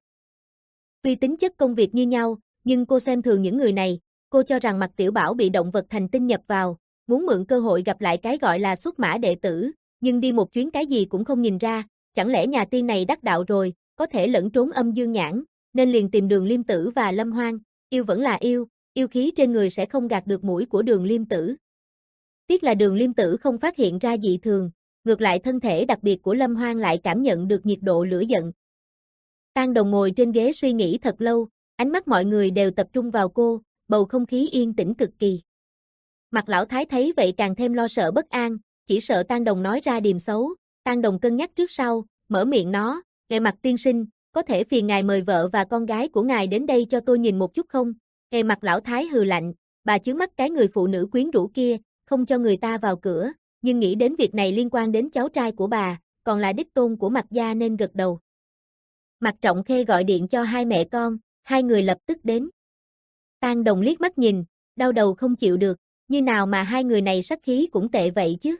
Tuy tính chất công việc như nhau, nhưng cô xem thường những người này, cô cho rằng Mạc Tiểu Bảo bị động vật thành tinh nhập vào, muốn mượn cơ hội gặp lại cái gọi là xuất mã đệ tử, nhưng đi một chuyến cái gì cũng không nhìn ra, chẳng lẽ nhà tiên này đắc đạo rồi, có thể lẫn trốn âm dương nhãn, nên liền tìm Đường Liêm Tử và Lâm Hoang, yêu vẫn là yêu, yêu khí trên người sẽ không gạt được mũi của Đường Liêm Tử. Tiếc là Đường Liêm Tử không phát hiện ra dị thường, ngược lại thân thể đặc biệt của Lâm Hoang lại cảm nhận được nhiệt độ lửa giận. Tang Đồng ngồi trên ghế suy nghĩ thật lâu, ánh mắt mọi người đều tập trung vào cô, bầu không khí yên tĩnh cực kỳ. Mạc Lão Thái thấy vậy càng thêm lo sợ bất an, chỉ sợ Tang Đồng nói ra điềm xấu, Tang Đồng cân nhắc trước sau, mở miệng nó, "Ngài Mạc tiên sinh, có thể phiền ngài mời vợ và con gái của ngài đến đây cho tôi nhìn một chút không?" Ngài Mạc Lão Thái hừ lạnh, bà chướng mắt cái người phụ nữ quyến rũ kia, không cho người ta vào cửa, nhưng nghĩ đến việc này liên quan đến cháu trai của bà, còn là đích tôn của Mạc gia nên gật đầu. Mạc Trọng Khê gọi điện cho hai mẹ con, hai người lập tức đến. Tang Đồng liếc mắt nhìn, đau đầu không chịu được, như nào mà hai người này sắc khí cũng tệ vậy chứ.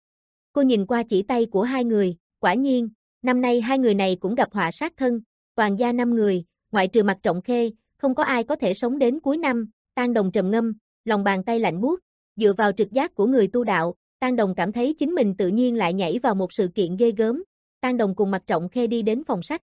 Cô nhìn qua chỉ tay của hai người, quả nhiên, năm nay hai người này cũng gặp họa sát thân, toàn gia năm người, ngoại trừ Mạc Trọng Khê, không có ai có thể sống đến cuối năm. Tang Đồng trầm ngâm, lòng bàn tay lạnh buốt, dựa vào trực giác của người tu đạo, Tang Đồng cảm thấy chính mình tự nhiên lại nhảy vào một sự kiện ghê gớm. Tang Đồng cùng Mạc Trọng Khê đi đến phòng sách.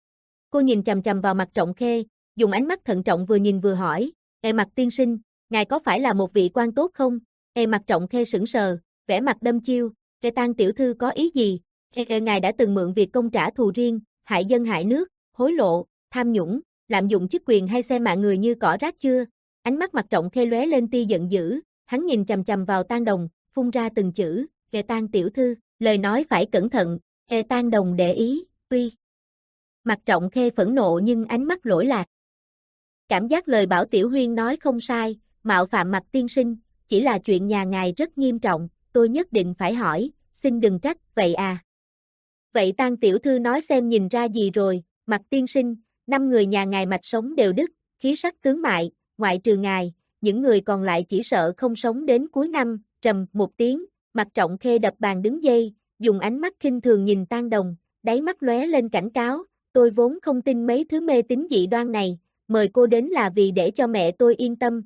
Cô nhìn chằm chằm vào Mạc Trọng Khê, dùng ánh mắt thận trọng vừa nhìn vừa hỏi, "Ê Mạc tiên sinh, ngài có phải là một vị quan tốt không?" Ê Mạc Trọng Khê sững sờ, vẻ mặt đâm chiêu, "Ê Tang tiểu thư có ý gì? Ê, ê ngài đã từng mượn việc công trả thù riêng, hại dân hại nước, hối lộ, tham nhũng, lạm dụng chức quyền hay xem mạng người như cỏ rác chưa?" Ánh mắt Mạc Trọng Khê lóe lên tia giận dữ, hắn nhìn chằm chằm vào Tang Đồng, phun ra từng chữ, "Ê Tang tiểu thư, lời nói phải cẩn thận." Ê Tang Đồng để ý, tuy Mạc Trọng Khê phẫn nộ nhưng ánh mắt lỗi lạc. Cảm giác lời Bảo Tiểu Huyên nói không sai, mạo phạm Mạc tiên sinh, chỉ là chuyện nhà ngài rất nghiêm trọng, tôi nhất định phải hỏi, xin đừng trách, vậy à. Vậy Tang tiểu thư nói xem nhìn ra gì rồi, Mạc tiên sinh, năm người nhà ngài mạch sống đều đứt, khí sắc tướng mại, ngoại trừ ngài, những người còn lại chỉ sợ không sống đến cuối năm. Trầm một tiếng, Mạc Trọng Khê đập bàn đứng dây, dùng ánh mắt khinh thường nhìn Tang Đồng, đáy mắt lóe lên cảnh cáo, tôi vốn không tin mấy thứ mê tín dị đoan này, mời cô đến là vì để cho mẹ tôi yên tâm.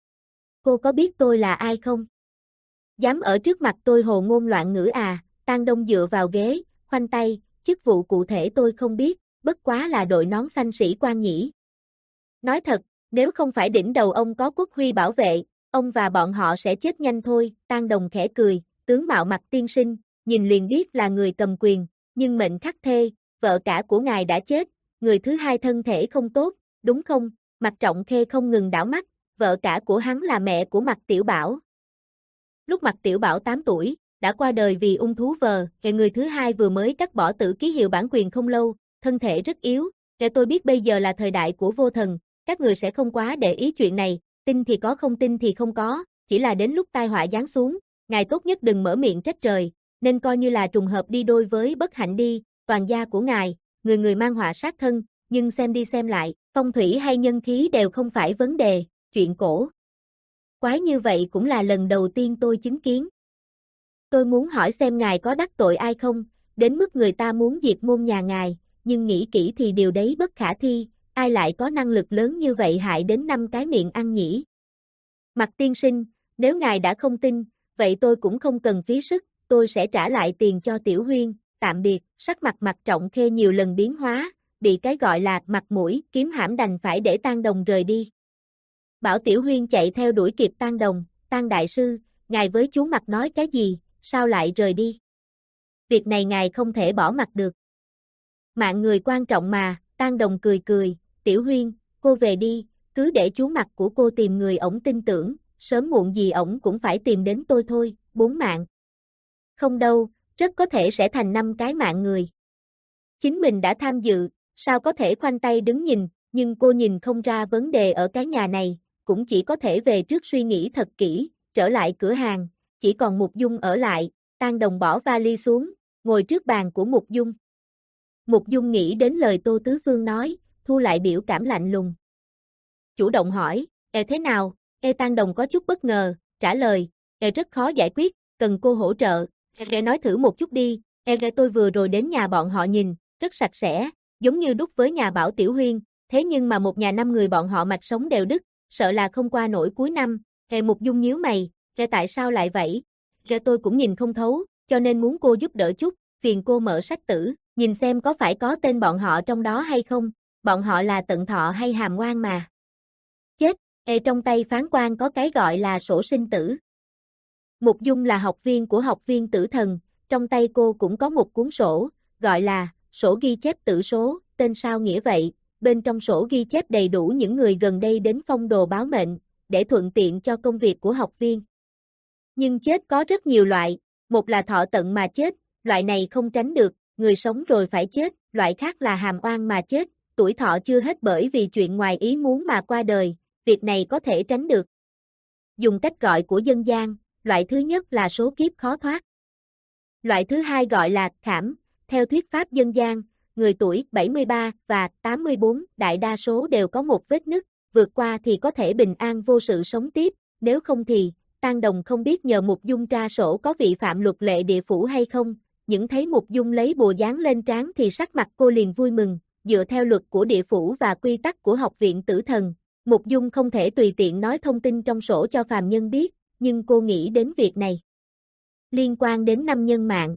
Cô có biết tôi là ai không? Dám ở trước mặt tôi hồ ngôn loạn ngữ à? Tang Đông dựa vào ghế, khoanh tay, chức vụ cụ thể tôi không biết, bất quá là đội nón xanh sĩ quan nhỉ. Nói thật, nếu không phải đỉnh đầu ông có quốc huy bảo vệ, ông và bọn họ sẽ chết nhanh thôi. Tang Đồng khẽ cười, tướng mạo Mạc tiên sinh, nhìn liền biết là người cầm quyền, nhưng mệnh khắc thê, vợ cả của ngài đã chết, người thứ hai thân thể không tốt, đúng không? Mạc Trọng Khê không ngừng đảo mắt, vợ cả của hắn là mẹ của Mạc Tiểu Bảo. Lúc Mạc Tiểu Bảo tám tuổi, đã qua đời vì ung thú vờ, kẻ người thứ hai vừa mới cắt bỏ tử ký hiệu bản quyền không lâu, thân thể rất yếu, kẻ tôi biết bây giờ là thời đại của vô thần, các người sẽ không quá để ý chuyện này, tin thì có không tin thì không có, chỉ là đến lúc tai họa giáng xuống, ngài tốt nhất đừng mở miệng trách trời, nên coi như là trùng hợp đi đôi với bất hạnh đi, toàn gia của ngài, người người mang họa sát thân, nhưng xem đi xem lại, phong thủy hay nhân khí đều không phải vấn đề, chuyện cổ quái như vậy cũng là lần đầu tiên tôi chứng kiến. Tôi muốn hỏi xem ngài có đắc tội ai không, đến mức người ta muốn diệt môn nhà ngài, nhưng nghĩ kỹ thì điều đấy bất khả thi, ai lại có năng lực lớn như vậy hại đến năm cái miệng ăn nhỉ? Mạc tiên sinh, nếu ngài đã không tin, vậy tôi cũng không cần phí sức, tôi sẽ trả lại tiền cho Tiểu Huyên, tạm biệt. Sắc mặt Mạc Trọng Khê nhiều lần biến hóa, bị cái gọi là mặt mũi kiếm hãm đành phải để Tang Đồng rời đi. Bảo Tiểu Huyên chạy theo đuổi kịp Tang Đồng, Tang đại sư, ngài với chú Mạc nói cái gì, sao lại rời đi? Việc này ngài không thể bỏ mặc được. Mạng người quan trọng mà, Tang Đồng cười cười, Tiểu Huyên, cô về đi, cứ để chú Mạc của cô tìm người ổng tin tưởng, sớm muộn gì ổng cũng phải tìm đến tôi thôi, bốn mạng. Không đâu, rất có thể sẽ thành năm cái mạng người. Chính mình đã tham dự, sao có thể khoanh tay đứng nhìn, nhưng cô nhìn không ra vấn đề ở cái nhà này, cũng chỉ có thể về trước suy nghĩ thật kỹ, trở lại cửa hàng, chỉ còn Mục Dung ở lại, Tang Đồng bỏ vali xuống, ngồi trước bàn của Mục Dung. Mục Dung nghĩ đến lời Tô Tứ Phương nói, thu lại biểu cảm lạnh lùng. Chủ động hỏi, "Ê thế nào?" Ê Tang Đồng có chút bất ngờ, trả lời, "Ê rất khó giải quyết, cần cô hỗ trợ." Ê nói thử một chút đi, Ê tôi vừa rồi đến nhà bọn họ nhìn, rất sạch sẽ, giống như đúc với nhà Bảo Tiểu Huyên, thế nhưng mà một nhà năm người bọn họ mạch sống đều đứt, sợ là không qua nổi cuối năm. Ê Mục Dung nhíu mày, Ê tại sao lại vậy? Ê tôi cũng nhìn không thấu, cho nên muốn cô giúp đỡ chút, phiền cô mở sách tử, nhìn xem có phải có tên bọn họ trong đó hay không, bọn họ là Tận Thọ hay Hàm Oan mà. Chết, Ê trong tay phán quan có cái gọi là sổ sinh tử. Mục Dung là học viên của học viên tử thần, trong tay cô cũng có một cuốn sổ, gọi là sổ ghi chép tử số, tên sao nghĩa vậy, bên trong sổ ghi chép đầy đủ những người gần đây đến phong đồ báo mệnh, để thuận tiện cho công việc của học viên. Nhưng chết có rất nhiều loại, một là thọ tận mà chết, loại này không tránh được, người sống rồi phải chết, loại khác là hàm oan mà chết, tuổi thọ chưa hết bởi vì chuyện ngoài ý muốn mà qua đời, việc này có thể tránh được. Dùng cách gọi của dân gian, loại thứ nhất là số kiếp khó thoát. Loại thứ hai gọi là khảm, theo thuyết pháp dân gian, người tuổi bảy mươi ba và tám mươi tư đại đa số đều có một vết nứt, vượt qua thì có thể bình an vô sự sống tiếp, nếu không thì, Tang Đồng không biết nhờ Mục Dung tra sổ có vi phạm luật lệ địa phủ hay không, những thấy Mục Dung lấy bùa dán lên trán thì sắc mặt cô liền vui mừng, dựa theo luật của địa phủ và quy tắc của học viện tử thần, Mục Dung không thể tùy tiện nói thông tin trong sổ cho phàm nhân biết, nhưng cô nghĩ đến việc này liên quan đến năm nhân mạng,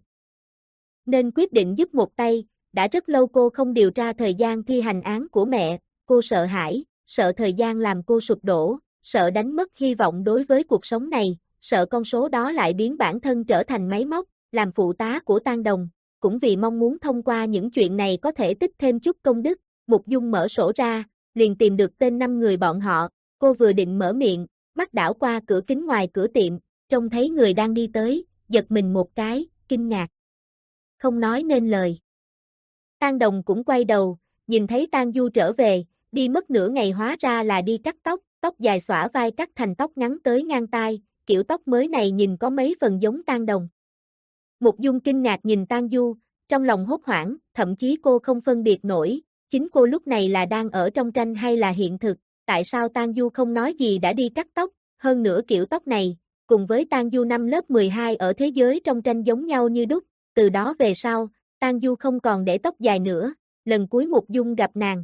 nên quyết định giúp một tay. Đã rất lâu cô không điều tra thời gian thi hành án của mẹ, cô sợ hãi, sợ thời gian làm cô sụp đổ, sợ đánh mất hy vọng đối với cuộc sống này, sợ con số đó lại biến bản thân trở thành máy móc, làm phụ tá của Tang Đồng, cũng vì mong muốn thông qua những chuyện này có thể tích thêm chút công đức. Mục Dung mở sổ ra, liền tìm được tên năm người bọn họ, cô vừa định mở miệng, mắt đảo qua cửa kính ngoài cửa tiệm, trông thấy người đang đi tới, giật mình một cái, kinh ngạc, không nói nên lời. Tang Đồng cũng quay đầu, nhìn thấy Tang Du trở về, đi mất nửa ngày hóa ra là đi cắt tóc, tóc dài xõa vai cắt thành tóc ngắn tới ngang tai, kiểu tóc mới này nhìn có mấy phần giống Tang Đồng. Mục Dung kinh ngạc nhìn Tang Du, trong lòng hốt hoảng, thậm chí cô không phân biệt nổi, chính cô lúc này là đang ở trong tranh hay là hiện thực, tại sao Tang Du không nói gì đã đi cắt tóc, hơn nữa kiểu tóc này, cùng với Tang Du năm lớp mười hai ở thế giới trong tranh giống nhau như đúc, từ đó về sau, Tang Du không còn để tóc dài nữa, lần cuối Mục Dung gặp nàng.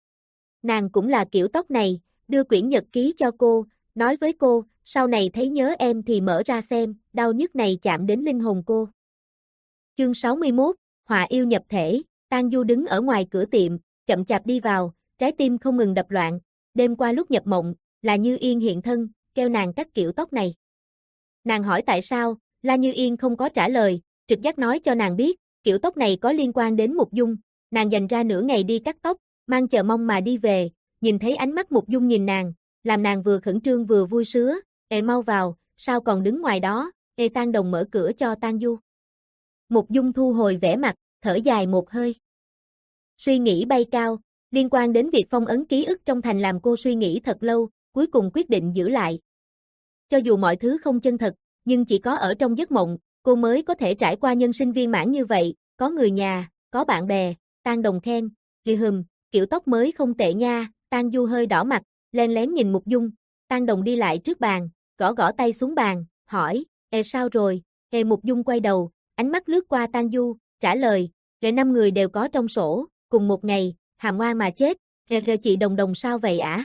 Nàng cũng là kiểu tóc này, đưa quyển nhật ký cho cô, nói với cô, sau này thấy nhớ em thì mở ra xem, đau nhức này chạm đến linh hồn cô. Chương sáu mươi mốt, Họa yêu nhập thể, Tang Du đứng ở ngoài cửa tiệm, chậm chạp đi vào, trái tim không ngừng đập loạn, đêm qua lúc nhập mộng, là Như Yên hiện thân, kêu nàng cắt kiểu tóc này. Nàng hỏi tại sao, La Như Yên không có trả lời, trực giác nói cho nàng biết, kiểu tóc này có liên quan đến Mục Dung, nàng dành ra nửa ngày đi cắt tóc, mang chờ mong mà đi về, nhìn thấy ánh mắt Mục Dung nhìn nàng, làm nàng vừa khẩn trương vừa vui sướng, "Ê mau vào, sao còn đứng ngoài đó?" Ê Tang Đồng mở cửa cho Tang Du. Mục Dung thu hồi vẻ mặt, thở dài một hơi. Suy nghĩ bay cao, liên quan đến việc phong ấn ký ức trong thành làm cô suy nghĩ thật lâu, cuối cùng quyết định giữ lại. Cho dù mọi thứ không chân thật, nhưng chỉ có ở trong giấc mộng, cô mới có thể trải qua nhân sinh viên mãn như vậy, có người nhà, có bạn bè. Tang Đồng khen, "Rì hừm, kiểu tóc mới không tệ nha." Tang Du hơi đỏ mặt, len lén nhìn Mục Dung. Tang Đồng đi lại trước bàn, gõ gõ tay xuống bàn, hỏi, "Ê sao rồi?" Hề Mục Dung quay đầu, ánh mắt lướt qua Tang Du, trả lời, "Rệ năm người đều có trong sổ, cùng một ngày, hàm oan mà chết, rề rề chị Đồng Đồng sao vậy ả?"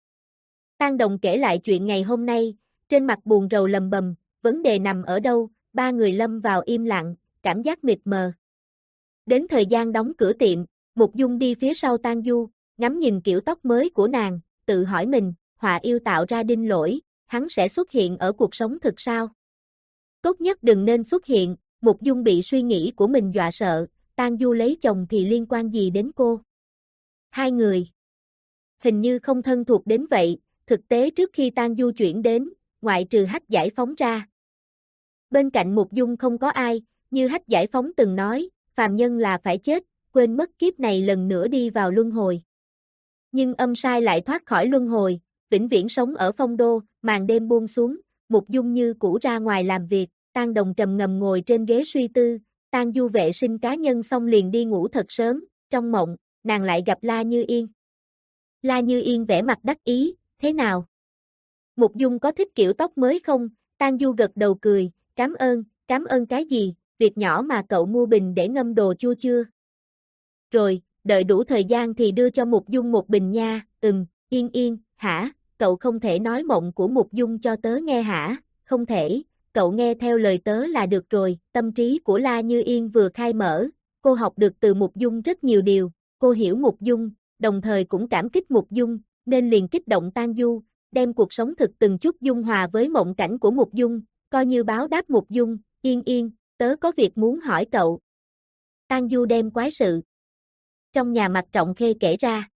Tang Đồng kể lại chuyện ngày hôm nay, trên mặt buồn rầu lầm bầm, vấn đề nằm ở đâu, ba người lâm vào im lặng, cảm giác mịt mờ. Đến thời gian đóng cửa tiệm, Mục Dung đi phía sau Tang Du, ngắm nhìn kiểu tóc mới của nàng, tự hỏi mình, họa yêu tạo ra đinh lỗi, hắn sẽ xuất hiện ở cuộc sống thực sao? Tốt nhất đừng nên xuất hiện, Mục Dung bị suy nghĩ của mình dọa sợ, Tang Du lấy chồng thì liên quan gì đến cô? Hai người hình như không thân thuộc đến vậy, thực tế trước khi Tang Du chuyển đến, ngoại trừ Hách Giải Phóng ra. Bên cạnh Mục Dung không có ai, như Hách Giải Phóng từng nói, phàm nhân là phải chết, quên mất kiếp này lần nữa đi vào luân hồi. Nhưng âm sai lại thoát khỏi luân hồi, vĩnh viễn sống ở phong đô, màn đêm buông xuống, Mục Dung như cũ ra ngoài làm việc, Tang Đồng trầm ngầm ngồi trên ghế suy tư, Tang Du vệ sinh cá nhân xong liền đi ngủ thật sớm, trong mộng, nàng lại gặp La Như Yên. La Như Yên vẻ mặt đắc ý, "Thế nào? Mục Dung có thích kiểu tóc mới không?" Tang Du gật đầu cười, "Cảm ơn, cảm ơn cái gì, việc nhỏ mà cậu mua bình để ngâm đồ chua chưa?" "Rồi, đợi đủ thời gian thì đưa cho Mục Dung một bình nha." "Ừm." "Yên Yên, hả, cậu không thể nói mộng của Mục Dung cho tớ nghe hả?" "Không thể, cậu nghe theo lời tớ là được rồi." Tâm trí của La Như Yên vừa khai mở, cô học được từ Mục Dung rất nhiều điều, cô hiểu Mục Dung, đồng thời cũng cảm kích Mục Dung, nên liền kích động Tang Du, đem cuộc sống thực từng chút dung hòa với mộng cảnh của Mục Dung, coi như báo đáp Mục Dung. "Yên Yên, tớ có việc muốn hỏi cậu." Tang Du đem quái sự trong nhà Mạc Trọng Khê kể ra.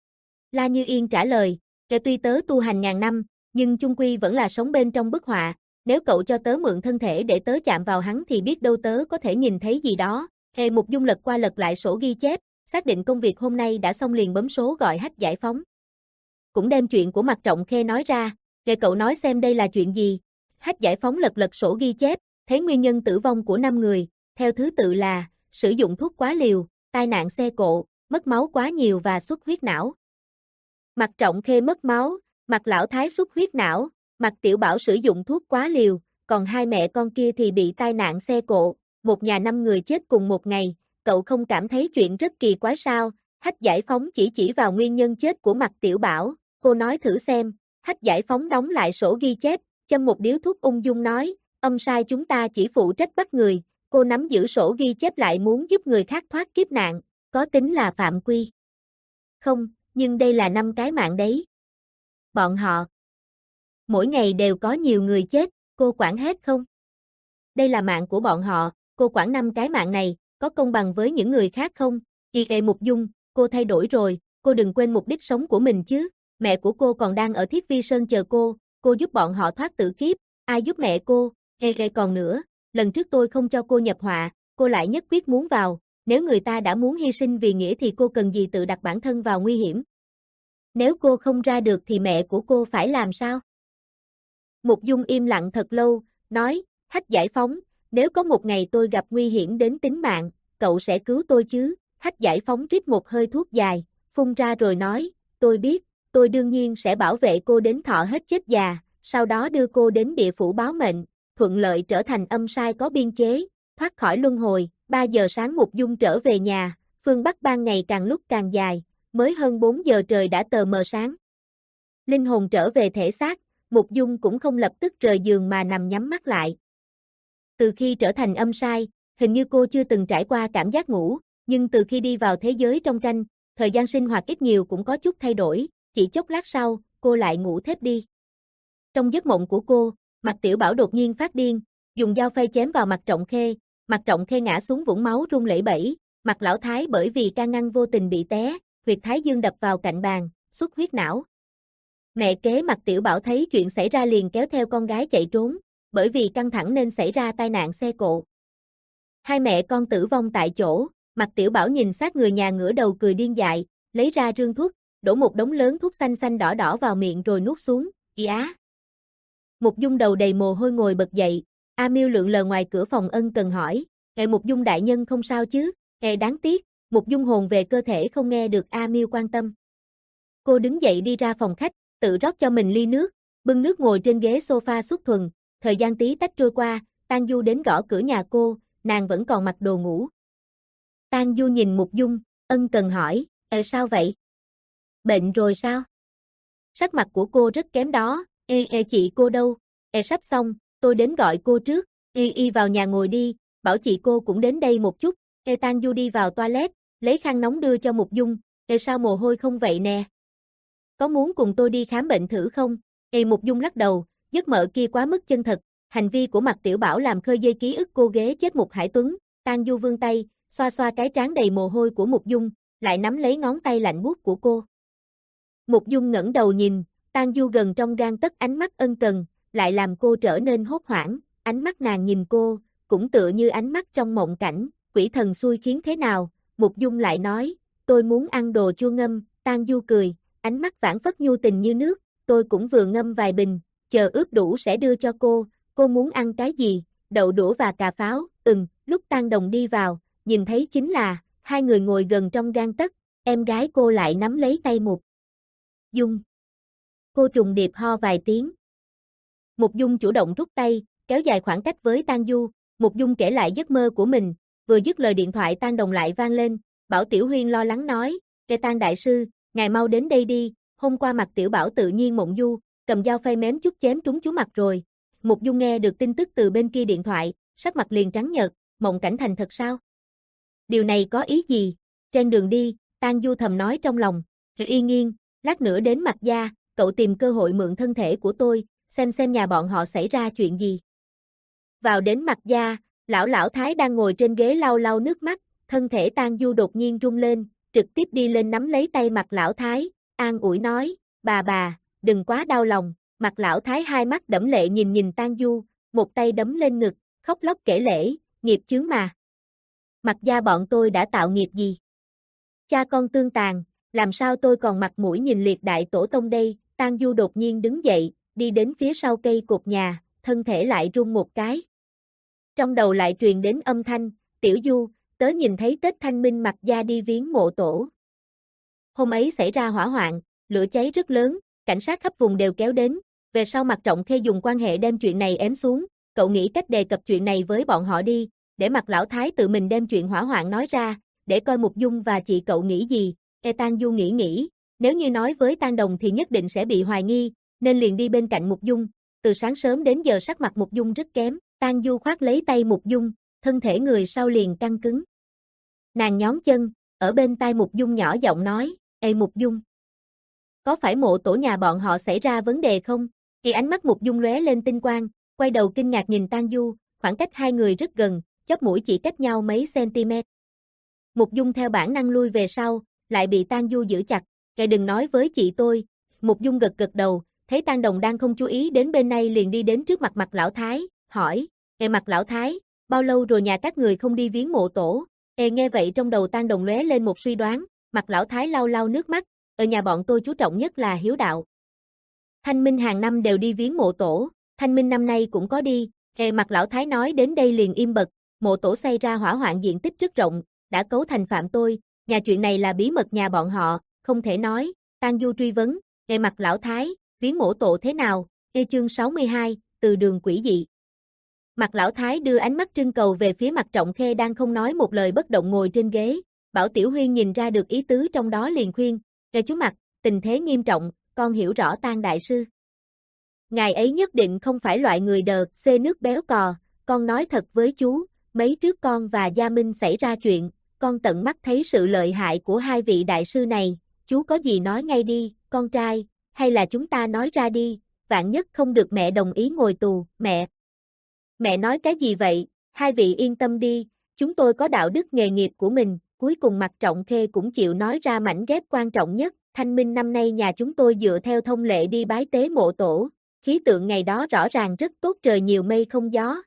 La Như Yên trả lời, "Kể tuy tớ tu hành ngàn năm, nhưng chung quy vẫn là sống bên trong bức họa, nếu cậu cho tớ mượn thân thể để tớ chạm vào hắn thì biết đâu tớ có thể nhìn thấy gì đó." Hề Mục Dung lật qua lật lại sổ ghi chép, xác định công việc hôm nay đã xong liền bấm số gọi Hách Giải Phóng. Cũng đem chuyện của Mạc Trọng Khê nói ra, "Kể cậu nói xem đây là chuyện gì." Hách Giải Phóng lật lật sổ ghi chép, thấy nguyên nhân tử vong của năm người, theo thứ tự là, sử dụng thuốc quá liều, tai nạn xe cộ, mất máu quá nhiều và xuất huyết não. Mạc Trọng Khê mất máu, Mạc Lão Thái xuất huyết não, Mạc Tiểu Bảo sử dụng thuốc quá liều, còn hai mẹ con kia thì bị tai nạn xe cộ, một nhà năm người chết cùng một ngày, cậu không cảm thấy chuyện rất kỳ quái sao? Hách Giải Phóng chỉ chỉ vào nguyên nhân chết của Mạc Tiểu Bảo, cô nói thử xem. Hách Giải Phóng đóng lại sổ ghi chép, châm một điếu thuốc ung dung nói, "Âm sai chúng ta chỉ phụ trách bắt người." Cô nắm giữ sổ ghi chép lại muốn giúp người khác thoát kiếp nạn, có tính là phạm quy? Không, nhưng đây là năm cái mạng đấy. Bọn họ mỗi ngày đều có nhiều người chết, cô quản hết không? Đây là mạng của bọn họ, cô quản năm cái mạng này, có công bằng với những người khác không? Y Ê Mục Dung, cô thay đổi rồi, cô đừng quên mục đích sống của mình chứ. Mẹ của cô còn đang ở Thiết Vi Sơn chờ cô, cô giúp bọn họ thoát tử kiếp, ai giúp mẹ cô? Ê ê còn nữa, lần trước tôi không cho cô nhập họa, cô lại nhất quyết muốn vào, nếu người ta đã muốn hy sinh vì nghĩa thì cô cần gì tự đặt bản thân vào nguy hiểm? Nếu cô không ra được thì mẹ của cô phải làm sao? Mục Dung im lặng thật lâu, nói, Hách Giải Phóng, nếu có một ngày tôi gặp nguy hiểm đến tính mạng, cậu sẽ cứu tôi chứ? Hách Giải Phóng rít một hơi thuốc dài, phun ra rồi nói, tôi biết, tôi đương nhiên sẽ bảo vệ cô đến thọ hết chết già, sau đó đưa cô đến địa phủ báo mệnh, thuận lợi trở thành âm sai có biên chế, thoát khỏi luân hồi. Ba giờ sáng Mục Dung trở về nhà, phương Bắc ban ngày càng lúc càng dài, mới hơn bốn giờ trời đã tờ mờ sáng. Linh hồn trở về thể xác, Mục Dung cũng không lập tức rời giường mà nằm nhắm mắt lại. Từ khi trở thành âm sai, hình như cô chưa từng trải qua cảm giác ngủ, nhưng từ khi đi vào thế giới trong tranh, thời gian sinh hoạt ít nhiều cũng có chút thay đổi, chỉ chốc lát sau, cô lại ngủ thiếp đi. Trong giấc mộng của cô, Mạc Tiểu Bảo đột nhiên phát điên, dùng dao phay chém vào Mạc Trọng Khê, Mạc Trọng Khê ngã xuống vũng máu rung lẩy bẩy, Mạc Lão Thái bởi vì can ngăn vô tình bị té, huyệt thái dương đập vào cạnh bàn, xuất huyết não. Mẹ kế Mạc Tiểu Bảo thấy chuyện xảy ra liền kéo theo con gái chạy trốn, bởi vì căng thẳng nên xảy ra tai nạn xe cộ. Hai mẹ con tử vong tại chỗ, Mạc Tiểu Bảo nhìn xác người nhà ngửa đầu cười điên dại, lấy ra rương thuốc, đổ một đống lớn thuốc xanh xanh đỏ đỏ vào miệng rồi nuốt xuống, y á. Mục Dung đầu đầy mồ hôi ngồi bật dậy, A Miêu lượn lờ ngoài cửa phòng ân cần hỏi, "Ê Mục Dung đại nhân không sao chứ?" "Ê đáng tiếc." Mục Dung hồn về cơ thể không nghe được A Miêu quan tâm. Cô đứng dậy đi ra phòng khách, tự rót cho mình ly nước, bưng nước ngồi trên ghế sofa xuất thuần, thời gian tí tách trôi qua, Tang Du đến gõ cửa nhà cô, nàng vẫn còn mặc đồ ngủ. Tang Du nhìn Mục Dung, ân cần hỏi, "Ê sao vậy? Bệnh rồi sao?" Sắc mặt của cô rất kém đó, "Ê ê chị cô đâu?" "Ê sắp xong, tôi đến gọi cô trước." "Y y vào nhà ngồi đi, bảo chị cô cũng đến đây một chút." Ê Tang Du đi vào toilet, lấy khăn nóng đưa cho Mục Dung, "Ê sao mồ hôi không vậy nè? Có muốn cùng tôi đi khám bệnh thử không?" Ê Mục Dung lắc đầu, giấc mơ kia quá mức chân thật, hành vi của Mạc Tiểu Bảo làm khơi dây ký ức cô ghế chết Mục Hải Tuấn. Tang Du vươn tay, xoa xoa cái trán đầy mồ hôi của Mục Dung, lại nắm lấy ngón tay lạnh buốt của cô. Mục Dung ngẩng đầu nhìn, Tang Du gần trong gang tấc ánh mắt ân cần, lại làm cô trở nên hốt hoảng, ánh mắt nàng nhìn cô, cũng tựa như ánh mắt trong mộng cảnh, quỷ thần xui khiến thế nào. Mục Dung lại nói, "Tôi muốn ăn đồ chua ngâm." Tang Du cười, ánh mắt phảng phất nhu tình như nước, "Tôi cũng vừa ngâm vài bình, chờ ướp đủ sẽ đưa cho cô, cô muốn ăn cái gì?" "Đậu đũa và cà pháo." "Ừm." Lúc Tang Đồng đi vào, nhìn thấy chính là, hai người ngồi gần trong gang tấc, em gái cô lại nắm lấy tay Mục Dung. Cô trùng điệp ho vài tiếng. Mục Dung chủ động rút tay, kéo dài khoảng cách với Tang Du. Mục Dung kể lại giấc mơ của mình, vừa dứt lời điện thoại Tang Đồng lại vang lên, Bảo Tiểu Huyên lo lắng nói, "Kê Tang đại sư, ngài mau đến đây đi, hôm qua Mạc Tiểu Bảo tự nhiên mộng du, cầm dao phay mém chút chém trúng chú mặt rồi." Mục Dung nghe được tin tức từ bên kia điện thoại, sắc mặt liền trắng nhợt, mộng cảnh thành thật sao? Điều này có ý gì? Trên đường đi, Tang Du thầm nói trong lòng, "Yên Nghiên, lát nữa đến Mạc gia, cậu tìm cơ hội mượn thân thể của tôi, xem xem nhà bọn họ xảy ra chuyện gì." Vào đến Mạc gia, lão lão thái đang ngồi trên ghế lau lau nước mắt, thân thể Tang Du đột nhiên rung lên, trực tiếp đi lên nắm lấy tay Mạc lão thái, an ủi nói, "Bà bà, đừng quá đau lòng." Mạc lão thái hai mắt đẫm lệ nhìn nhìn Tang Du, một tay đấm lên ngực, khóc lóc kể lể, "Nghiệp chướng mà. Mạc gia bọn tôi đã tạo nghiệp gì? Cha con tương tàn, làm sao tôi còn mặt mũi nhìn liệt đại tổ tông đây?" Tang Du đột nhiên đứng dậy, đi đến phía sau cây cột nhà, thân thể lại rung một cái. Trong đầu lại truyền đến âm thanh, "Tiểu Du, tớ nhìn thấy Tết Thanh Minh Mạc gia đi viếng mộ tổ. Hôm ấy xảy ra hỏa hoạn, lửa cháy rất lớn, cảnh sát khắp vùng đều kéo đến, về sau Mạc Trọng Khê dùng quan hệ đem chuyện này ém xuống, cậu nghĩ cách đề cập chuyện này với bọn họ đi, để Mạc lão thái tự mình đem chuyện hỏa hoạn nói ra, để coi Mục Dung và chị cậu nghĩ gì." E Tang Du nghĩ nghĩ, nếu như nói với Tang Đồng thì nhất định sẽ bị hoài nghi, nên liền đi bên cạnh Mục Dung, từ sáng sớm đến giờ sắc mặt Mục Dung rất kém, Tang Du khoác lấy tay Mục Dung, thân thể người sau liền căng cứng. Nàng nhón chân, ở bên tai Mục Dung nhỏ giọng nói, "Ê Mục Dung, có phải mộ tổ nhà bọn họ xảy ra vấn đề không?" Khi ánh mắt Mục Dung lóe lên tinh quang, quay đầu kinh ngạc nhìn Tang Du, khoảng cách hai người rất gần, chóp mũi chỉ cách nhau mấy cm. Mục Dung theo bản năng lui về sau, lại bị Tang Du giữ chặt, "Ngài đừng nói với chị tôi." Mục Dung gật gật đầu, thấy Tang Đồng đang không chú ý đến bên này liền đi đến trước mặt Mạc lão thái, hỏi, "Ê Mạc lão thái, bao lâu rồi nhà các người không đi viếng mộ tổ?" Ê nghe vậy trong đầu Tang Đồng lóe lên một suy đoán, Mạc lão thái lau lau nước mắt, "Ở nhà bọn tôi chú trọng nhất là hiếu đạo. Thanh Minh hàng năm đều đi viếng mộ tổ, Thanh Minh năm nay cũng có đi." Ê Mạc lão thái nói đến đây liền im bặt, mộ tổ xảy ra hỏa hoạn diện tích rất rộng, đã cấu thành phạm tôi, nhà chuyện này là bí mật nhà bọn họ, không thể nói. Tang Du truy vấn, "Ê Mạc lão thái, viếng mộ tổ thế nào?" Ê chương sáu mươi hai, từ đường quỷ dị. Mạc lão thái đưa ánh mắt trưng cầu về phía Mạc Trọng Khê đang không nói một lời bất động ngồi trên ghế, Bảo Tiểu Huyên nhìn ra được ý tứ trong đó liền khuyên, "Ê chú Mạc, tình thế nghiêm trọng, con hiểu rõ Tang đại sư. Ngài ấy nhất định không phải loại người đờ, xê nước béo cò, con nói thật với chú, mấy trước con và Gia Minh xảy ra chuyện, con tận mắt thấy sự lợi hại của hai vị đại sư này, chú có gì nói ngay đi, con trai, hay là chúng ta nói ra đi, vạn nhất không được mẹ đồng ý ngồi tù." "Mẹ, mẹ nói cái gì vậy, hai vị yên tâm đi, chúng tôi có đạo đức nghề nghiệp của mình." Cuối cùng Mạc Trọng Khê cũng chịu nói ra mảnh ghép quan trọng nhất, "Thanh Minh năm nay nhà chúng tôi dựa theo thông lệ đi bái tế mộ tổ, khí tượng ngày đó rõ ràng rất tốt, trời nhiều mây không gió.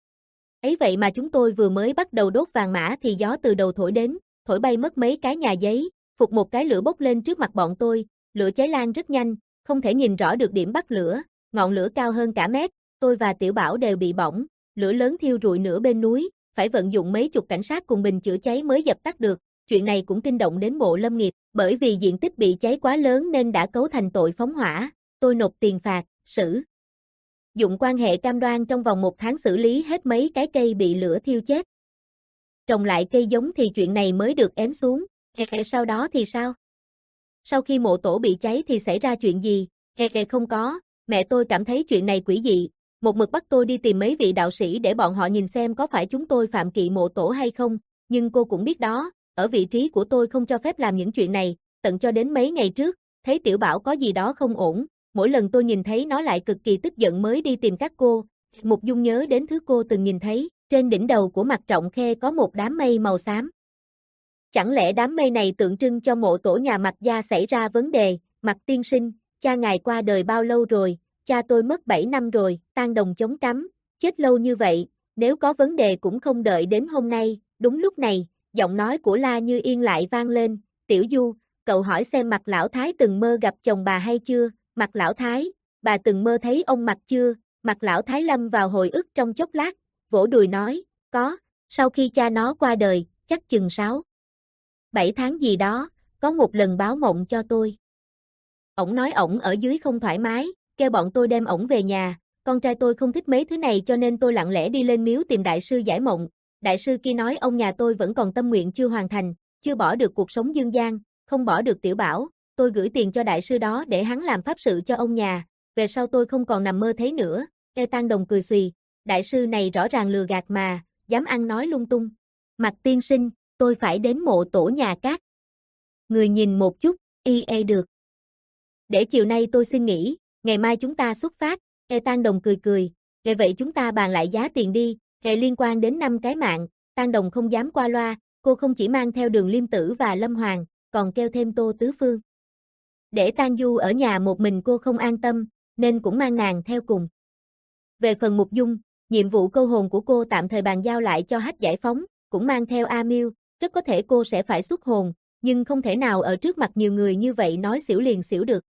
Ấy vậy mà chúng tôi vừa mới bắt đầu đốt vàng mã thì gió từ đầu thổi đến, thổi bay mất mấy cái nhà giấy, phục một cái lửa bốc lên trước mặt bọn tôi, lửa cháy lan rất nhanh, không thể nhìn rõ được điểm bắt lửa, ngọn lửa cao hơn cả mét, tôi và Tiểu Bảo đều bị bỏng, lửa lớn thiêu rụi nửa bên núi, phải vận dụng mấy chục cảnh sát cùng bình chữa cháy mới dập tắt được. Chuyện này cũng kinh động đến Bộ Lâm nghiệp, bởi vì diện tích bị cháy quá lớn nên đã cấu thành tội phóng hỏa, tôi nộp tiền phạt, xử dụng quan hệ cam đoan trong vòng một tháng xử lý hết mấy cái cây bị lửa thiêu chết. Trồng lại cây giống thì chuyện này mới được ém xuống, sau đó thì sao? Sau khi mộ tổ bị cháy thì xảy ra chuyện gì? Không có, mẹ tôi cảm thấy chuyện này quỷ dị, một mực bắt tôi đi tìm mấy vị đạo sĩ để bọn họ nhìn xem có phải chúng tôi phạm kỵ mộ tổ hay không, nhưng cô cũng biết đó, ở vị trí của tôi không cho phép làm những chuyện này, tận cho đến mấy ngày trước, thấy Tiểu Bảo có gì đó không ổn, mỗi lần tôi nhìn thấy nó lại cực kỳ tức giận mới đi tìm các cô. Mục Dung nhớ đến thứ cô từng nhìn thấy, trên đỉnh đầu của Mạc Trọng Khê có một đám mây màu xám. Chẳng lẽ đám mây này tượng trưng cho mộ tổ nhà Mạc gia xảy ra vấn đề? Mạc tiên sinh, cha ngài qua đời bao lâu rồi? Cha tôi mất bảy năm rồi, tang đồng chống cắm, chết lâu như vậy, nếu có vấn đề cũng không đợi đến hôm nay. Đúng lúc này, giọng nói của La Như Yên lại vang lên, Tiểu Du, cậu hỏi xem Mạc lão thái từng mơ gặp chồng bà hay chưa? Mạc lão thái, bà từng mơ thấy ông Mạc chưa? Mạc lão thái lâm vào hồi ức trong chốc lát, vỗ đùi nói, có, sau khi cha nó qua đời, chắc chừng sáu, bảy tháng gì đó, có một lần báo mộng cho tôi. Ổng nói ổng ở dưới không thoải mái, kêu bọn tôi đem ổng về nhà, con trai tôi không thích mấy thứ này cho nên tôi lặng lẽ đi lên miếu tìm đại sư giải mộng. Đại sư kia nói ông nhà tôi vẫn còn tâm nguyện chưa hoàn thành, chưa bỏ được cuộc sống dương gian, không bỏ được Tiểu Bảo, tôi gửi tiền cho đại sư đó để hắn làm pháp sự cho ông nhà, về sau tôi không còn nằm mơ thấy nữa. Ê Tang Đồng cười xùy, đại sư này rõ ràng lừa gạt mà, dám ăn nói lung tung. Mạc tiên sinh, tôi phải đến mộ tổ nhà các người nhìn một chút, y e được. Để chiều nay tôi xin nghỉ, ngày mai chúng ta xuất phát. Ê Tang Đồng cười cười, vậy vậy chúng ta bàn lại giá tiền đi, hệ liên quan đến năm cái mạng. Tang Đồng không dám qua loa, cô không chỉ mang theo Đường Liêm Tử và Lâm Hoàng, còn kêu thêm Tô Tứ Phương. Để Tang Du ở nhà một mình cô không an tâm, nên cũng mang nàng theo cùng. Về phần Mục Dung, nhiệm vụ câu hồn của cô tạm thời bàn giao lại cho Hách Giải Phóng, cũng mang theo A Miêu, rất có thể cô sẽ phải xuất hồn, nhưng không thể nào ở trước mặt nhiều người như vậy nói xỉu liền xỉu được.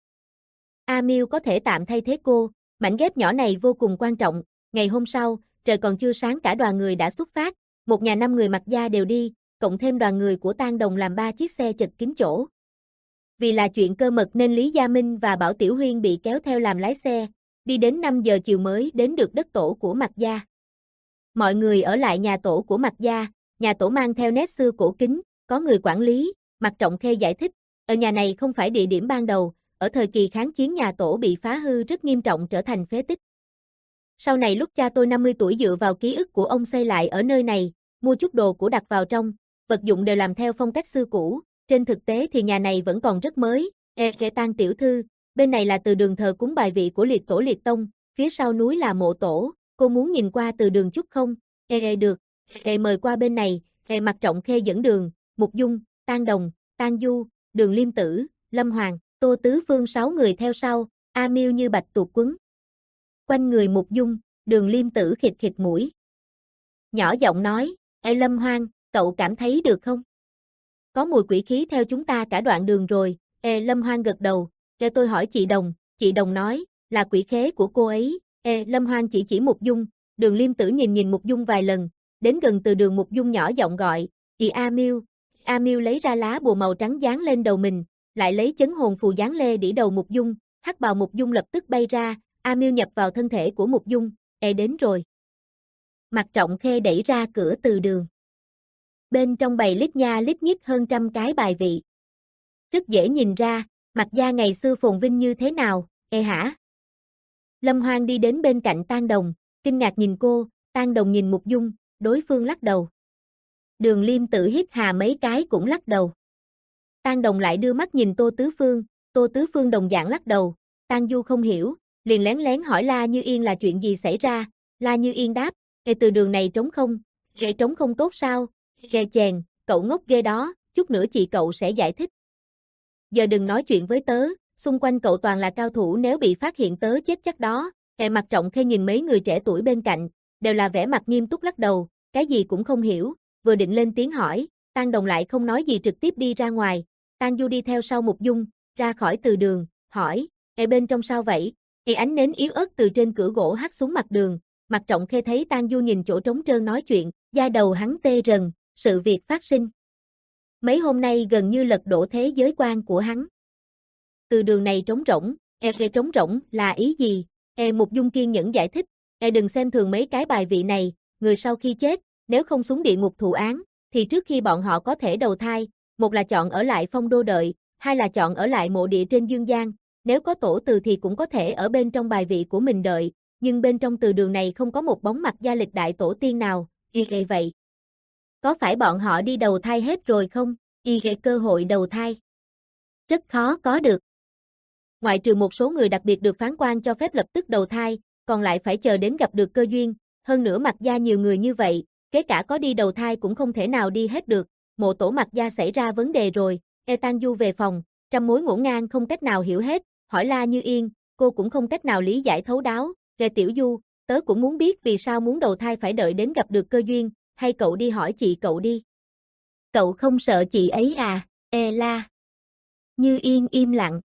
A Miêu có thể tạm thay thế cô, mảnh ghép nhỏ này vô cùng quan trọng. Ngày hôm sau, trời còn chưa sáng cả đoàn người đã xuất phát, một nhà năm người Mạc gia đều đi, cộng thêm đoàn người của Tang Đồng làm ba chiếc xe chật kín chỗ. Vì là chuyện cơ mật nên Lý Gia Minh và Bảo Tiểu Huyên bị kéo theo làm lái xe, đi đến năm giờ chiều mới đến được đất tổ của Mạc gia. Mọi người ở lại nhà tổ của Mạc gia, nhà tổ mang theo nét xưa cổ kính, có người quản lý. Mạc Trọng Khê giải thích, ở nhà này không phải địa điểm ban đầu, ở thời kỳ kháng chiến nhà tổ bị phá hư rất nghiêm trọng trở thành phế tích. Sau này lúc cha tôi năm mươi tuổi dựa vào ký ức của ông xây lại ở nơi này, mua chút đồ cũ đặt vào trong, vật dụng đều làm theo phong cách xưa cũ, trên thực tế thì nhà này vẫn còn rất mới. Ê kệ Tang tiểu thư, bên này là từ đường thờ cúng bài vị của liệt tổ liệt tông, phía sau núi là mộ tổ, cô muốn nhìn qua từ đường chút không? Ê ê được, ê mời qua bên này. Ê Mạc Trọng Khê dẫn đường, Mục Dung, Tang Đồng, Tang Du, Đường Liêm Tử, Lâm Hoàng, Tô Tứ Phương sáu người theo sau, A Miêu như bạch tuộc quấn quanh người Mục Dung. Đường Liêm Tử khịt khịt mũi, nhỏ giọng nói, Ê Lâm Hoang, cậu cảm thấy được không? Có mùi quỷ khí theo chúng ta cả đoạn đường rồi. Ê Lâm Hoang gật đầu, để tôi hỏi chị Đồng, chị Đồng nói, là quỷ khế của cô ấy. Ê Lâm Hoang chỉ chỉ Mục Dung, Đường Liêm Tử nhìn nhìn Mục Dung vài lần, đến gần từ đường Mục Dung nhỏ giọng gọi, Ì A Miêu. A Miêu lấy ra lá bùa màu trắng dán lên đầu mình, lại lấy chấn hồn phù dán lê đỉ đầu Mục Dung, hắc bào Mục Dung lập tức bay ra, A Miêu nhập vào thân thể của Mục Dung. Ê đến rồi. Mạc Trọng Khê đẩy ra cửa từ đường. Bên trong bày lít nha lít nhít hơn trăm cái bài vị. Rất dễ nhìn ra, Mạc gia ngày xưa phồn vinh như thế nào. Ê hả? Lâm Hoang đi đến bên cạnh Tang Đồng, kinh ngạc nhìn cô. Tang Đồng nhìn Mục Dung, đối phương lắc đầu. Đường Liêm Tử hít hà mấy cái cũng lắc đầu. Tang Đồng lại đưa mắt nhìn Tô Tứ Phương, Tô Tứ Phương đồng dạng lắc đầu. Tang Du không hiểu, liền lén lén hỏi La Như Yên là chuyện gì xảy ra. La Như Yên đáp, Ê từ đường này trống không, ghệ trống không tốt sao? Ghê chèn, cậu ngốc ghê đó, chút nữa chị cậu sẽ giải thích. Giờ đừng nói chuyện với tớ, xung quanh cậu toàn là cao thủ, nếu bị phát hiện tớ chết chắc đó. Ê Mạc Trọng Khê nhìn mấy người trẻ tuổi bên cạnh, đều là vẻ mặt nghiêm túc lắc đầu, cái gì cũng không hiểu, vừa định lên tiếng hỏi, Tang Đồng lại không nói gì trực tiếp đi ra ngoài. Tang Du đi theo sau Mục Dung, ra khỏi từ đường, hỏi, Ê bên trong sao vậy? Thì ánh nến yếu ớt từ trên cửa gỗ hắt xuống mặt đường, Mặt Trọng Khê thấy Tang Du nhìn chỗ trống trơn nói chuyện, da đầu hắn tê rần, sự việc phát sinh. Mấy hôm nay gần như lật đổ thế giới quan của hắn. Từ đường này trống rỗng, e e trống rỗng là ý gì? E Mục Dung kiên nhẫn giải thích, e đừng xem thường mấy cái bài vị này, người sau khi chết, nếu không xuống địa ngục thụ án, thì trước khi bọn họ có thể đầu thai, một là chọn ở lại Phong Đô đợi, hai là chọn ở lại mộ địa trên dương gian, nếu có tổ từ thì cũng có thể ở bên trong bài vị của mình đợi, nhưng bên trong từ đường này không có một bóng mặt gia lịch đại tổ tiên nào, y ghệ vậy. Có phải bọn họ đi đầu thai hết rồi không? Y ghệ cơ hội đầu thai. Rất khó có được. Ngoại trừ một số người đặc biệt được phán quan cho phép lập tức đầu thai, còn lại phải chờ đến gặp được cơ duyên, hơn nữa Mạc gia nhiều người như vậy, kể cả có đi đầu thai cũng không thể nào đi hết được, mộ tổ Mạc gia xảy ra vấn đề rồi, e Tang Du về phòng, trăm mối ngổn ngang không cách nào hiểu hết, hỏi La Như Yên, cô cũng không cách nào lý giải thấu đáo, Ghê Tiểu Du, tớ cũng muốn biết vì sao muốn đầu thai phải đợi đến gặp được cơ duyên, hay cậu đi hỏi chị cậu đi. Cậu không sợ chị ấy à, e La. Như Yên im lặng.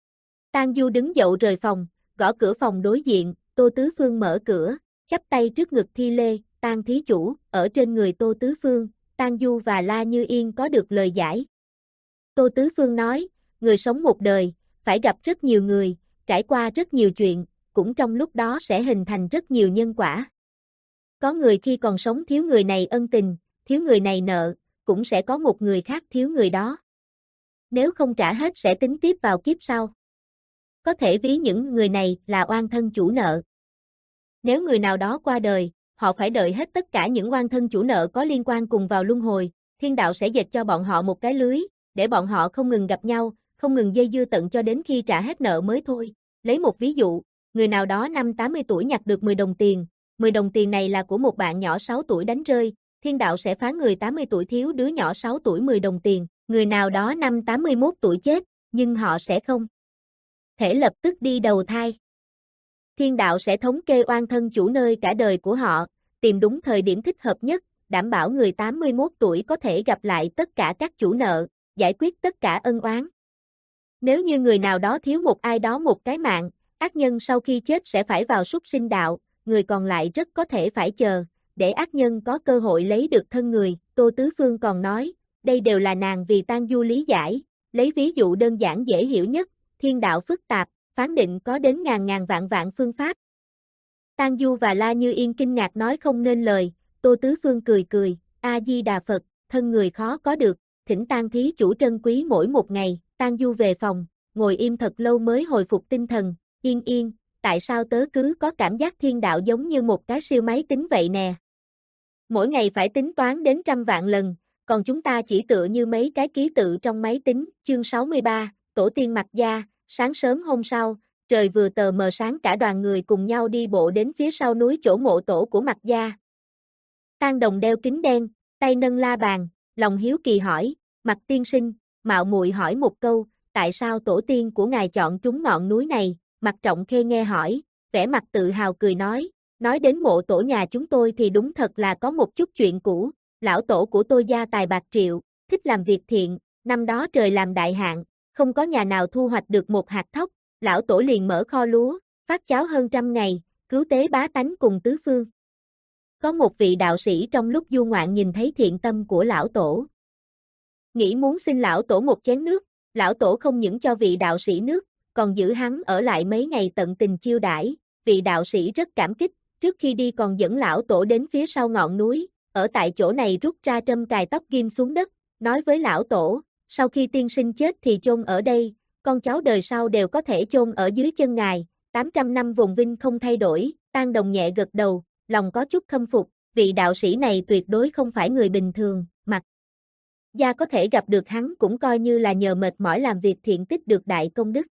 Tang Du đứng dậy rời phòng, gõ cửa phòng đối diện, Tô Tứ Phương mở cửa, chắp tay trước ngực thi lê, Tang thí chủ, ở trên người Tô Tứ Phương, Tang Du và La Như Yên có được lời giải. Tô Tứ Phương nói, người sống một đời, phải gặp rất nhiều người, trải qua rất nhiều chuyện, cũng trong lúc đó sẽ hình thành rất nhiều nhân quả. Có người khi còn sống thiếu người này ân tình, thiếu người này nợ, cũng sẽ có một người khác thiếu người đó. Nếu không trả hết sẽ tính tiếp vào kiếp sau. Có thể ví những người này là oan thân chủ nợ. Nếu người nào đó qua đời, họ phải đợi hết tất cả những oan thân chủ nợ có liên quan cùng vào luân hồi, thiên đạo sẽ dệt cho bọn họ một cái lưới, để bọn họ không ngừng gặp nhau, không ngừng dây dưa tận cho đến khi trả hết nợ mới thôi. Lấy một ví dụ, người nào đó năm tám mươi tuổi nhặt được mười đồng tiền, mười đồng tiền này là của một bạn nhỏ sáu tuổi đánh rơi, thiên đạo sẽ phán người tám mươi tuổi thiếu đứa nhỏ sáu tuổi mười đồng tiền, người nào đó năm tám mươi mốt tuổi chết, nhưng họ sẽ không thể lập tức đi đầu thai. Thiên đạo sẽ thống kê oan thân chủ nơi cả đời của họ, tìm đúng thời điểm thích hợp nhất, đảm bảo người tám mươi mốt tuổi có thể gặp lại tất cả các chủ nợ, giải quyết tất cả ân oán. Nếu như người nào đó thiếu một ai đó một cái mạng, ác nhân sau khi chết sẽ phải vào súc sinh đạo, người còn lại rất có thể phải chờ, để ác nhân có cơ hội lấy được thân người. Tô Tứ Phương còn nói, đây đều là nàng vì Tang Du lý giải, lấy ví dụ đơn giản dễ hiểu nhất, thiên đạo phức tạp, phán định có đến ngàn ngàn vạn vạn phương pháp. Tang Du và La Như Yên kinh ngạc nói không nên lời, Tô Tứ Phương cười cười, A-di-đà Phật, thân người khó có được, thỉnh Tang thí chủ trân quý mỗi một ngày. Tang Du về phòng, ngồi im thật lâu mới hồi phục tinh thần, Yên Yên, tại sao tớ cứ có cảm giác thiên đạo giống như một cái siêu máy tính vậy nè. Mỗi ngày phải tính toán đến trăm vạn lần, còn chúng ta chỉ tựa như mấy cái ký tự trong máy tính. Chương sáu mươi ba, Tổ tiên Mạc gia. Sáng sớm hôm sau, trời vừa tờ mờ sáng cả đoàn người cùng nhau đi bộ đến phía sau núi chỗ mộ tổ của Mạc gia. Tang Đồng đeo kính đen, tay nâng la bàn, lòng hiếu kỳ hỏi, Mạc tiên sinh, mạo muội hỏi một câu, tại sao tổ tiên của ngài chọn trúng ngọn núi này? Mạc Trọng Khê nghe hỏi, vẻ mặt tự hào cười nói, nói đến mộ tổ nhà chúng tôi thì đúng thật là có một chút chuyện cũ, lão tổ của tôi gia tài bạc triệu, thích làm việc thiện, năm đó trời làm đại hạn, không có nhà nào thu hoạch được một hạt thóc, lão tổ liền mở kho lúa, phát cháo hơn trăm ngày, cứu tế bá tánh cùng tứ phương. Có một vị đạo sĩ trong lúc du ngoạn nhìn thấy thiện tâm của lão tổ, nghĩ muốn xin lão tổ một chén nước, lão tổ không những cho vị đạo sĩ nước, còn giữ hắn ở lại mấy ngày tận tình chiêu đãi, vị đạo sĩ rất cảm kích, trước khi đi còn dẫn lão tổ đến phía sau ngọn núi, ở tại chỗ này rút ra trâm cài tóc ghim xuống đất, nói với lão tổ, sau khi tiên sinh chết thì chôn ở đây, con cháu đời sau đều có thể chôn ở dưới chân ngài, tám trăm năm vùng vinh không thay đổi. Tang Đồng nhẹ gật đầu, lòng có chút khâm phục, vị đạo sĩ này tuyệt đối không phải người bình thường, Mạc gia có thể gặp được hắn cũng coi như là nhờ mệt mỏi làm việc thiện tích được đại công đức.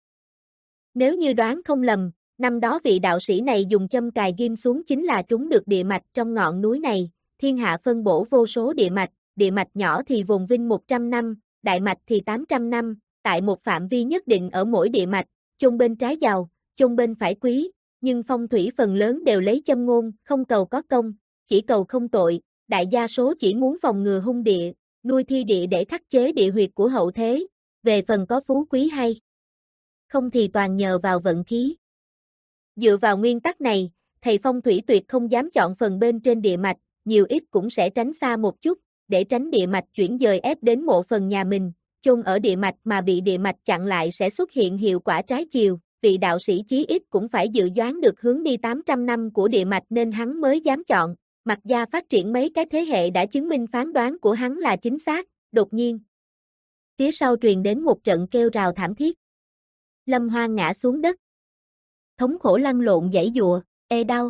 Nếu như đoán không lầm, năm đó vị đạo sĩ này dùng châm cài ghim xuống chính là trúng được địa mạch trong ngọn núi này, thiên hạ phân bổ vô số địa mạch, địa mạch nhỏ thì vùng vinh một trăm năm, đại mạch thì tám trăm năm, tại một phạm vi nhất định ở mỗi địa mạch, chôn bên trái giàu, chôn bên phải quý, nhưng phong thủy phần lớn đều lấy châm ngôn, không cầu có công, chỉ cầu không tội, đại đa số chỉ muốn phòng ngừa hung địa, nuôi thi địa để khắc chế địa huyệt của hậu thế, về phần có phú quý hay không thì toàn nhờ vào vận khí. Dựa vào nguyên tắc này, thầy phong thủy tuyệt không dám chọn phần bên trên địa mạch, nhiều ít cũng sẽ tránh xa một chút, để tránh địa mạch chuyển dời ép đến mộ phần nhà mình, chôn ở địa mạch mà bị địa mạch chặn lại sẽ xuất hiện hiệu quả trái chiều, vị đạo sĩ chí ít cũng phải dự đoán được hướng đi tám trăm năm của địa mạch nên hắn mới dám chọn. Mạc gia phát triển mấy cái thế hệ đã chứng minh phán đoán của hắn là chính xác, đột nhiên. Phía sau truyền đến một trận kêu rào thảm thiết. Lâm Hoan ngã xuống đất. Thống khổ lăn lộn giãy giụa, ê đau.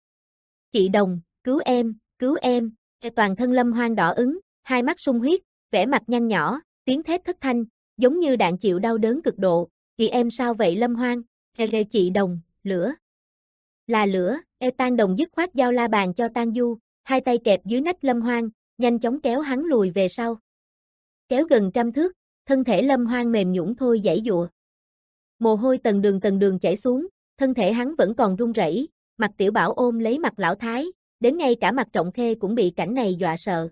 Chị Đồng, cứu em, cứu em, ê toàn thân Lâm Hoan đỏ ứng, hai mắt sung huyết, vẻ mặt nhăn nhỏ, tiếng thét thất thanh, giống như đạn chịu đau đớn cực độ. Chị em sao vậy Lâm Hoan? Ê ê chị Đồng, lửa. Là lửa, ê Tang Đồng dứt khoát giao la bàn cho Tang Du, hai tay kẹp dưới nách Lâm Hoan, nhanh chóng kéo hắn lùi về sau. Kéo gần trăm thước, thân thể Lâm Hoan mềm nhũn thôi giãy giụa. Mồ hôi tầng đường tầng đường chảy xuống, thân thể hắn vẫn còn run rẩy, Mạc Tiểu Bảo ôm lấy Mạc Lão Thái, đến ngay cả Mạc Trọng Khê cũng bị cảnh này dọa sợ.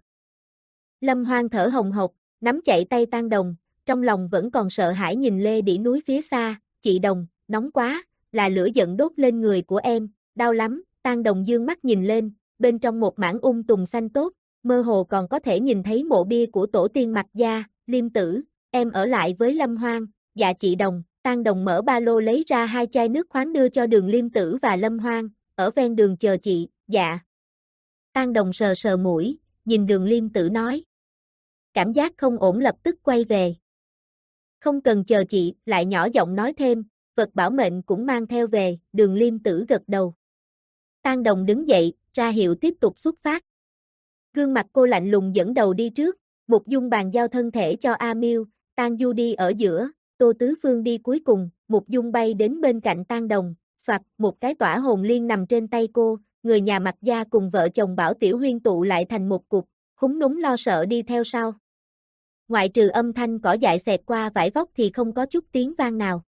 Lâm Hoan thở hồng hộc, nắm chặt tay Tang Đồng, trong lòng vẫn còn sợ hãi nhìn lê đỉ núi phía xa, chị Đồng, nóng quá, là lửa giận đốt lên người của em, đau lắm, Tang Đồng dương mắt nhìn lên, bên trong một mảng ung tùng xanh tốt, mơ hồ còn có thể nhìn thấy mộ bia của tổ tiên Mạc gia, Liêm Tử, em ở lại với Lâm Hoan, dạ chị Đồng, Tang Đồng mở ba lô lấy ra hai chai nước khoáng đưa cho Đường Liêm Tử và Lâm Hoan, ở ven đường chờ chị, dạ. Tang Đồng sờ sờ mũi, nhìn Đường Liêm Tử nói. Cảm giác không ổn lập tức quay về. Không cần chờ chị, lại nhỏ giọng nói thêm, vật bảo mệnh cũng mang theo về, Đường Liêm Tử gật đầu. Tang Đồng đứng dậy, ra hiệu tiếp tục xuất phát. Gương mặt cô lạnh lùng dẫn đầu đi trước, Mục Dung bàn giao thân thể cho A Miêu, Tang Du đi ở giữa, Tô Tứ Phương đi cuối cùng, Mục Dung bay đến bên cạnh Tang Đồng, soạt, một cái tỏa hồn liên nằm trên tay cô, người nhà Mạc gia cùng vợ chồng Bảo Tiểu Huyên tụ lại thành một cục, khúng núm lo sợ đi theo sau. Ngoại trừ âm thanh cỏ dại xẹt qua vải vóc thì không có chút tiếng vang nào.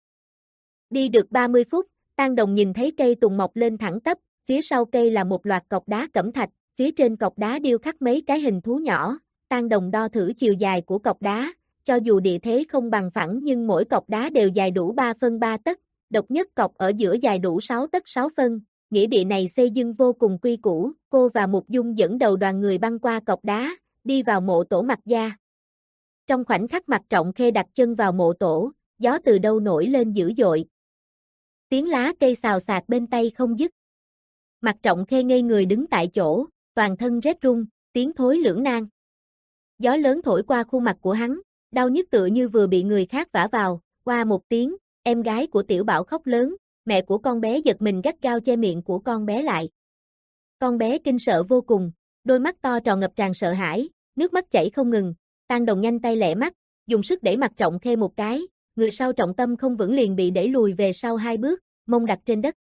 Đi được ba mươi phút, Tang Đồng nhìn thấy cây tùng mọc lên thẳng tắp, phía sau cây là một loạt cọc đá cẩm thạch, phía trên cọc đá điêu khắc mấy cái hình thú nhỏ, Tang Đồng đo thử chiều dài của cọc đá, cho dù địa thế không bằng phẳng nhưng mỗi cọc đá đều dài đủ ba phân ba tấc, độc nhất cọc ở giữa dài đủ sáu tấc sáu phân, nghĩa địa này xây dựng vô cùng quy củ, cô và Mục Dung dẫn đầu đoàn người băng qua cọc đá, đi vào mộ tổ Mạc gia. Trong khoảnh khắc Mạc Trọng Khê đặt chân vào mộ tổ, gió từ đâu nổi lên dữ dội. Tiếng lá cây xào xạc bên tay không dứt. Mạc Trọng Khê ngây người đứng tại chỗ, toàn thân rét run, tiếng thối lưỡng nan. Gió lớn thổi qua khuôn mặt của hắn, đau nhức tựa như vừa bị người khác vả vào, qua một tiếng, em gái của Tiểu Bảo khóc lớn, mẹ của con bé giật mình gắt gao che miệng của con bé lại. Con bé kinh sợ vô cùng, đôi mắt to tròn ngập tràn sợ hãi, nước mắt chảy không ngừng. Tang Đồng nhanh tay lẹ mắt, dùng sức đẩy Mạc Trọng Khê một cái, người sau trọng tâm không vững liền bị đẩy lùi về sau hai bước, mông đặt trên đất.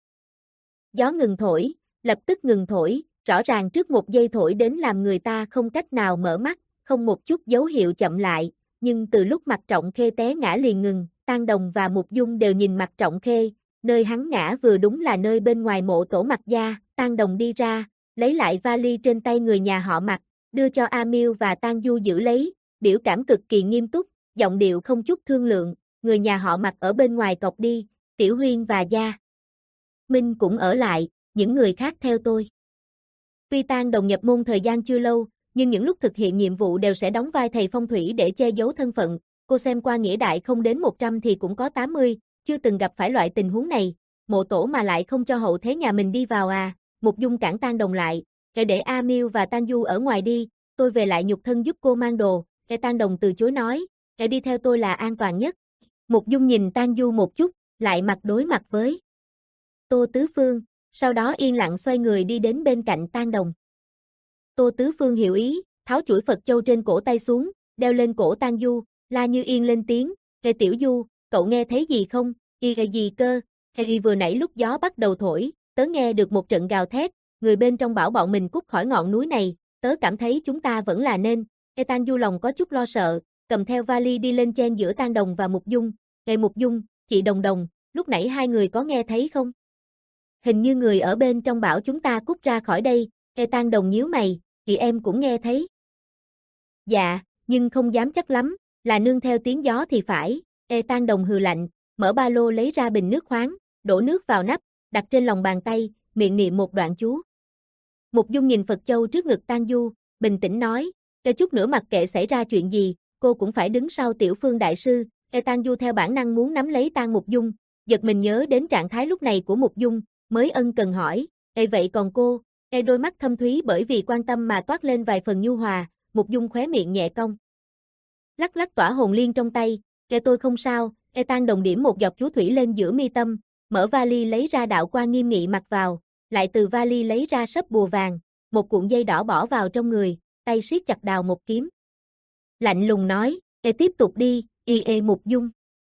Gió ngừng thổi, lập tức ngừng thổi, rõ ràng trước một giây thổi đến làm người ta không cách nào mở mắt, không một chút dấu hiệu chậm lại, nhưng từ lúc Mạc Trọng Khê té ngã liền ngừng, Tang Đồng và Mục Dung đều nhìn Mạc Trọng Khê, nơi hắn ngã vừa đúng là nơi bên ngoài mộ tổ Mạc gia, Tang Đồng đi ra, lấy lại vali trên tay người nhà họ Mạc, đưa cho A Miêu và Tang Du giữ lấy, biểu cảm cực kỳ nghiêm túc, giọng điệu không chút thương lượng, người nhà họ Mạc ở bên ngoài cọc đi, Tiểu Huyên và Gia Minh cũng ở lại, những người khác theo tôi. Tuy Tang Đồng nhập môn thời gian chưa lâu, nhưng những lúc thực hiện nhiệm vụ đều sẽ đóng vai thầy phong thủy để che giấu thân phận, cô xem qua nghĩa đại không đến một trăm thì cũng có tám mươi, chưa từng gặp phải loại tình huống này, mộ tổ mà lại không cho hậu thế nhà mình đi vào à, Mục Dung cản Tang Đồng lại, kể để A Miêu và Tang Du ở ngoài đi, tôi về lại nhục thân giúp cô mang đồ, kẻ Tang Đồng từ chối nói, kẻ đi theo tôi là an toàn nhất. Mục Dung nhìn Tang Du một chút, lại mặt đối mặt với Tô Tứ Phương, sau đó yên lặng xoay người đi đến bên cạnh Tang Đồng. Tô Tứ Phương hiểu ý, tháo chuỗi Phật châu trên cổ tay xuống, đeo lên cổ Tang Du, La Như Yên lên tiếng, "Kệ Tiểu Du, cậu nghe thấy gì không? Y cái gì cơ?" Harry vừa nãy lúc gió bắt đầu thổi, tớ nghe được một trận gào thét, người bên trong bảo bọn mình cút khỏi ngọn núi này, tớ cảm thấy chúng ta vẫn là nên. Ê Tang Du lòng có chút lo sợ, cầm theo vali đi lên chen giữa Tang Đồng và Mục Dung. Ê Mục Dung, chị Đồng Đồng, lúc nãy hai người có nghe thấy không? Hình như người ở bên trong bảo chúng ta cút ra khỏi đây. Ê Tang Đồng nhíu mày, chị em cũng nghe thấy. Dạ, nhưng không dám chắc lắm, là nương theo tiếng gió thì phải. Ê Tang Đồng hừ lạnh, mở ba lô lấy ra bình nước khoáng, đổ nước vào nắp, đặt trên lòng bàn tay, miệng niệm một đoạn chú. Mục Dung nhìn Phật châu trước ngực Tang Du, bình tĩnh nói, "Kể chút nữa mặc kệ xảy ra chuyện gì, cô cũng phải đứng sau Tiểu Phương đại sư." Ê Tang Du theo bản năng muốn nắm lấy Tang Mục Dung, giật mình nhớ đến trạng thái lúc này của Mục Dung, mới ân cần hỏi, "Ê vậy còn cô?" Ê đôi mắt thâm thúy bởi vì quan tâm mà toát lên vài phần nhu hòa, Mục Dung khóe miệng nhẹ cong. Lắc lắc tỏa hồn liên trong tay, "Ê tôi không sao." Ê Tang Đồng điểm một giọt chú thủy lên giữa mi tâm, mở vali lấy ra đạo quan nghiêm nghị mặc vào, lại từ vali lấy ra sấp bùa vàng, một cuộn dây đỏ bỏ vào trong người, tay siết chặt đào một kiếm. Lạnh lùng nói, "Ê tiếp tục đi, y ê Mục Dung."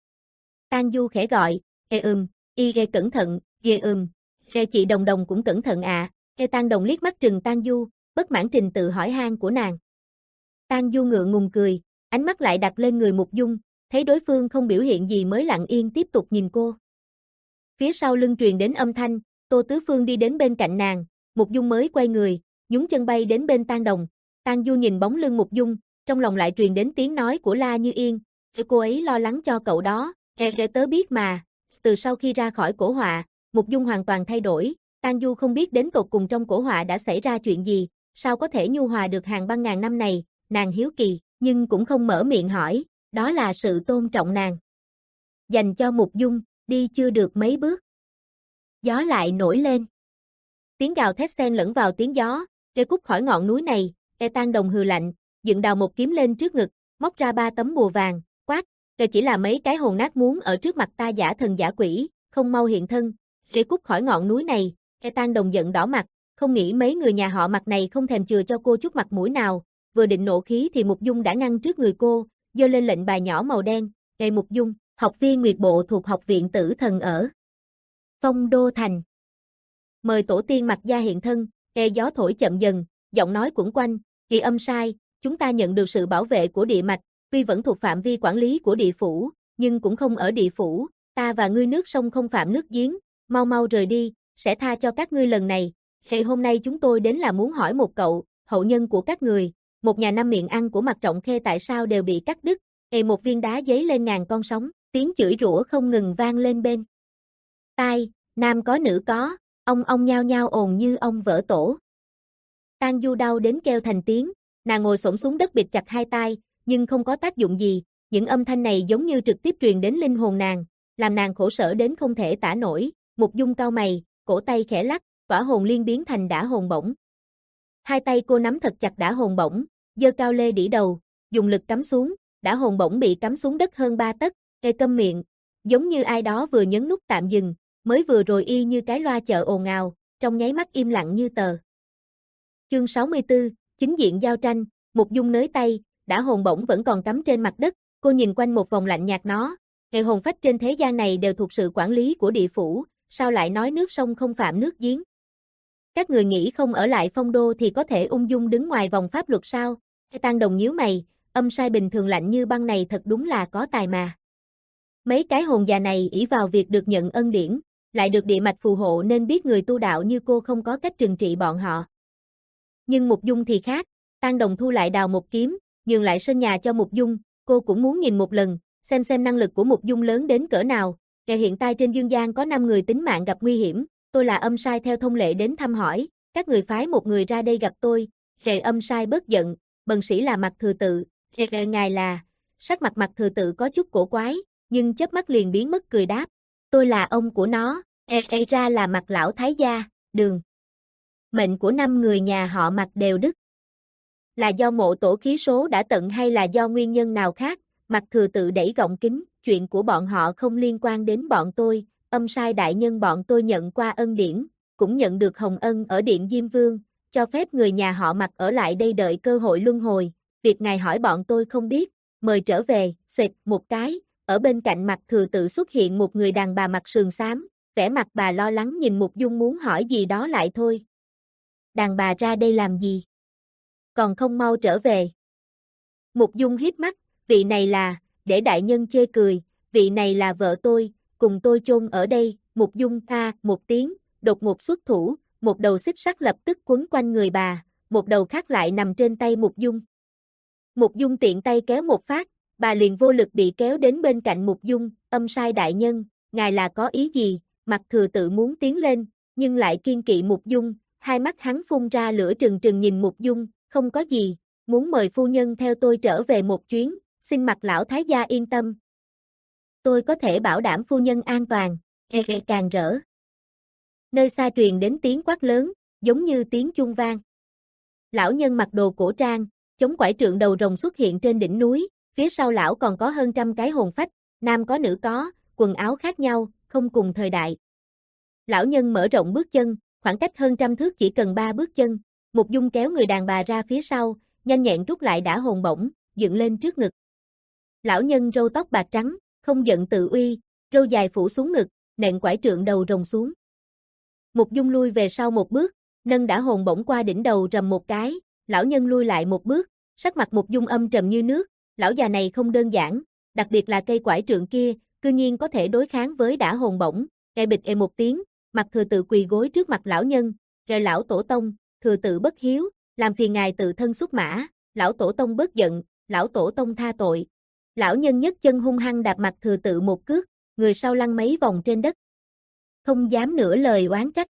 Tang Du khẽ gọi, "Ê ừm, y ê cẩn thận, ghê ừm, ê chị Đồng Đồng cũng cẩn thận ạ." À. Ê Tang Đồng liếc mắt trừng Tang Du, bất mãn trình tự hỏi han của nàng. Tang Du ngượng ngùng cười, ánh mắt lại đặt lên người Mục Dung, thấy đối phương không biểu hiện gì mới lặng yên tiếp tục nhìn cô. Phía sau lưng truyền đến âm thanh, Tô Tứ Phương đi đến bên cạnh nàng, Mục Dung mới quay người, nhún chân bay đến bên Tang Đồng. Tang Du nhìn bóng lưng Mục Dung, trong lòng lại truyền đến tiếng nói của La Như Yên, "Cô ấy lo lắng cho cậu đó." "Ê, ê tớ biết mà." Từ sau khi ra khỏi cổ họa, Mục Dung hoàn toàn thay đổi, Tang Du không biết đến tột cùng trong cổ họa đã xảy ra chuyện gì, sao có thể nhu hòa được hàng băng ngàn năm này, nàng hiếu kỳ, nhưng cũng không mở miệng hỏi, đó là sự tôn trọng nàng dành cho Mục Dung, đi chưa được mấy bước. Gió lại nổi lên. Tiếng gào thét xen lẫn vào tiếng gió, "Kê cút khỏi ngọn núi này." Ê Tang Đồng hừ lạnh, dựng đào một kiếm lên trước ngực, móc ra ba tấm bùa vàng, quát, "Kê chỉ là mấy cái hồn nát muốn ở trước mặt ta giả thần giả quỷ, không mau hiện thân, Kê cút khỏi ngọn núi này." Ê Tang Đồng giận đỏ mặt, không nghĩ mấy người nhà họ Mặt này không thèm chừa cho cô chút mặt mũi nào, vừa định nộ khí thì Mục Dung đã ngăn trước người cô, giơ lên lệnh bài nhỏ màu đen, "Ê Mục Dung, học viên Nguyệt Bộ thuộc học viện Tử Thần ở Phong Đô Thành. Mời tổ tiên Mặt gia hiện thân." Ê gió thổi chậm dần, giọng nói quẩn quanh, "Kỳ Âm sai, chúng ta nhận được sự bảo vệ của địa mạch, tuy vẫn thuộc phạm vi quản lý của địa phủ, nhưng cũng không ở địa phủ, ta và ngươi nước sông không phạm nước giếng, mau mau rời đi, sẽ tha cho các ngươi lần này. Hệ hôm nay chúng tôi đến là muốn hỏi một cậu, hậu nhân của các người, một nhà năm miệng ăn của Mặt Trọng Khê tại sao đều bị cắt đứt." Ê một viên đá giấy lên ngàn con sóng, tiếng chửi rủa không ngừng vang lên bên tai, nam có nữ có, ông ông nhao nhao ồn như ông vỡ tổ. Tang Du đau đến kêu thành tiếng, nàng ngồi xổm xuống đất bịt chặt hai tai, nhưng không có tác dụng gì, những âm thanh này giống như trực tiếp truyền đến linh hồn nàng, làm nàng khổ sở đến không thể tả nổi. Mục Dung cau mày, cổ tay khẽ lắc, tỏa hồn liên biến thành đả hồn bổng. Hai tay cô nắm thật chặt đả hồn bổng, giơ cao lê đĩ đầu, dùng lực cắm xuống, đả hồn bổng bị cắm xuống đất hơn ba tấc. Ê câm miệng, giống như ai đó vừa nhấn nút tạm dừng, mới vừa rồi y như cái loa chợ ồn ào, trong nháy mắt im lặng như tờ. Chương sáu mươi tư, chính diện giao tranh. Mục Dung nới tay, đả hồn bổng vẫn còn cắm trên mặt đất, cô nhìn quanh một vòng lạnh nhạt nó, "Hệ hồn phách trên thế gian này đều thuộc sự quản lý của địa phủ, sao lại nói nước sông không phạm nước giếng? Các người nghĩ không ở lại Phong Đô thì có thể ung dung đứng ngoài vòng pháp luật sao?" Tang Đồng nhíu mày, "Âm sai bình thường lạnh như băng này thật đúng là có tài mà. Mấy cái hồn già này ỷ vào việc được nhận ân điển, lại được địa mạch phù hộ nên biết người tu đạo như cô không có cách trừng trị bọn họ." Nhưng Mục Dung thì khác, Tang Đồng thu lại đào một kiếm, nhường lại sân nhà cho Mục Dung, cô cũng muốn nhìn một lần, xem xem năng lực của Mục Dung lớn đến cỡ nào. "Kẻ hiện tại trên dương gian có năm người tính mạng gặp nguy hiểm, tôi là âm sai theo thông lệ đến thăm hỏi, các người phái một người ra đây gặp tôi." Kẻ âm sai bớt giận, "Bần sĩ là Mặt Thừa Tự." "Kẻ ngài là?" Sắc mặt Mặt Thừa Tự có chút cổ quái, nhưng chớp mắt liền biến mất cười đáp, "Tôi là ông của nó." "Ê, ê ra là Mặt lão thái gia, đường. Mệnh của năm người nhà họ Mặt đều đứt. Là do mộ tổ khí số đã tận hay là do nguyên nhân nào khác?" Mặt Thừa Tự đẩy gọng kính, "Chuyện của bọn họ không liên quan đến bọn tôi, âm sai đại nhân bọn tôi nhận qua ân điển, cũng nhận được hồng ân ở Điện Diêm Vương, cho phép người nhà họ Mặt ở lại đây đợi cơ hội luân hồi, việc ngài hỏi bọn tôi không biết, mời trở về." Xoẹt một cái, ở bên cạnh Mặt Thừa Tự xuất hiện một người đàn bà mặt sườn xám, vẻ mặt bà lo lắng nhìn Mục Dung muốn hỏi gì đó lại thôi. "Đàn bà ra đây làm gì? Còn không mau trở về." Mục Dung híp mắt, "Vị này là..." Để đại nhân chê cười, "Vị này là vợ tôi, cùng tôi chôn ở đây." Mục Dung a một tiếng, đột ngột xuất thủ, một đầu xích sắt lập tức quấn quanh người bà, một đầu khác lại nằm trên tay Mục Dung. Mục Dung tiện tay kéo một phát, bà liền vô lực bị kéo đến bên cạnh Mục Dung. "Âm sai đại nhân, ngài là có ý gì?" Mặt Thừa Tự muốn tiến lên, nhưng lại kiên kỵ Mục Dung, hai mắt hắn phun ra lửa trừng trừng nhìn Mục Dung, không có gì, muốn mời phu nhân theo tôi trở về một chuyến, xin Mặt lão thái gia yên tâm. Tôi có thể bảo đảm phu nhân an toàn, e e càng rỡ. Nơi xa truyền đến tiếng quát lớn, giống như tiếng chuông vang. Lão nhân mặc đồ cổ trang, chống quải trượng đầu rồng xuất hiện trên đỉnh núi, phía sau lão còn có hơn trăm cái hồn phách, nam có nữ có, quần áo khác nhau, không cùng thời đại. Lão nhân mở rộng bước chân, khoảng cách hơn trăm thước chỉ cần ba bước chân, Mục Dung kéo người đàn bà ra phía sau, nhanh nhẹn rút lại đã hồn bổng, dựng lên trước ngực. Lão nhân râu tóc bạc trắng, không giận tự uy, râu dài phủ xuống ngực, nện quải trượng đầu rồng xuống. Mục Dung lui về sau một bước, nâng đã hồn bổng qua đỉnh đầu rầm một cái, lão nhân lui lại một bước, sắc mặt Mục Dung âm trầm như nước, lão già này không đơn giản, đặc biệt là cây quải trượng kia, cư nhiên có thể đối kháng với đã hồn bổng, e bịch e một tiếng, Mặt Thừa Tự quỳ gối trước mặt lão nhân, rồi lão tổ tông, Thừa Tự bất hiếu, làm phiền ngài tự thân xuất mã, lão tổ tông bớt giận, lão tổ tông tha tội. Lão nhân nhất chân hung hăng đạp Mặt Thừa Tự một cước, người sau lăn mấy vòng trên đất. Không dám nửa lời oán trách.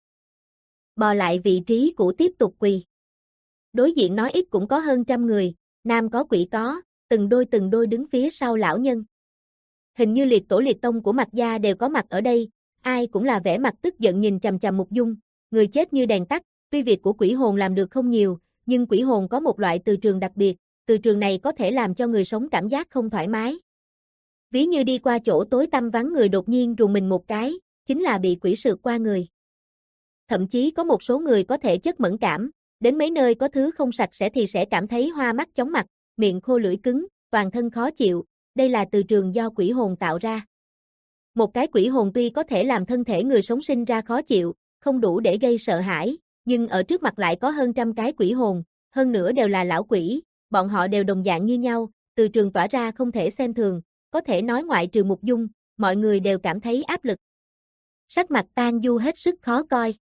Bò lại vị trí cũ tiếp tục quỳ. Đối diện nói ít cũng có hơn trăm người, nam có quỷ có, từng đôi từng đôi đứng phía sau lão nhân. Hình như liệt tổ liệt tông của Mạc gia đều có mặt ở đây, ai cũng là vẻ mặt tức giận nhìn chằm chằm Mục Dung, người chết như đèn tắt, tuy việc của quỷ hồn làm được không nhiều, nhưng quỷ hồn có một loại từ trường đặc biệt, từ trường này có thể làm cho người sống cảm giác không thoải mái. Ví như đi qua chỗ tối tăm vắng người đột nhiên rùng mình một cái, chính là bị quỷ sượt qua người. Thậm chí có một số người có thể chất mẫn cảm, đến mấy nơi có thứ không sạch sẽ thì sẽ cảm thấy hoa mắt chóng mặt, miệng khô lưỡi cứng, toàn thân khó chịu, đây là từ trường do quỷ hồn tạo ra. Một cái quỷ hồn tuy có thể làm thân thể người sống sinh ra khó chịu, không đủ để gây sợ hãi, nhưng ở trước mặt lại có hơn trăm cái quỷ hồn, hơn nữa đều là lão quỷ, bọn họ đều đồng dạng như nhau, từ trường tỏa ra không thể xem thường, có thể nói ngoại trừ Mục Dung, mọi người đều cảm thấy áp lực. Sắc mặt Tang Du hết sức khó coi.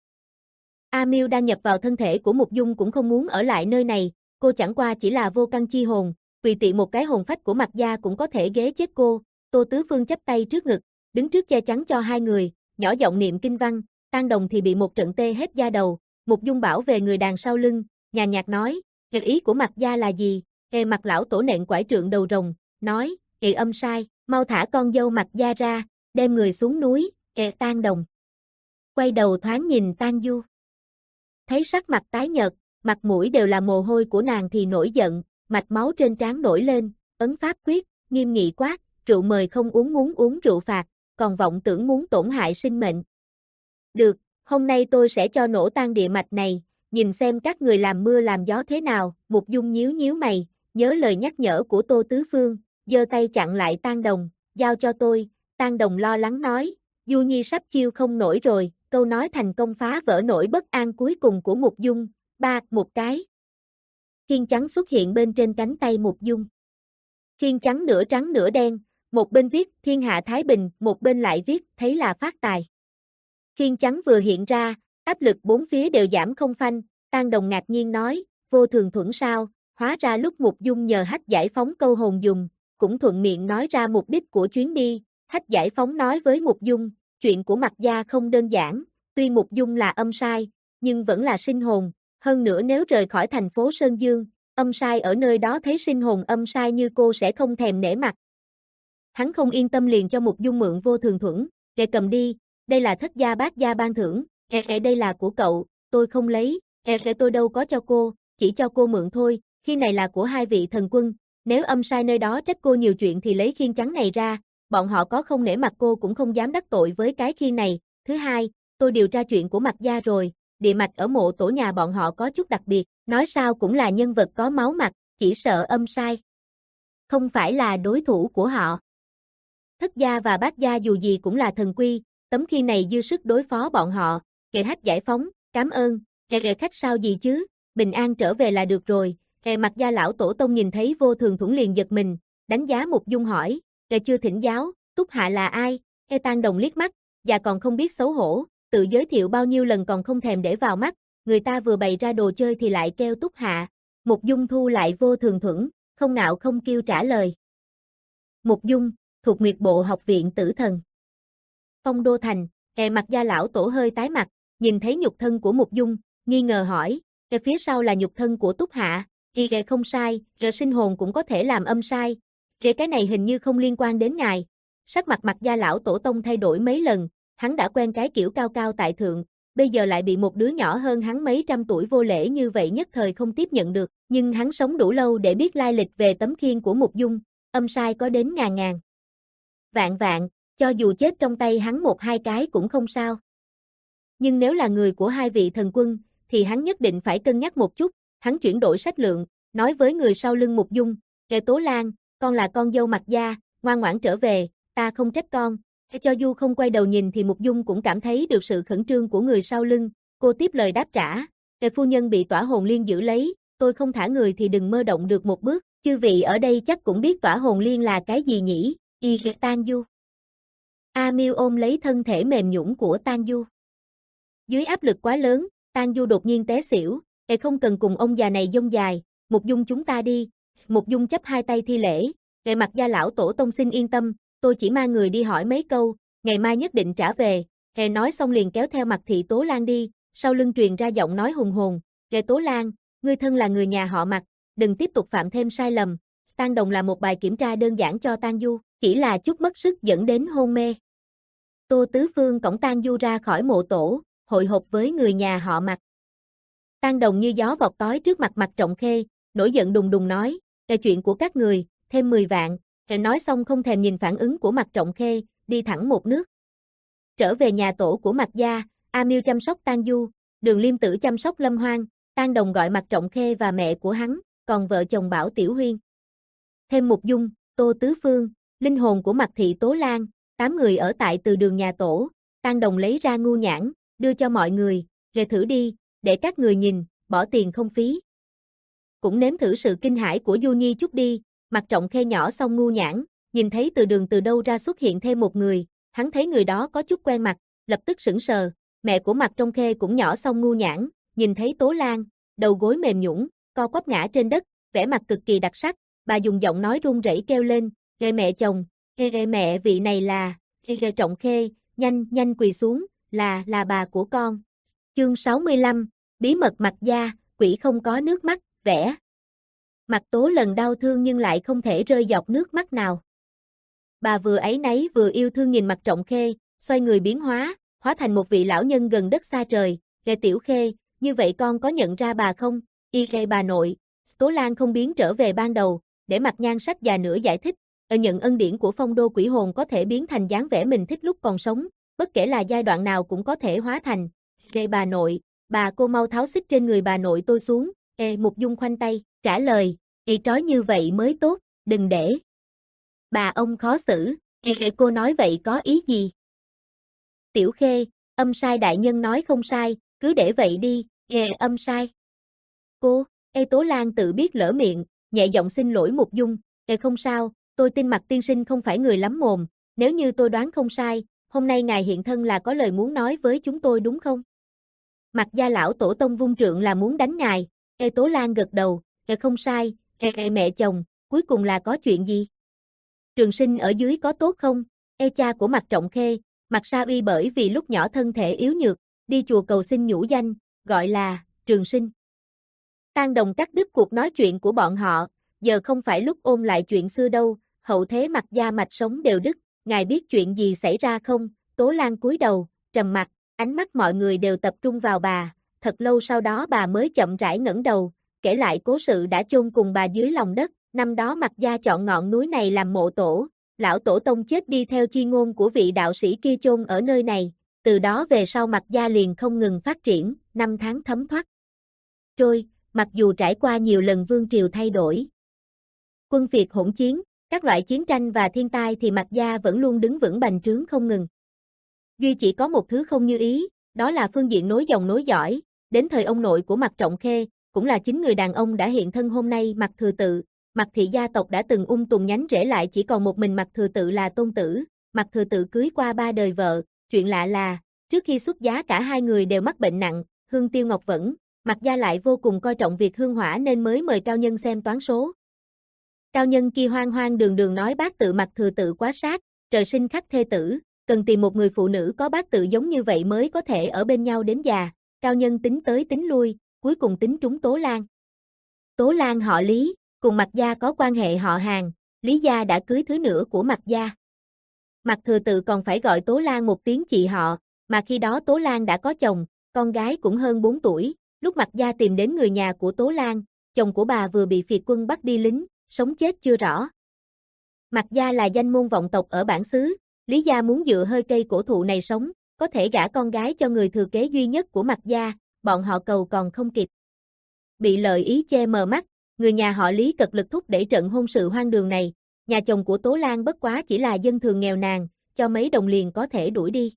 A Miêu đang nhập vào thân thể của Mục Dung cũng không muốn ở lại nơi này, cô chẳng qua chỉ là vô căn chi hồn, tùy tiện một cái hồn phách của Mạc gia cũng có thể ghế chết cô. Tô Tứ Phương chắp tay trước ngực, đứng trước che chắn cho hai người, nhỏ giọng niệm kinh văn, Tang Đồng thì bị một trận tê hết da đầu. Mục Dung bảo về người đàn sau lưng, nhàn nhạt nói, "Nghịch ý của Mạc gia là gì?" Hề Mặt lão tổ nện quải trượng đầu rồng, nói, "Ị âm sai, mau thả con dâu Mạc gia ra, đem người xuống núi." Ê Tang Đồng quay đầu thoáng nhìn Tang Du, thấy sắc mặt tái nhợt, mặt mũi đều là mồ hôi của nàng thì nổi giận, mạch máu trên trán nổi lên, ấn pháp quyết, nghiêm nghị quát, rượu mời không uống muốn uống rượu phạt, còn vọng tưởng muốn tổn hại sinh mệnh. Được, hôm nay tôi sẽ cho nổ tan địa mạch này, nhìn xem các người làm mưa làm gió thế nào. Mục Dung nhíu nhíu mày, nhớ lời nhắc nhở của Tô Tứ Phương, giơ tay chặn lại Tang Đồng, giao cho tôi. Tang Đồng lo lắng nói, Du Nhi sắp chiêu không nổi rồi. Câu nói thành công phá vỡ nỗi bất an cuối cùng của Mục Dung, ba, một cái. Khiên trắng xuất hiện bên trên cánh tay Mục Dung. Khiên trắng nửa trắng nửa đen, một bên viết Thiên hạ Thái Bình, một bên lại viết thấy là phát tài. Khiên trắng vừa hiện ra, áp lực bốn phía đều giảm không phanh, Tang Đồng ngạc nhiên nói, vô thường thuẫn sao, hóa ra lúc Mục Dung nhờ Hách giải phóng câu hồn dùng, cũng thuận miệng nói ra mục đích của chuyến đi. Hách giải phóng nói với Mục Dung, chuyện của Mạc gia không đơn giản, tuy Mục Dung là âm sai, nhưng vẫn là sinh hồn, hơn nữa nếu rời khỏi thành phố Sơn Dương, âm sai ở nơi đó thấy sinh hồn âm sai như cô sẽ không thèm nể mặt. Hắn không yên tâm liền cho Mục Dung mượn vô thường thuẫn, "Kệ cầm đi, đây là thất gia bát gia ban thưởng, kệ kệ đây là của cậu, tôi không lấy, kệ kệ tôi đâu có cho cô, chỉ cho cô mượn thôi, khi này là của hai vị thần quân, nếu âm sai nơi đó trách cô nhiều chuyện thì lấy khiên trắng này ra. Bọn họ có không nể mặt cô cũng không dám đắc tội với cái khiên này. Thứ hai, tôi điều tra chuyện của Mạc gia rồi, địa mạch ở mộ tổ nhà bọn họ có chút đặc biệt, nói sao cũng là nhân vật có máu mặt, chỉ sợ âm sai không phải là đối thủ của họ. Thất gia và bát gia dù gì cũng là thần quy, tấm khiên này dư sức đối phó bọn họ." Kệ Hách giải phóng, "Cảm ơn." "Kệ kệ khách sao gì chứ, bình an trở về là được rồi." Kệ Mạc gia lão tổ tông nhìn thấy vô thường thuẫn liền giật mình, đánh giá Mục Dung hỏi, "Kệ chưa thỉnh giáo, Túc Hạ là ai?" Ê Tang Đồng liếc mắt, và còn không biết xấu hổ, tự giới thiệu bao nhiêu lần còn không thèm để vào mắt, người ta vừa bày ra đồ chơi thì lại kêu Túc Hạ. Mục Dung thu lại vô thường thuẫn, không ngạo không kiêu trả lời. Mục Dung, thuộc Nguyệt Bộ Học viện Tử Thần. Phong Đô Thành, Kệ Mặt Gia lão tổ hơi tái mặt, nhìn thấy nhục thân của Mục Dung, nghi ngờ hỏi, kệ phía sau là nhục thân của Túc Hạ, thì kệ không sai, rồi sinh hồn cũng có thể làm âm sai, kệ cái này hình như không liên quan đến ngài. Sắc mặt Mặt Gia lão tổ tông thay đổi mấy lần, hắn đã quen cái kiểu cao cao tại thượng, bây giờ lại bị một đứa nhỏ hơn hắn mấy trăm tuổi vô lễ như vậy nhất thời không tiếp nhận được, nhưng hắn sống đủ lâu để biết lai lịch về tấm khiên của Mục Dung, âm sai có đến ngàn ngàn. Vạn vạn, cho dù chết trong tay hắn một hai cái cũng không sao. Nhưng nếu là người của hai vị thần quân, thì hắn nhất định phải cân nhắc một chút, hắn chuyển đổi sách lượng, nói với người sau lưng Mục Dung, kệ Tố Lan, con là con dâu Mặt Gia, ngoan ngoãn trở về, ta không trách con. Cho dù không quay đầu nhìn thì Mục Dung cũng cảm thấy được sự khẩn trương của người sau lưng, cô tiếp lời đáp trả, kệ phu nhân bị tỏa hồn liên giữ lấy, tôi không thả người thì đừng mơ động được một bước, chư vị ở đây chắc cũng biết tỏa hồn liên là cái gì nhỉ, y Tang Du. A Miêu ôm lấy thân thể mềm nhũn của Tang Du. Dưới áp lực quá lớn, Tang Du đột nhiên té xỉu, kệ không cần cùng ông già này dông dài, Mục Dung chúng ta đi. Mục Dung chấp hai tay thi lễ, kệ Mặt Gia lão tổ tông xin yên tâm, tôi chỉ mang người đi hỏi mấy câu, ngày mai nhất định trả về. Kệ nói xong liền kéo theo Mặt thị Tố Lan đi, sau lưng truyền ra giọng nói hùng hồn, kệ Tố Lan, ngươi thân là người nhà họ Mặt, đừng tiếp tục phạm thêm sai lầm. Tang Đồng là một bài kiểm tra đơn giản cho Tang Du, chỉ là chút mất sức dẫn đến hôn mê. Tô Tứ Phương cõng Tang Du ra khỏi mộ tổ, hội họp với người nhà họ Mặt. Tang Đồng như gió vọt tới trước mặt Mặt Trọng Khê, nổi giận đùng đùng nói, "Kệ chuyện của các người, thêm mười vạn." Kệ nói xong không thèm nhìn phản ứng của Mặt Trọng Khê, đi thẳng một nước. Trở về nhà tổ của Mặt Gia, A Miêu chăm sóc Tang Du, Đường Liêm Tử chăm sóc Lâm Hoang, Tang Đồng gọi Mặt Trọng Khê và mẹ của hắn, còn vợ chồng Bảo Tiểu Huyên. Thêm Mục Dung, Tô Tứ Phương, linh hồn của Mặt thị Tố Lan, tám người ở tại từ đường nhà tổ, Tang Đồng lấy ra ngu nhãn, đưa cho mọi người, "Rề thử đi, để các người nhìn, bỏ tiền không phí." Cũng nếm thử sự kinh hãi của Du Nhi chút đi. Mặt Trọng Khê nhỏ xong ngu nhãn, nhìn thấy từ đường từ đâu ra xuất hiện thêm một người, hắn thấy người đó có chút quen mặt, lập tức sững sờ. Mẹ của Mặt Trọng Khê cũng nhỏ xong ngu nhãn, nhìn thấy Tố Lan, đầu gối mềm nhũn, co quắp ngã trên đất, vẻ mặt cực kỳ đặc sắc, bà dùng giọng nói run rẩy kêu lên, "Ghê mẹ chồng, ghê ghê mẹ, vị này là, ghê ghê Trọng Khê, nhanh nhanh quỳ xuống, là là bà của con." Chương sáu mươi lăm, bí mật Mặt Gia, quỷ không có nước mắt, vẽ. Mặt Tố lần đau thương nhưng lại không thể rơi giọt nước mắt nào. Bà vừa áy náy vừa yêu thương nhìn Mặt Trọng Khê, xoay người biến hóa, hóa thành một vị lão nhân gần đất xa trời, "Ghê Tiểu Khê, như vậy con có nhận ra bà không?" "Y ghê bà nội." Tố Lan không biến trở về ban đầu, để Mặt Nhan Sắc già nữa giải thích, ở nhận ân điển của phong đô quỷ hồn có thể biến thành dáng vẻ mình thích lúc còn sống, bất kể là giai đoạn nào cũng có thể hóa thành. "Ghê bà nội, bà cô mau tháo xích trên người bà nội tôi xuống." Ê Mục Dung khoanh tay, trả lời, "Y trói như vậy mới tốt, đừng để bà ông khó xử." Ê cô nói vậy có ý gì? "Tiểu Khê, âm sai đại nhân nói không sai, cứ để vậy đi." "Ê âm sai." Cô, Ê Tố Lan tự biết lỡ miệng, nhẹ giọng xin lỗi Mục Dung, "Ê không sao, tôi tin Mặt tiên sinh không phải người lắm mồm, nếu như tôi đoán không sai, hôm nay ngài hiện thân là có lời muốn nói với chúng tôi đúng không?" Mặt Gia lão tổ tông vung trượng là muốn đánh ngài. Ê Tố Lan gật đầu, "Ê không sai, ê, ê mẹ chồng, cuối cùng là có chuyện gì? Trường Sinh ở dưới có tốt không?" Ê cha của Mặt Trọng Khê, Mặt Sa Uy bởi vì lúc nhỏ thân thể yếu nhược, đi chùa cầu xin nhũ danh, gọi là Trường Sinh. Tang Đồng cắt đứt cuộc nói chuyện của bọn họ, giờ không phải lúc ôn lại chuyện xưa đâu, hậu thế Mặt Gia mạch sống đều đứt, ngài biết chuyện gì xảy ra không? Tố Lan cúi đầu, trầm mặt, ánh mắt mọi người đều tập trung vào bà, thật lâu sau đó bà mới chậm rãi ngẩng đầu, kể lại cố sự đã chôn cùng bà dưới lòng đất. Năm đó Mặt Gia chọn ngọn núi này làm mộ tổ, lão tổ tông chết đi theo chi ngôn của vị đạo sĩ kia chôn ở nơi này, từ đó về sau Mặt Gia liền không ngừng phát triển, năm tháng thấm thoát trôi, mặc dù trải qua nhiều lần vương triều thay đổi, quân phiệt hỗn chiến, các loại chiến tranh và thiên tai thì Mặt Gia vẫn luôn đứng vững bành trướng không ngừng. Duy chỉ có một thứ không như ý, đó là phương diện nối dòng nối dõi, đến thời ông nội của Mặt Trọng Khê, cũng là chính người đàn ông đã hiện thân hôm nay Mặt Thừa Tự, Mặt thị gia tộc đã từng ung tùng nhánh rễ lại chỉ còn một mình Mặt Thừa Tự là tôn tử, Mặt Thừa Tự cưới qua ba đời vợ, chuyện lạ là, trước khi xuất giá cả hai người đều mắc bệnh nặng, hương tiêu ngọc vẫn, Mặt Gia lại vô cùng coi trọng việc hương hỏa nên mới mời cao nhân xem toán số. Cao nhân kia hoang hoang đường đường nói bác tự Mặt Thừa Tự quá sát, trời sinh khắc thê tử, Cần tìm một người phụ nữ có bát tự giống như vậy mới có thể ở bên nhau đến già. Cao nhân tính tới tính lui, cuối cùng tính trúng Tố Lan. Tố Lan họ Lý, cùng Mạc gia có quan hệ họ hàng, Lý gia đã cưới thứ nữa của Mạc gia. Mạc Thừa Tự còn phải gọi Tố Lan một tiếng chị họ, mà khi đó Tố Lan đã có chồng, con gái cũng hơn bốn tuổi, lúc Mạc gia tìm đến người nhà của Tố Lan, chồng của bà vừa bị phiệt quân bắt đi lính, sống chết chưa rõ. Mạc gia là danh môn vọng tộc ở bản xứ, Lý gia muốn dựa hơi cây cổ thụ này sống, có thể gả con gái cho người thừa kế duy nhất của Mạc gia, bọn họ cầu còn không kịp. Bị lợi ý che mờ mắt, người nhà họ Lý cật lực thúc đẩy trận hôn sự hoang đường này, nhà chồng của Tố Lan bất quá chỉ là dân thường nghèo nàn, cho mấy đồng liền có thể đuổi đi.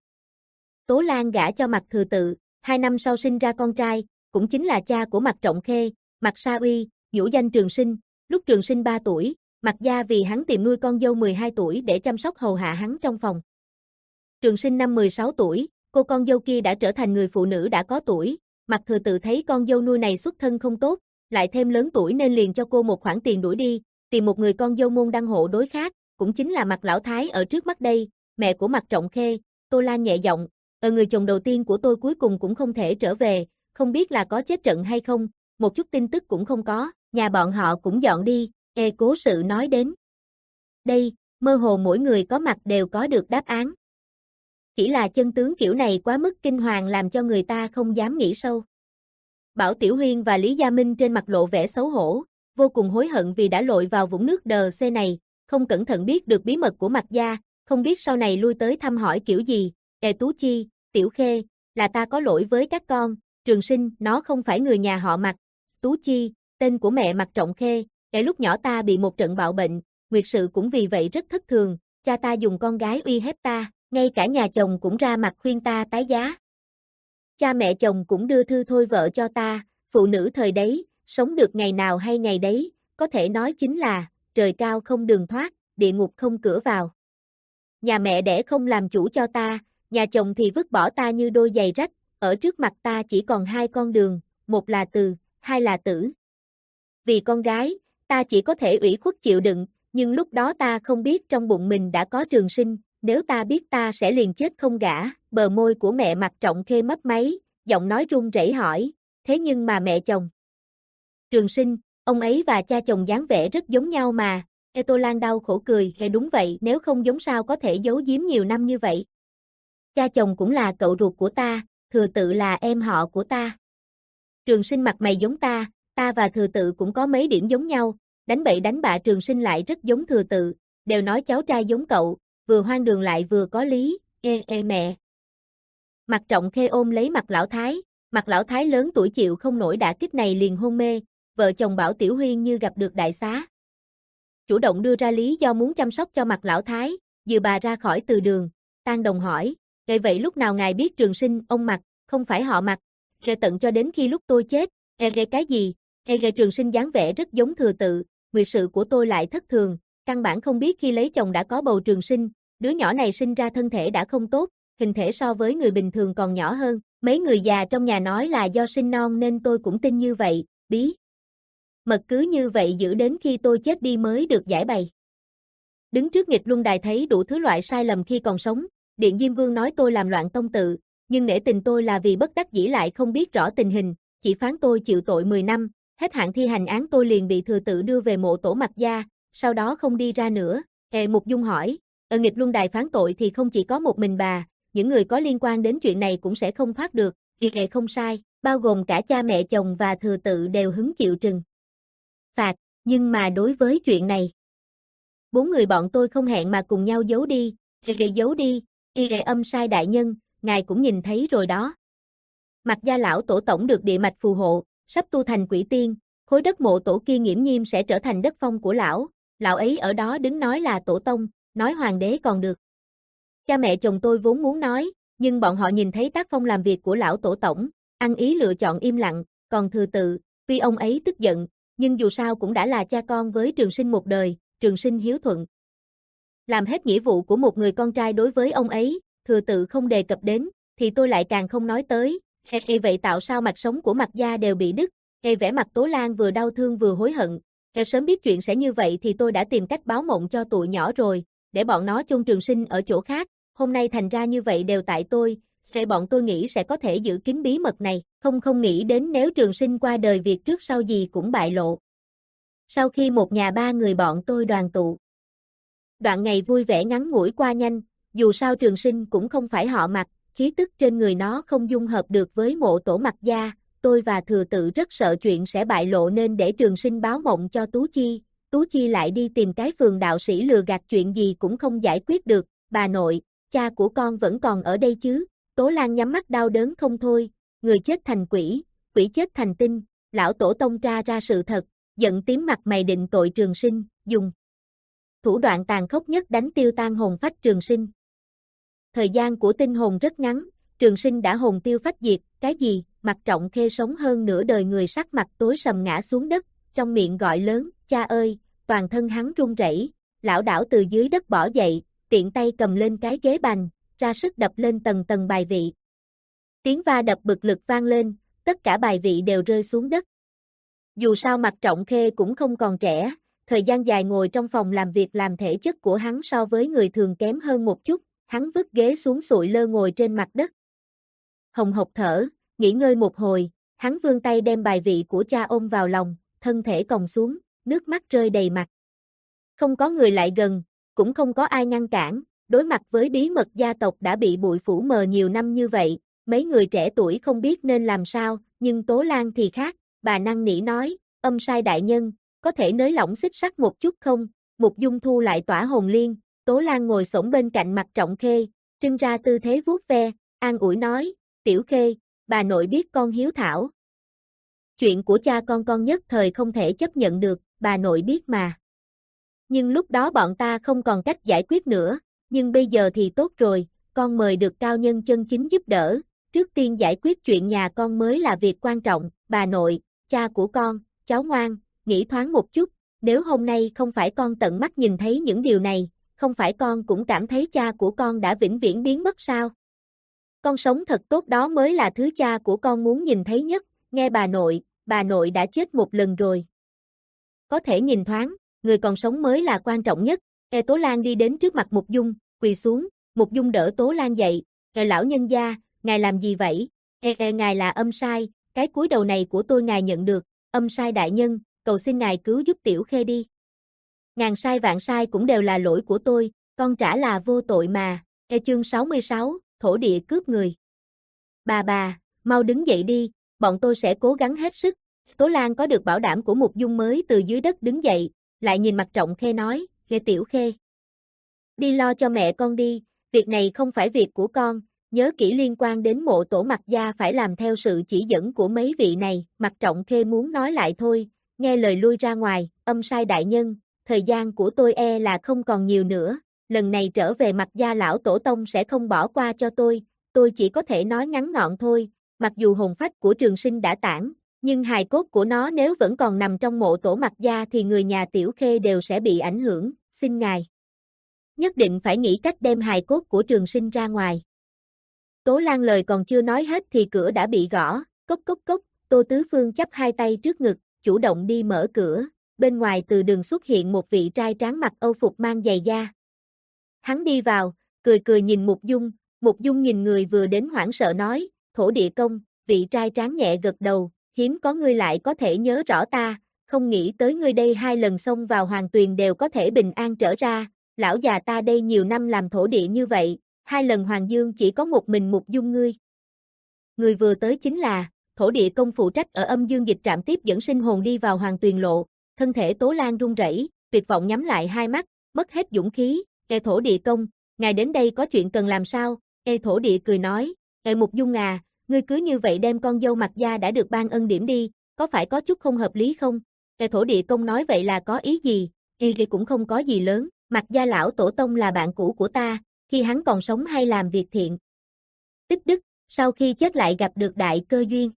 Tố Lan gả cho Mạc Thừa Tự, hai năm sau sinh ra con trai, cũng chính là cha của Mạc Trọng Khê, Mạc Sa Uy, nhũ danh Trường Sinh, lúc Trường Sinh ba tuổi, Mạc gia vì hắn tìm nuôi con dâu mười hai tuổi để chăm sóc hầu hạ hắn trong phòng. Trường Sinh năm mười sáu tuổi, cô con dâu kia đã trở thành người phụ nữ đã có tuổi, Mạc Thừa Tự thấy con dâu nuôi này xuất thân không tốt, lại thêm lớn tuổi nên liền cho cô một khoản tiền đuổi đi, tìm một người con dâu môn đăng hộ đối khác, cũng chính là Mạc Lão Thái ở trước mắt đây, mẹ của Mạc Trọng Khê. Tô Lan nhẹ giọng, ở người chồng đầu tiên của tôi cuối cùng cũng không thể trở về, không biết là có chết trận hay không, một chút tin tức cũng không có, nhà bọn họ cũng dọn đi, Ê cố sự nói đến. Đây, mơ hồ mỗi người có mặt đều có được đáp án. Chỉ là chân tướng kiểu này quá mức kinh hoàng làm cho người ta không dám nghĩ sâu. Bảo Tiểu Huyên và Lý Gia Minh trên mặt lộ vẻ xấu hổ, vô cùng hối hận vì đã lội vào vũng nước đờ xê này, không cẩn thận biết được bí mật của Mạc gia, không biết sau này lui tới thăm hỏi kiểu gì. Ê Tú Chi, Tiểu Khê, là ta có lỗi với các con, Trường Sinh, nó không phải người nhà họ Mạc. Tú Chi, tên của mẹ Mạc Trọng Khê, Ê lúc nhỏ ta bị một trận bạo bệnh, Nguyệt sự cũng vì vậy rất thất thường, cha ta dùng con gái uy hiếp ta, ngay cả nhà chồng cũng ra mặt khuyên ta tái giá. Cha mẹ chồng cũng đưa thư thôi vợ cho ta, phụ nữ thời đấy, sống được ngày nào hay ngày đấy, có thể nói chính là, trời cao không đường thoát, địa ngục không cửa vào. Nhà mẹ đẻ không làm chủ cho ta, nhà chồng thì vứt bỏ ta như đôi giày rách, ở trước mặt ta chỉ còn hai con đường, một là từ, hai là tử. Vì con gái, ta chỉ có thể ủy khuất chịu đựng, nhưng lúc đó ta không biết trong bụng mình đã có Trường Sinh, nếu ta biết ta sẽ liền chết không gả. Bờ môi của mẹ Mạc Trọng Khê mấp máy, giọng nói run rẩy hỏi, thế nhưng mà mẹ chồng. Trường Sinh, ông ấy và cha chồng dáng vẻ rất giống nhau mà. Ê Tô Lan đau khổ cười, hệ đúng vậy, nếu không giống sao có thể giấu giếm nhiều năm như vậy. Cha chồng cũng là cậu ruột của ta, Thừa Tự là em họ của ta. Trường Sinh mặt mày giống ta, ta và Thừa Tự cũng có mấy điểm giống nhau, đánh bậy đánh bạ Trường Sinh lại rất giống Thừa Tự, đều nói cháu trai giống cậu, vừa hoang đường lại vừa có lý, ê ê mẹ. Mạc Trọng Khê ôm lấy Mạc Lão Thái, Mạc Lão Thái lớn tuổi chịu không nổi đả kích này liền hôn mê, vợ chồng Bảo Tiểu Huyên như gặp được đại xá. Chủ động đưa ra lý do muốn chăm sóc cho Mạc Lão Thái, dìu bà ra khỏi từ đường, Tang Đồng hỏi, vậy vậy lúc nào ngài biết Trường Sinh, ông Mạc, không phải họ Mạc, ghê tận cho đến khi lúc tôi chết, e ghê cái gì, e ghê Trường Sinh dáng vẻ rất giống Thừa Tự, nguyệt sự của tôi lại thất thường, căn bản không biết khi lấy chồng đã có bầu Trường Sinh, đứa nhỏ này sinh ra thân thể đã không tốt, hình thể so với người bình thường còn nhỏ hơn, mấy người già trong nhà nói là do sinh non nên tôi cũng tin như vậy, bí. Mật cứ như vậy giữ đến khi tôi chết đi mới được giải bày. Đứng trước nghịch luân đài thấy đủ thứ loại sai lầm khi còn sống, Điện Diêm Vương nói tôi làm loạn tông tự, nhưng nể tình tôi là vì bất đắc dĩ lại không biết rõ tình hình, chỉ phán tôi chịu tội mười năm, hết hạn thi hành án tôi liền bị Thừa Tự đưa về mộ tổ Mạc gia, sau đó không đi ra nữa. Hệ Mục Dung hỏi, ở nghịch luân đài phán tội thì không chỉ có một mình bà, những người có liên quan đến chuyện này cũng sẽ không thoát được, việc hệ không sai, bao gồm cả cha mẹ chồng và Thừa Tự đều hứng chịu trừng phạt, nhưng mà đối với chuyện này, bốn người bọn tôi không hẹn mà cùng nhau giấu đi, ghê giấu đi, y ghê âm sai đại nhân, ngài cũng nhìn thấy rồi đó. Mạc gia lão tổ tổng được địa mạch phù hộ, sắp tu thành quỷ tiên, khối đất mộ tổ kia nghiễm nhiên sẽ trở thành đất phong của lão, lão ấy ở đó đứng nói là tổ tông, nói hoàng đế còn được. Cha mẹ chồng tôi vốn muốn nói, nhưng bọn họ nhìn thấy tác phong làm việc của lão tổ tổng, ăn ý lựa chọn im lặng, còn Thừa Tự, tuy ông ấy tức giận, nhưng dù sao cũng đã là cha con với Trường Sinh một đời, Trường Sinh hiếu thuận. Làm hết nghĩa vụ của một người con trai đối với ông ấy, Thừa Tự không đề cập đến, thì tôi lại càng không nói tới, hề vậy tạo sao mặt sống của Mạc gia đều bị đứt, hề vẻ mặt Tố Lan vừa đau thương vừa hối hận, hề sớm biết chuyện sẽ như vậy thì tôi đã tìm cách báo mộng cho tụi nhỏ rồi, để bọn nó chôn Trường Sinh ở chỗ khác, hôm nay thành ra như vậy đều tại tôi, sẽ bọn tôi nghĩ sẽ có thể giữ kín bí mật này, không không nghĩ đến nếu Trường Sinh qua đời việc trước sau gì cũng bại lộ. Sau khi một nhà ba người bọn tôi đoàn tụ, đoạn ngày vui vẻ ngắn ngủi qua nhanh, dù sao Trường Sinh cũng không phải họ Mạc, khí tức trên người nó không dung hợp được với mộ tổ Mạc gia, tôi và Thừa Tự rất sợ chuyện sẽ bại lộ nên để Trường Sinh báo mộng cho Tú Chi, Tú Chi lại đi tìm cái phường đạo sĩ lừa gạt chuyện gì cũng không giải quyết được, bà nội, cha của con vẫn còn ở đây chứ, Tố Lan nhắm mắt đau đớn không thôi, người chết thành quỷ, quỷ chết thành tinh, lão tổ tông tra ra sự thật, giận tím mặt mày định tội Trường Sinh, dùng thủ đoạn tàn khốc nhất đánh tiêu tan hồn phách Trường Sinh. Thời gian của tinh hồn rất ngắn, Trường Sinh đã hồn tiêu phách diệt, cái gì, Mạc Trọng Khê sống hơn nửa đời người sắc mặt tối sầm ngã xuống đất, trong miệng gọi lớn, cha ơi, toàn thân hắn run rẩy, lão đảo từ dưới đất bỏ dậy, tiện tay cầm lên cái ghế bành, ra sức đập lên tầng tầng bài vị. Tiếng va đập bực lực vang lên, tất cả bài vị đều rơi xuống đất. Dù sao Mạc Trọng Khê cũng không còn trẻ, thời gian dài ngồi trong phòng làm việc làm thể chất của hắn so với người thường kém hơn một chút, hắn vứt ghế xuống sụi lơ ngồi trên mặt đất. Hồng hộc thở, nghỉ ngơi một hồi, hắn vươn tay đem bài vị của cha ôm vào lòng, thân thể còng xuống, nước mắt rơi đầy mặt. Không có người lại gần, cũng không có ai ngăn cản, đối mặt với bí mật gia tộc đã bị bụi phủ mờ nhiều năm như vậy, mấy người trẻ tuổi không biết nên làm sao, nhưng Tố Lan thì khác, bà năn nỉ nói, âm sai đại nhân, có thể nới lỏng xích sắt một chút không, Mục Dung thu lại tỏa hồn liên, Tố Lan ngồi xổm bên cạnh Mạc Trọng Khê, trưng ra tư thế vuốt ve, an ủi nói, Tiểu Khê, bà nội biết con hiếu thảo. Chuyện của cha con con nhất thời không thể chấp nhận được, bà nội biết mà. Nhưng lúc đó bọn ta không còn cách giải quyết nữa, nhưng bây giờ thì tốt rồi, con mời được cao nhân chân chính giúp đỡ, trước tiên giải quyết chuyện nhà con mới là việc quan trọng, bà nội, cha của con, cháu ngoan, nghĩ thoáng một chút, nếu hôm nay không phải con tận mắt nhìn thấy những điều này, không phải con cũng cảm thấy cha của con đã vĩnh viễn biến mất sao? Con sống thật tốt đó mới là thứ cha của con muốn nhìn thấy nhất, nghe bà nội, bà nội đã chết một lần rồi. Có thể nhìn thoáng, người còn sống mới là quan trọng nhất. Ê Tố Lan đi đến trước mặt Mục Dung, quỳ xuống, Mục Dung đỡ Tố Lan dậy, Ê lão nhân gia, ngài làm gì vậy? Ê ê ngài là âm sai, cái cúi đầu này của tôi ngài nhận được, âm sai đại nhân, cầu xin ngài cứu giúp Tiểu Khê đi. Ngàn sai vạn sai cũng đều là lỗi của tôi, con trả là vô tội mà. Ê chương sáu mươi sáu, thổ địa cướp người. Bà bà, mau đứng dậy đi, bọn tôi sẽ cố gắng hết sức. Tố Lan có được bảo đảm của Mục Dung mới từ dưới đất đứng dậy, lại nhìn Mạc Trọng Khê nói, Ghê Tiểu Khê. Đi lo cho mẹ con đi, việc này không phải việc của con, nhớ kỹ liên quan đến mộ tổ Mạc gia phải làm theo sự chỉ dẫn của mấy vị này. Mạc Trọng Khê muốn nói lại thôi, nghe lời lui ra ngoài, âm sai đại nhân, thời gian của tôi e là không còn nhiều nữa, lần này trở về Mạc gia lão tổ tông sẽ không bỏ qua cho tôi, tôi chỉ có thể nói ngắn gọn thôi, mặc dù hồn phách của Trường Sinh đã tản, nhưng hài cốt của nó nếu vẫn còn nằm trong mộ tổ Mạc gia thì người nhà Tiểu Khê đều sẽ bị ảnh hưởng, xin ngài. Nhất định phải nghĩ cách đem hài cốt của Trường Sinh ra ngoài. Tố Lan lời còn chưa nói hết thì cửa đã bị gõ, cốc cốc cốc, Tô Tứ Phương chắp hai tay trước ngực, chủ động đi mở cửa, bên ngoài từ đường xuất hiện một vị trai tráng mặc âu phục mang giày da. Hắn đi vào, cười cười nhìn Mục Dung, Mục Dung nhìn người vừa đến hoảng sợ nói, thổ địa công, vị trai tráng nhẹ gật đầu, hiếm có ngươi lại có thể nhớ rõ ta, không nghĩ tới ngươi đây hai lần xông vào hoàng tuyền đều có thể bình an trở ra, lão già ta đây nhiều năm làm thổ địa như vậy, hai lần hoàng dương chỉ có một mình Mục Dung ngươi. Người vừa tới chính là, thổ địa công phụ trách ở âm dương dịch trạm tiếp dẫn sinh hồn đi vào hoàng tuyền lộ, thân thể Tố Lan run rẩy, tuyệt vọng nhắm lại hai mắt, mất hết dũng khí, Ê thổ địa công, ngài đến đây có chuyện cần làm sao? Ê thổ địa cười nói, Ê Mục Dung à, ngươi cứ như vậy đem con dâu Mạc gia đã được ban ân điểm đi, có phải có chút không hợp lý không? Ê thổ địa công nói vậy là có ý gì? Ê thì cũng không có gì lớn, Mạc gia lão tổ tông là bạn cũ của ta, khi hắn còn sống hay làm việc thiện. Tích đức, sau khi chết lại gặp được đại cơ duyên.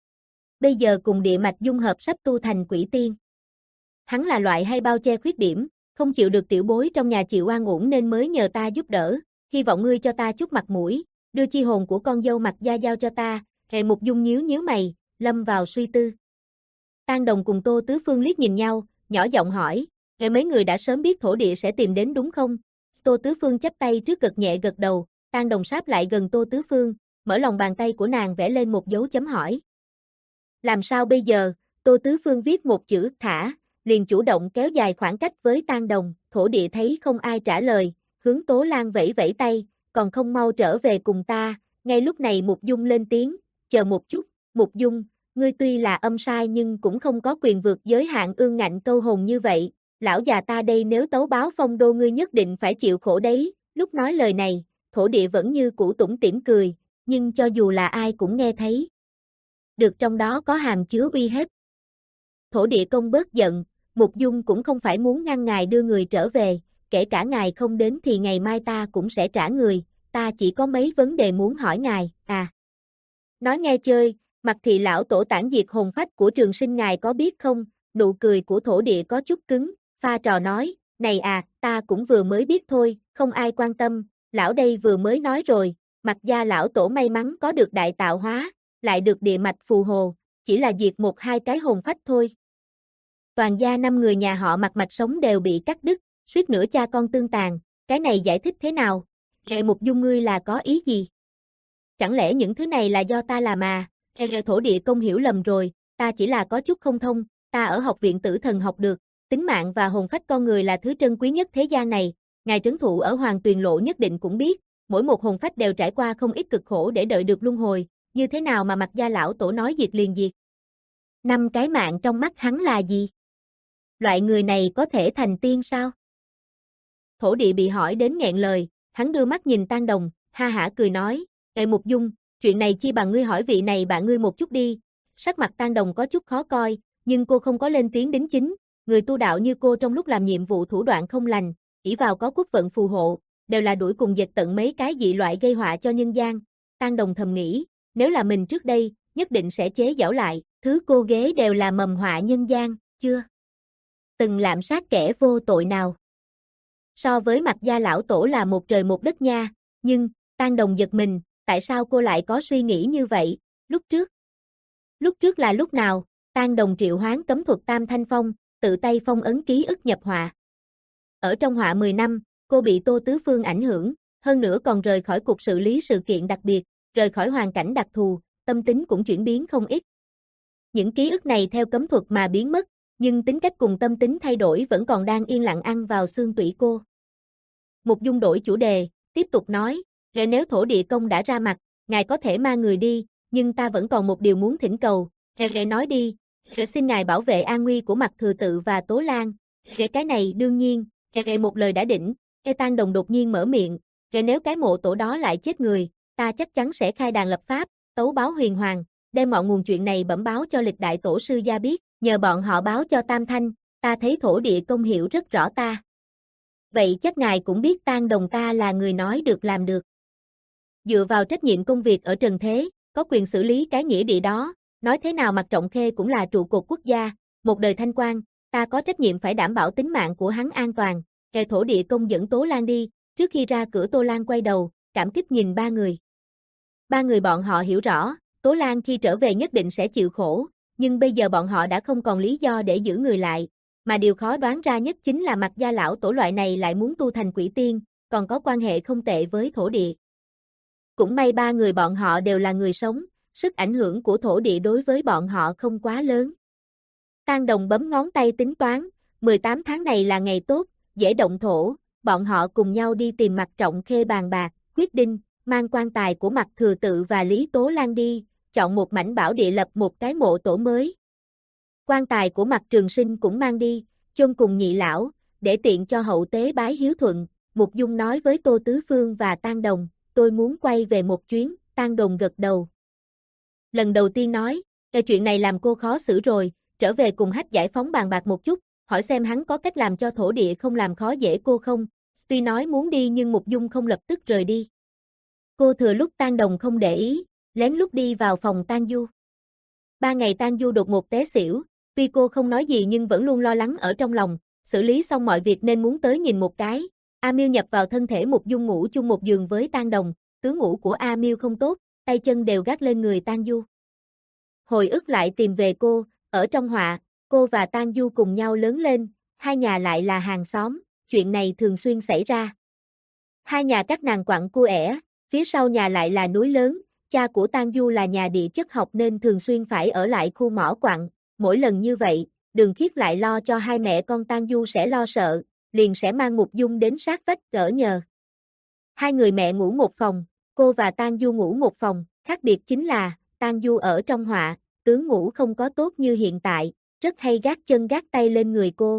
Bây giờ cùng địa mạch dung hợp sắp tu thành quỷ tiên. Hắn là loại hay bao che khuyết điểm, không chịu được tiểu bối trong nhà chịu oan uổng nên mới nhờ ta giúp đỡ, hy vọng ngươi cho ta chút mặt mũi, đưa chi hồn của con dâu Mạc gia giao cho ta. Hệ Mục Dung nhíu nhíu mày, lâm vào suy tư. Tang Đồng cùng Tô Tứ Phương liếc nhìn nhau, nhỏ giọng hỏi, hệ mấy người đã sớm biết thổ địa sẽ tìm đến đúng không? Tô Tứ Phương chắp tay trước gật nhẹ gật đầu, Tang Đồng sáp lại gần Tô Tứ Phương, mở lòng bàn tay của nàng vẽ lên một dấu chấm hỏi. Làm sao bây giờ? Tô Tứ Phương viết một chữ thả, liền chủ động kéo dài khoảng cách với Tang Đồng, thổ địa thấy không ai trả lời, hướng Tố Lan vẫy vẫy tay, còn không mau trở về cùng ta. Ngay lúc này Mục Dung lên tiếng, chờ một chút, Mục Dung, ngươi tuy là âm sai nhưng cũng không có quyền vượt giới hạn ương ngạnh câu hồn như vậy, lão già ta đây nếu tấu báo phong đô ngươi nhất định phải chịu khổ đấy. Lúc nói lời này, thổ địa vẫn như cũ tủm tỉm cười, nhưng cho dù là ai cũng nghe thấy được trong đó có hàm chứa uy hiếp. Thổ địa công bớt giận, Mục Dung cũng không phải muốn ngăn ngài đưa người trở về, kể cả ngài không đến thì ngày mai ta cũng sẽ trả người, ta chỉ có mấy vấn đề muốn hỏi ngài, à. Nói nghe chơi, Mặc Thị lão tổ tản diệt hồn phách của Trường Sinh ngài có biết không? Nụ cười của thổ địa có chút cứng, pha trò nói, này à, ta cũng vừa mới biết thôi, không ai quan tâm, lão đây vừa mới nói rồi, Mặc gia lão tổ may mắn có được đại tạo hóa, lại được địa mạch phù hồ, chỉ là diệt một hai cái hồn phách thôi. Toàn gia năm người nhà họ Mặc mạch sống đều bị cắt đứt, suýt nữa cha con tương tàn, cái này giải thích thế nào? Hệ Mục Dung ngươi là có ý gì? Chẳng lẽ những thứ này là do ta làm à? Hệ thổ địa công hiểu lầm rồi, ta chỉ là có chút không thông, ta ở học viện Tử Thần học được, tính mạng và hồn phách con người là thứ trân quý nhất thế gian này, ngài trấn thụ ở Hoàng Tuyền Lộ nhất định cũng biết, mỗi một hồn phách đều trải qua không ít cực khổ để đợi được luân hồi, như thế nào mà Mặc gia lão tổ nói diệt liền diệt? Năm cái mạng trong mắt hắn là gì? Loại người này có thể thành tiên sao? Thổ địa bị hỏi đến nghẹn lời, hắn đưa mắt nhìn Tang Đồng, ha hả cười nói, Ê Mục Dung, chuyện này chi bằng ngươi hỏi vị này bạn ngươi một chút đi. Sắc mặt Tang Đồng có chút khó coi, nhưng cô không có lên tiếng đính chính, người tu đạo như cô trong lúc làm nhiệm vụ thủ đoạn không lành, ỷ vào có quốc vận phù hộ, đều là đuổi cùng dệt tận mấy cái dị loại gây họa cho nhân gian. Tang Đồng thầm nghĩ, nếu là mình trước đây, nhất định sẽ chế giễu lại, thứ cô ghế đều là mầm họa nhân gian, chưa từng lạm sát kẻ vô tội nào. So với Mặc gia lão tổ là một trời một đất nha, nhưng, Tang Đồng giật mình, tại sao cô lại có suy nghĩ như vậy, lúc trước? Lúc trước là lúc nào? Tang Đồng triệu hoán cấm thuật Tam Thanh Phong, tự tay phong ấn ký ức nhập họa. Ở trong họa mười năm, cô bị Tô Tứ Phương ảnh hưởng, hơn nữa còn rời khỏi cục xử lý sự kiện đặc biệt, rời khỏi hoàn cảnh đặc thù, tâm tính cũng chuyển biến không ít. Những ký ức này theo cấm thuật mà biến mất, nhưng tính cách cùng tâm tính thay đổi vẫn còn đang yên lặng ăn vào xương tủy cô. Mục Dung đổi chủ đề, tiếp tục nói, nếu thổ địa công đã ra mặt, ngài có thể mang người đi, nhưng ta vẫn còn một điều muốn thỉnh cầu, Ghệ nói đi, xin ngài bảo vệ an nguy của Mặc Thừa Tự và Tố Lan. Ghệ cái này đương nhiên, Ghệ một lời đã đỉnh, Ê Tang Đồng đột nhiên mở miệng, Ghệ nếu cái mộ tổ đó lại chết người, ta chắc chắn sẽ khai đàn lập pháp, tấu báo huyền hoàng, đem mọi nguồn chuyện này bẩm báo cho lịch đại tổ sư gia biết, nhờ bọn họ báo cho Tam Thanh, ta thấy thổ địa công hiểu rất rõ ta. Vậy chắc ngài cũng biết Tang Đồng ta là người nói được làm được. Dựa vào trách nhiệm công việc ở trần thế, có quyền xử lý cái nghĩa địa đó, nói thế nào Mặc Trọng Khê cũng là trụ cột quốc gia, một đời thanh quan, ta có trách nhiệm phải đảm bảo tính mạng của hắn an toàn. Kẻ thổ địa công dẫn Tố Lan đi, trước khi ra cửa Tô Lan quay đầu, cảm kích nhìn ba người. Ba người bọn họ hiểu rõ, Tố Lan khi trở về nhất định sẽ chịu khổ, nhưng bây giờ bọn họ đã không còn lý do để giữ người lại, mà điều khó đoán ra nhất chính là Mặc gia lão tổ loại này lại muốn tu thành quỷ tiên, còn có quan hệ không tệ với thổ địa. Cũng may ba người bọn họ đều là người sống, sức ảnh hưởng của thổ địa đối với bọn họ không quá lớn. Tang Đồng bấm ngón tay tính toán, mười tám tháng này là ngày tốt, dễ động thổ, bọn họ cùng nhau đi tìm Mặc Trọng Khê bàn bạc, quyết định, mang quan tài của Mặc Thừa Tự và Lý Tố Lan đi, chọn một mảnh bảo địa lập một cái mộ tổ mới. Quan tài của Mặc Trường Sinh cũng mang đi, chôn cùng nhị lão, để tiện cho hậu tế bái hiếu thuận. Mục Dung nói với Tô Tứ Phương và Tang Đồng, tôi muốn quay về một chuyến, Tang Đồng gật đầu. Lần đầu tiên nói, cái chuyện này làm cô khó xử rồi, trở về cùng Hách Giải Phóng bàn bạc một chút, hỏi xem hắn có cách làm cho thổ địa không làm khó dễ cô không. Tuy nói muốn đi nhưng Mục Dung không lập tức rời đi. Cô thừa lúc Tang Đồng không để ý, lén lút đi vào phòng Tang Du. Ba ngày Tang Du đột ngột té xỉu, tuy cô không nói gì nhưng vẫn luôn lo lắng ở trong lòng, xử lý xong mọi việc nên muốn tới nhìn một cái. A Miêu nhập vào thân thể Mục Dung ngủ chung một giường với Tang Đồng, tướng ngủ của A Miêu không tốt, tay chân đều gác lên người Tang Du. Hồi ức lại tìm về cô, ở trong họa, cô và Tang Du cùng nhau lớn lên, hai nhà lại là hàng xóm, chuyện này thường xuyên xảy ra. Hai nhà các nàng quặng cua ẻ, Phía sau nhà lại là núi lớn, cha của Tang Du là nhà địa chất học nên thường xuyên phải ở lại khu mỏ quặng, mỗi lần như vậy, Đường Khiết lại lo cho hai mẹ con Tang Du sẽ lo sợ, liền sẽ mang Mục Dung đến sát vách gỡ nhờ. Hai người mẹ ngủ một phòng, cô và Tang Du ngủ một phòng, khác biệt chính là, Tang Du ở trong họa, tướng ngủ không có tốt như hiện tại, rất hay gác chân gác tay lên người cô.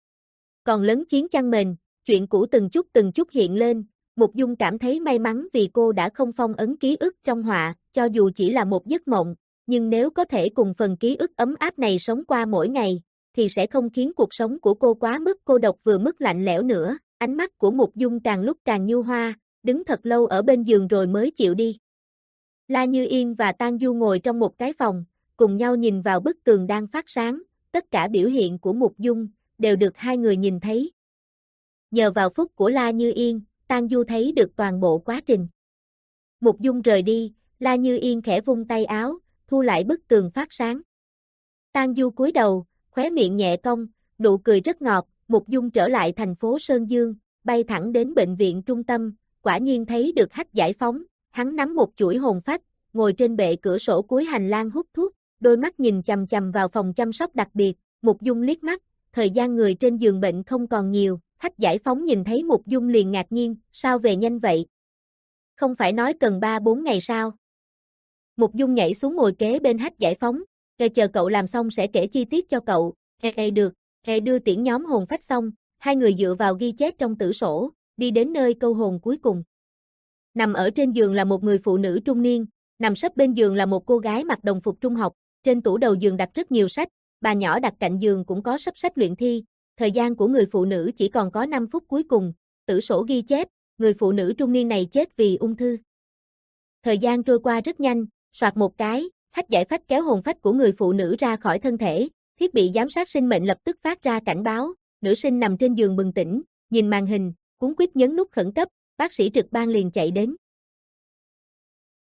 Còn lấn chiến chăn mền, chuyện cũ từng chút từng chút hiện lên, Mục Dung cảm thấy may mắn vì cô đã không phong ấn ký ức trong họa, cho dù chỉ là một giấc mộng, nhưng nếu có thể cùng phần ký ức ấm áp này sống qua mỗi ngày, thì sẽ không khiến cuộc sống của cô quá mức cô độc vừa mức lạnh lẽo nữa. Ánh mắt của Mục Dung càng lúc càng nhu hoa, đứng thật lâu ở bên giường rồi mới chịu đi. La Như Yên và Tang Du ngồi trong một cái phòng, cùng nhau nhìn vào bức tường đang phát sáng, tất cả biểu hiện của Mục Dung đều được hai người nhìn thấy. Nhờ vào phúc của La Như Yên, Tang Du thấy được toàn bộ quá trình. Mục Dung rời đi, La Như Yên khẽ vung tay áo, thu lại bức tường phát sáng. Tang Du cúi đầu, khóe miệng nhẹ cong, nụ cười rất ngọt. Mục Dung trở lại thành phố Sơn Dương, bay thẳng đến bệnh viện trung tâm, quả nhiên thấy được Hách Giải Phóng, hắn nắm một chuỗi hồn phách, ngồi trên bệ cửa sổ cuối hành lang hút thuốc, đôi mắt nhìn chằm chằm vào phòng chăm sóc đặc biệt. Mục Dung liếc mắt, thời gian người trên giường bệnh không còn nhiều. Hách Giải Phóng nhìn thấy Mục Dung liền ngạc nhiên, sao về nhanh vậy? Không phải nói cần ba bốn ngày sao? Mục Dung nhảy xuống ngồi kế bên Hách Giải Phóng, chờ chờ cậu làm xong sẽ kể chi tiết cho cậu. Ê, ê được, ê đưa tiễn nhóm hồn phách xong, hai người dựa vào ghi chép trong tử sổ, đi đến nơi câu hồn cuối cùng. Nằm ở trên giường là một người phụ nữ trung niên, nằm sấp bên giường là một cô gái mặc đồng phục trung học, trên tủ đầu giường đặt rất nhiều sách, bà nhỏ đặt cạnh giường cũng có sắp sách luyện thi. Thời gian của người phụ nữ chỉ còn có năm phút cuối cùng, tử sổ ghi chép, người phụ nữ trung niên này chết vì ung thư. Thời gian trôi qua rất nhanh, soạt một cái, Hách Giải Phách kéo hồn phách của người phụ nữ ra khỏi thân thể, thiết bị giám sát sinh mệnh lập tức phát ra cảnh báo, nữ sinh nằm trên giường bừng tỉnh, nhìn màn hình, cuống quýt nhấn nút khẩn cấp, bác sĩ trực ban liền chạy đến.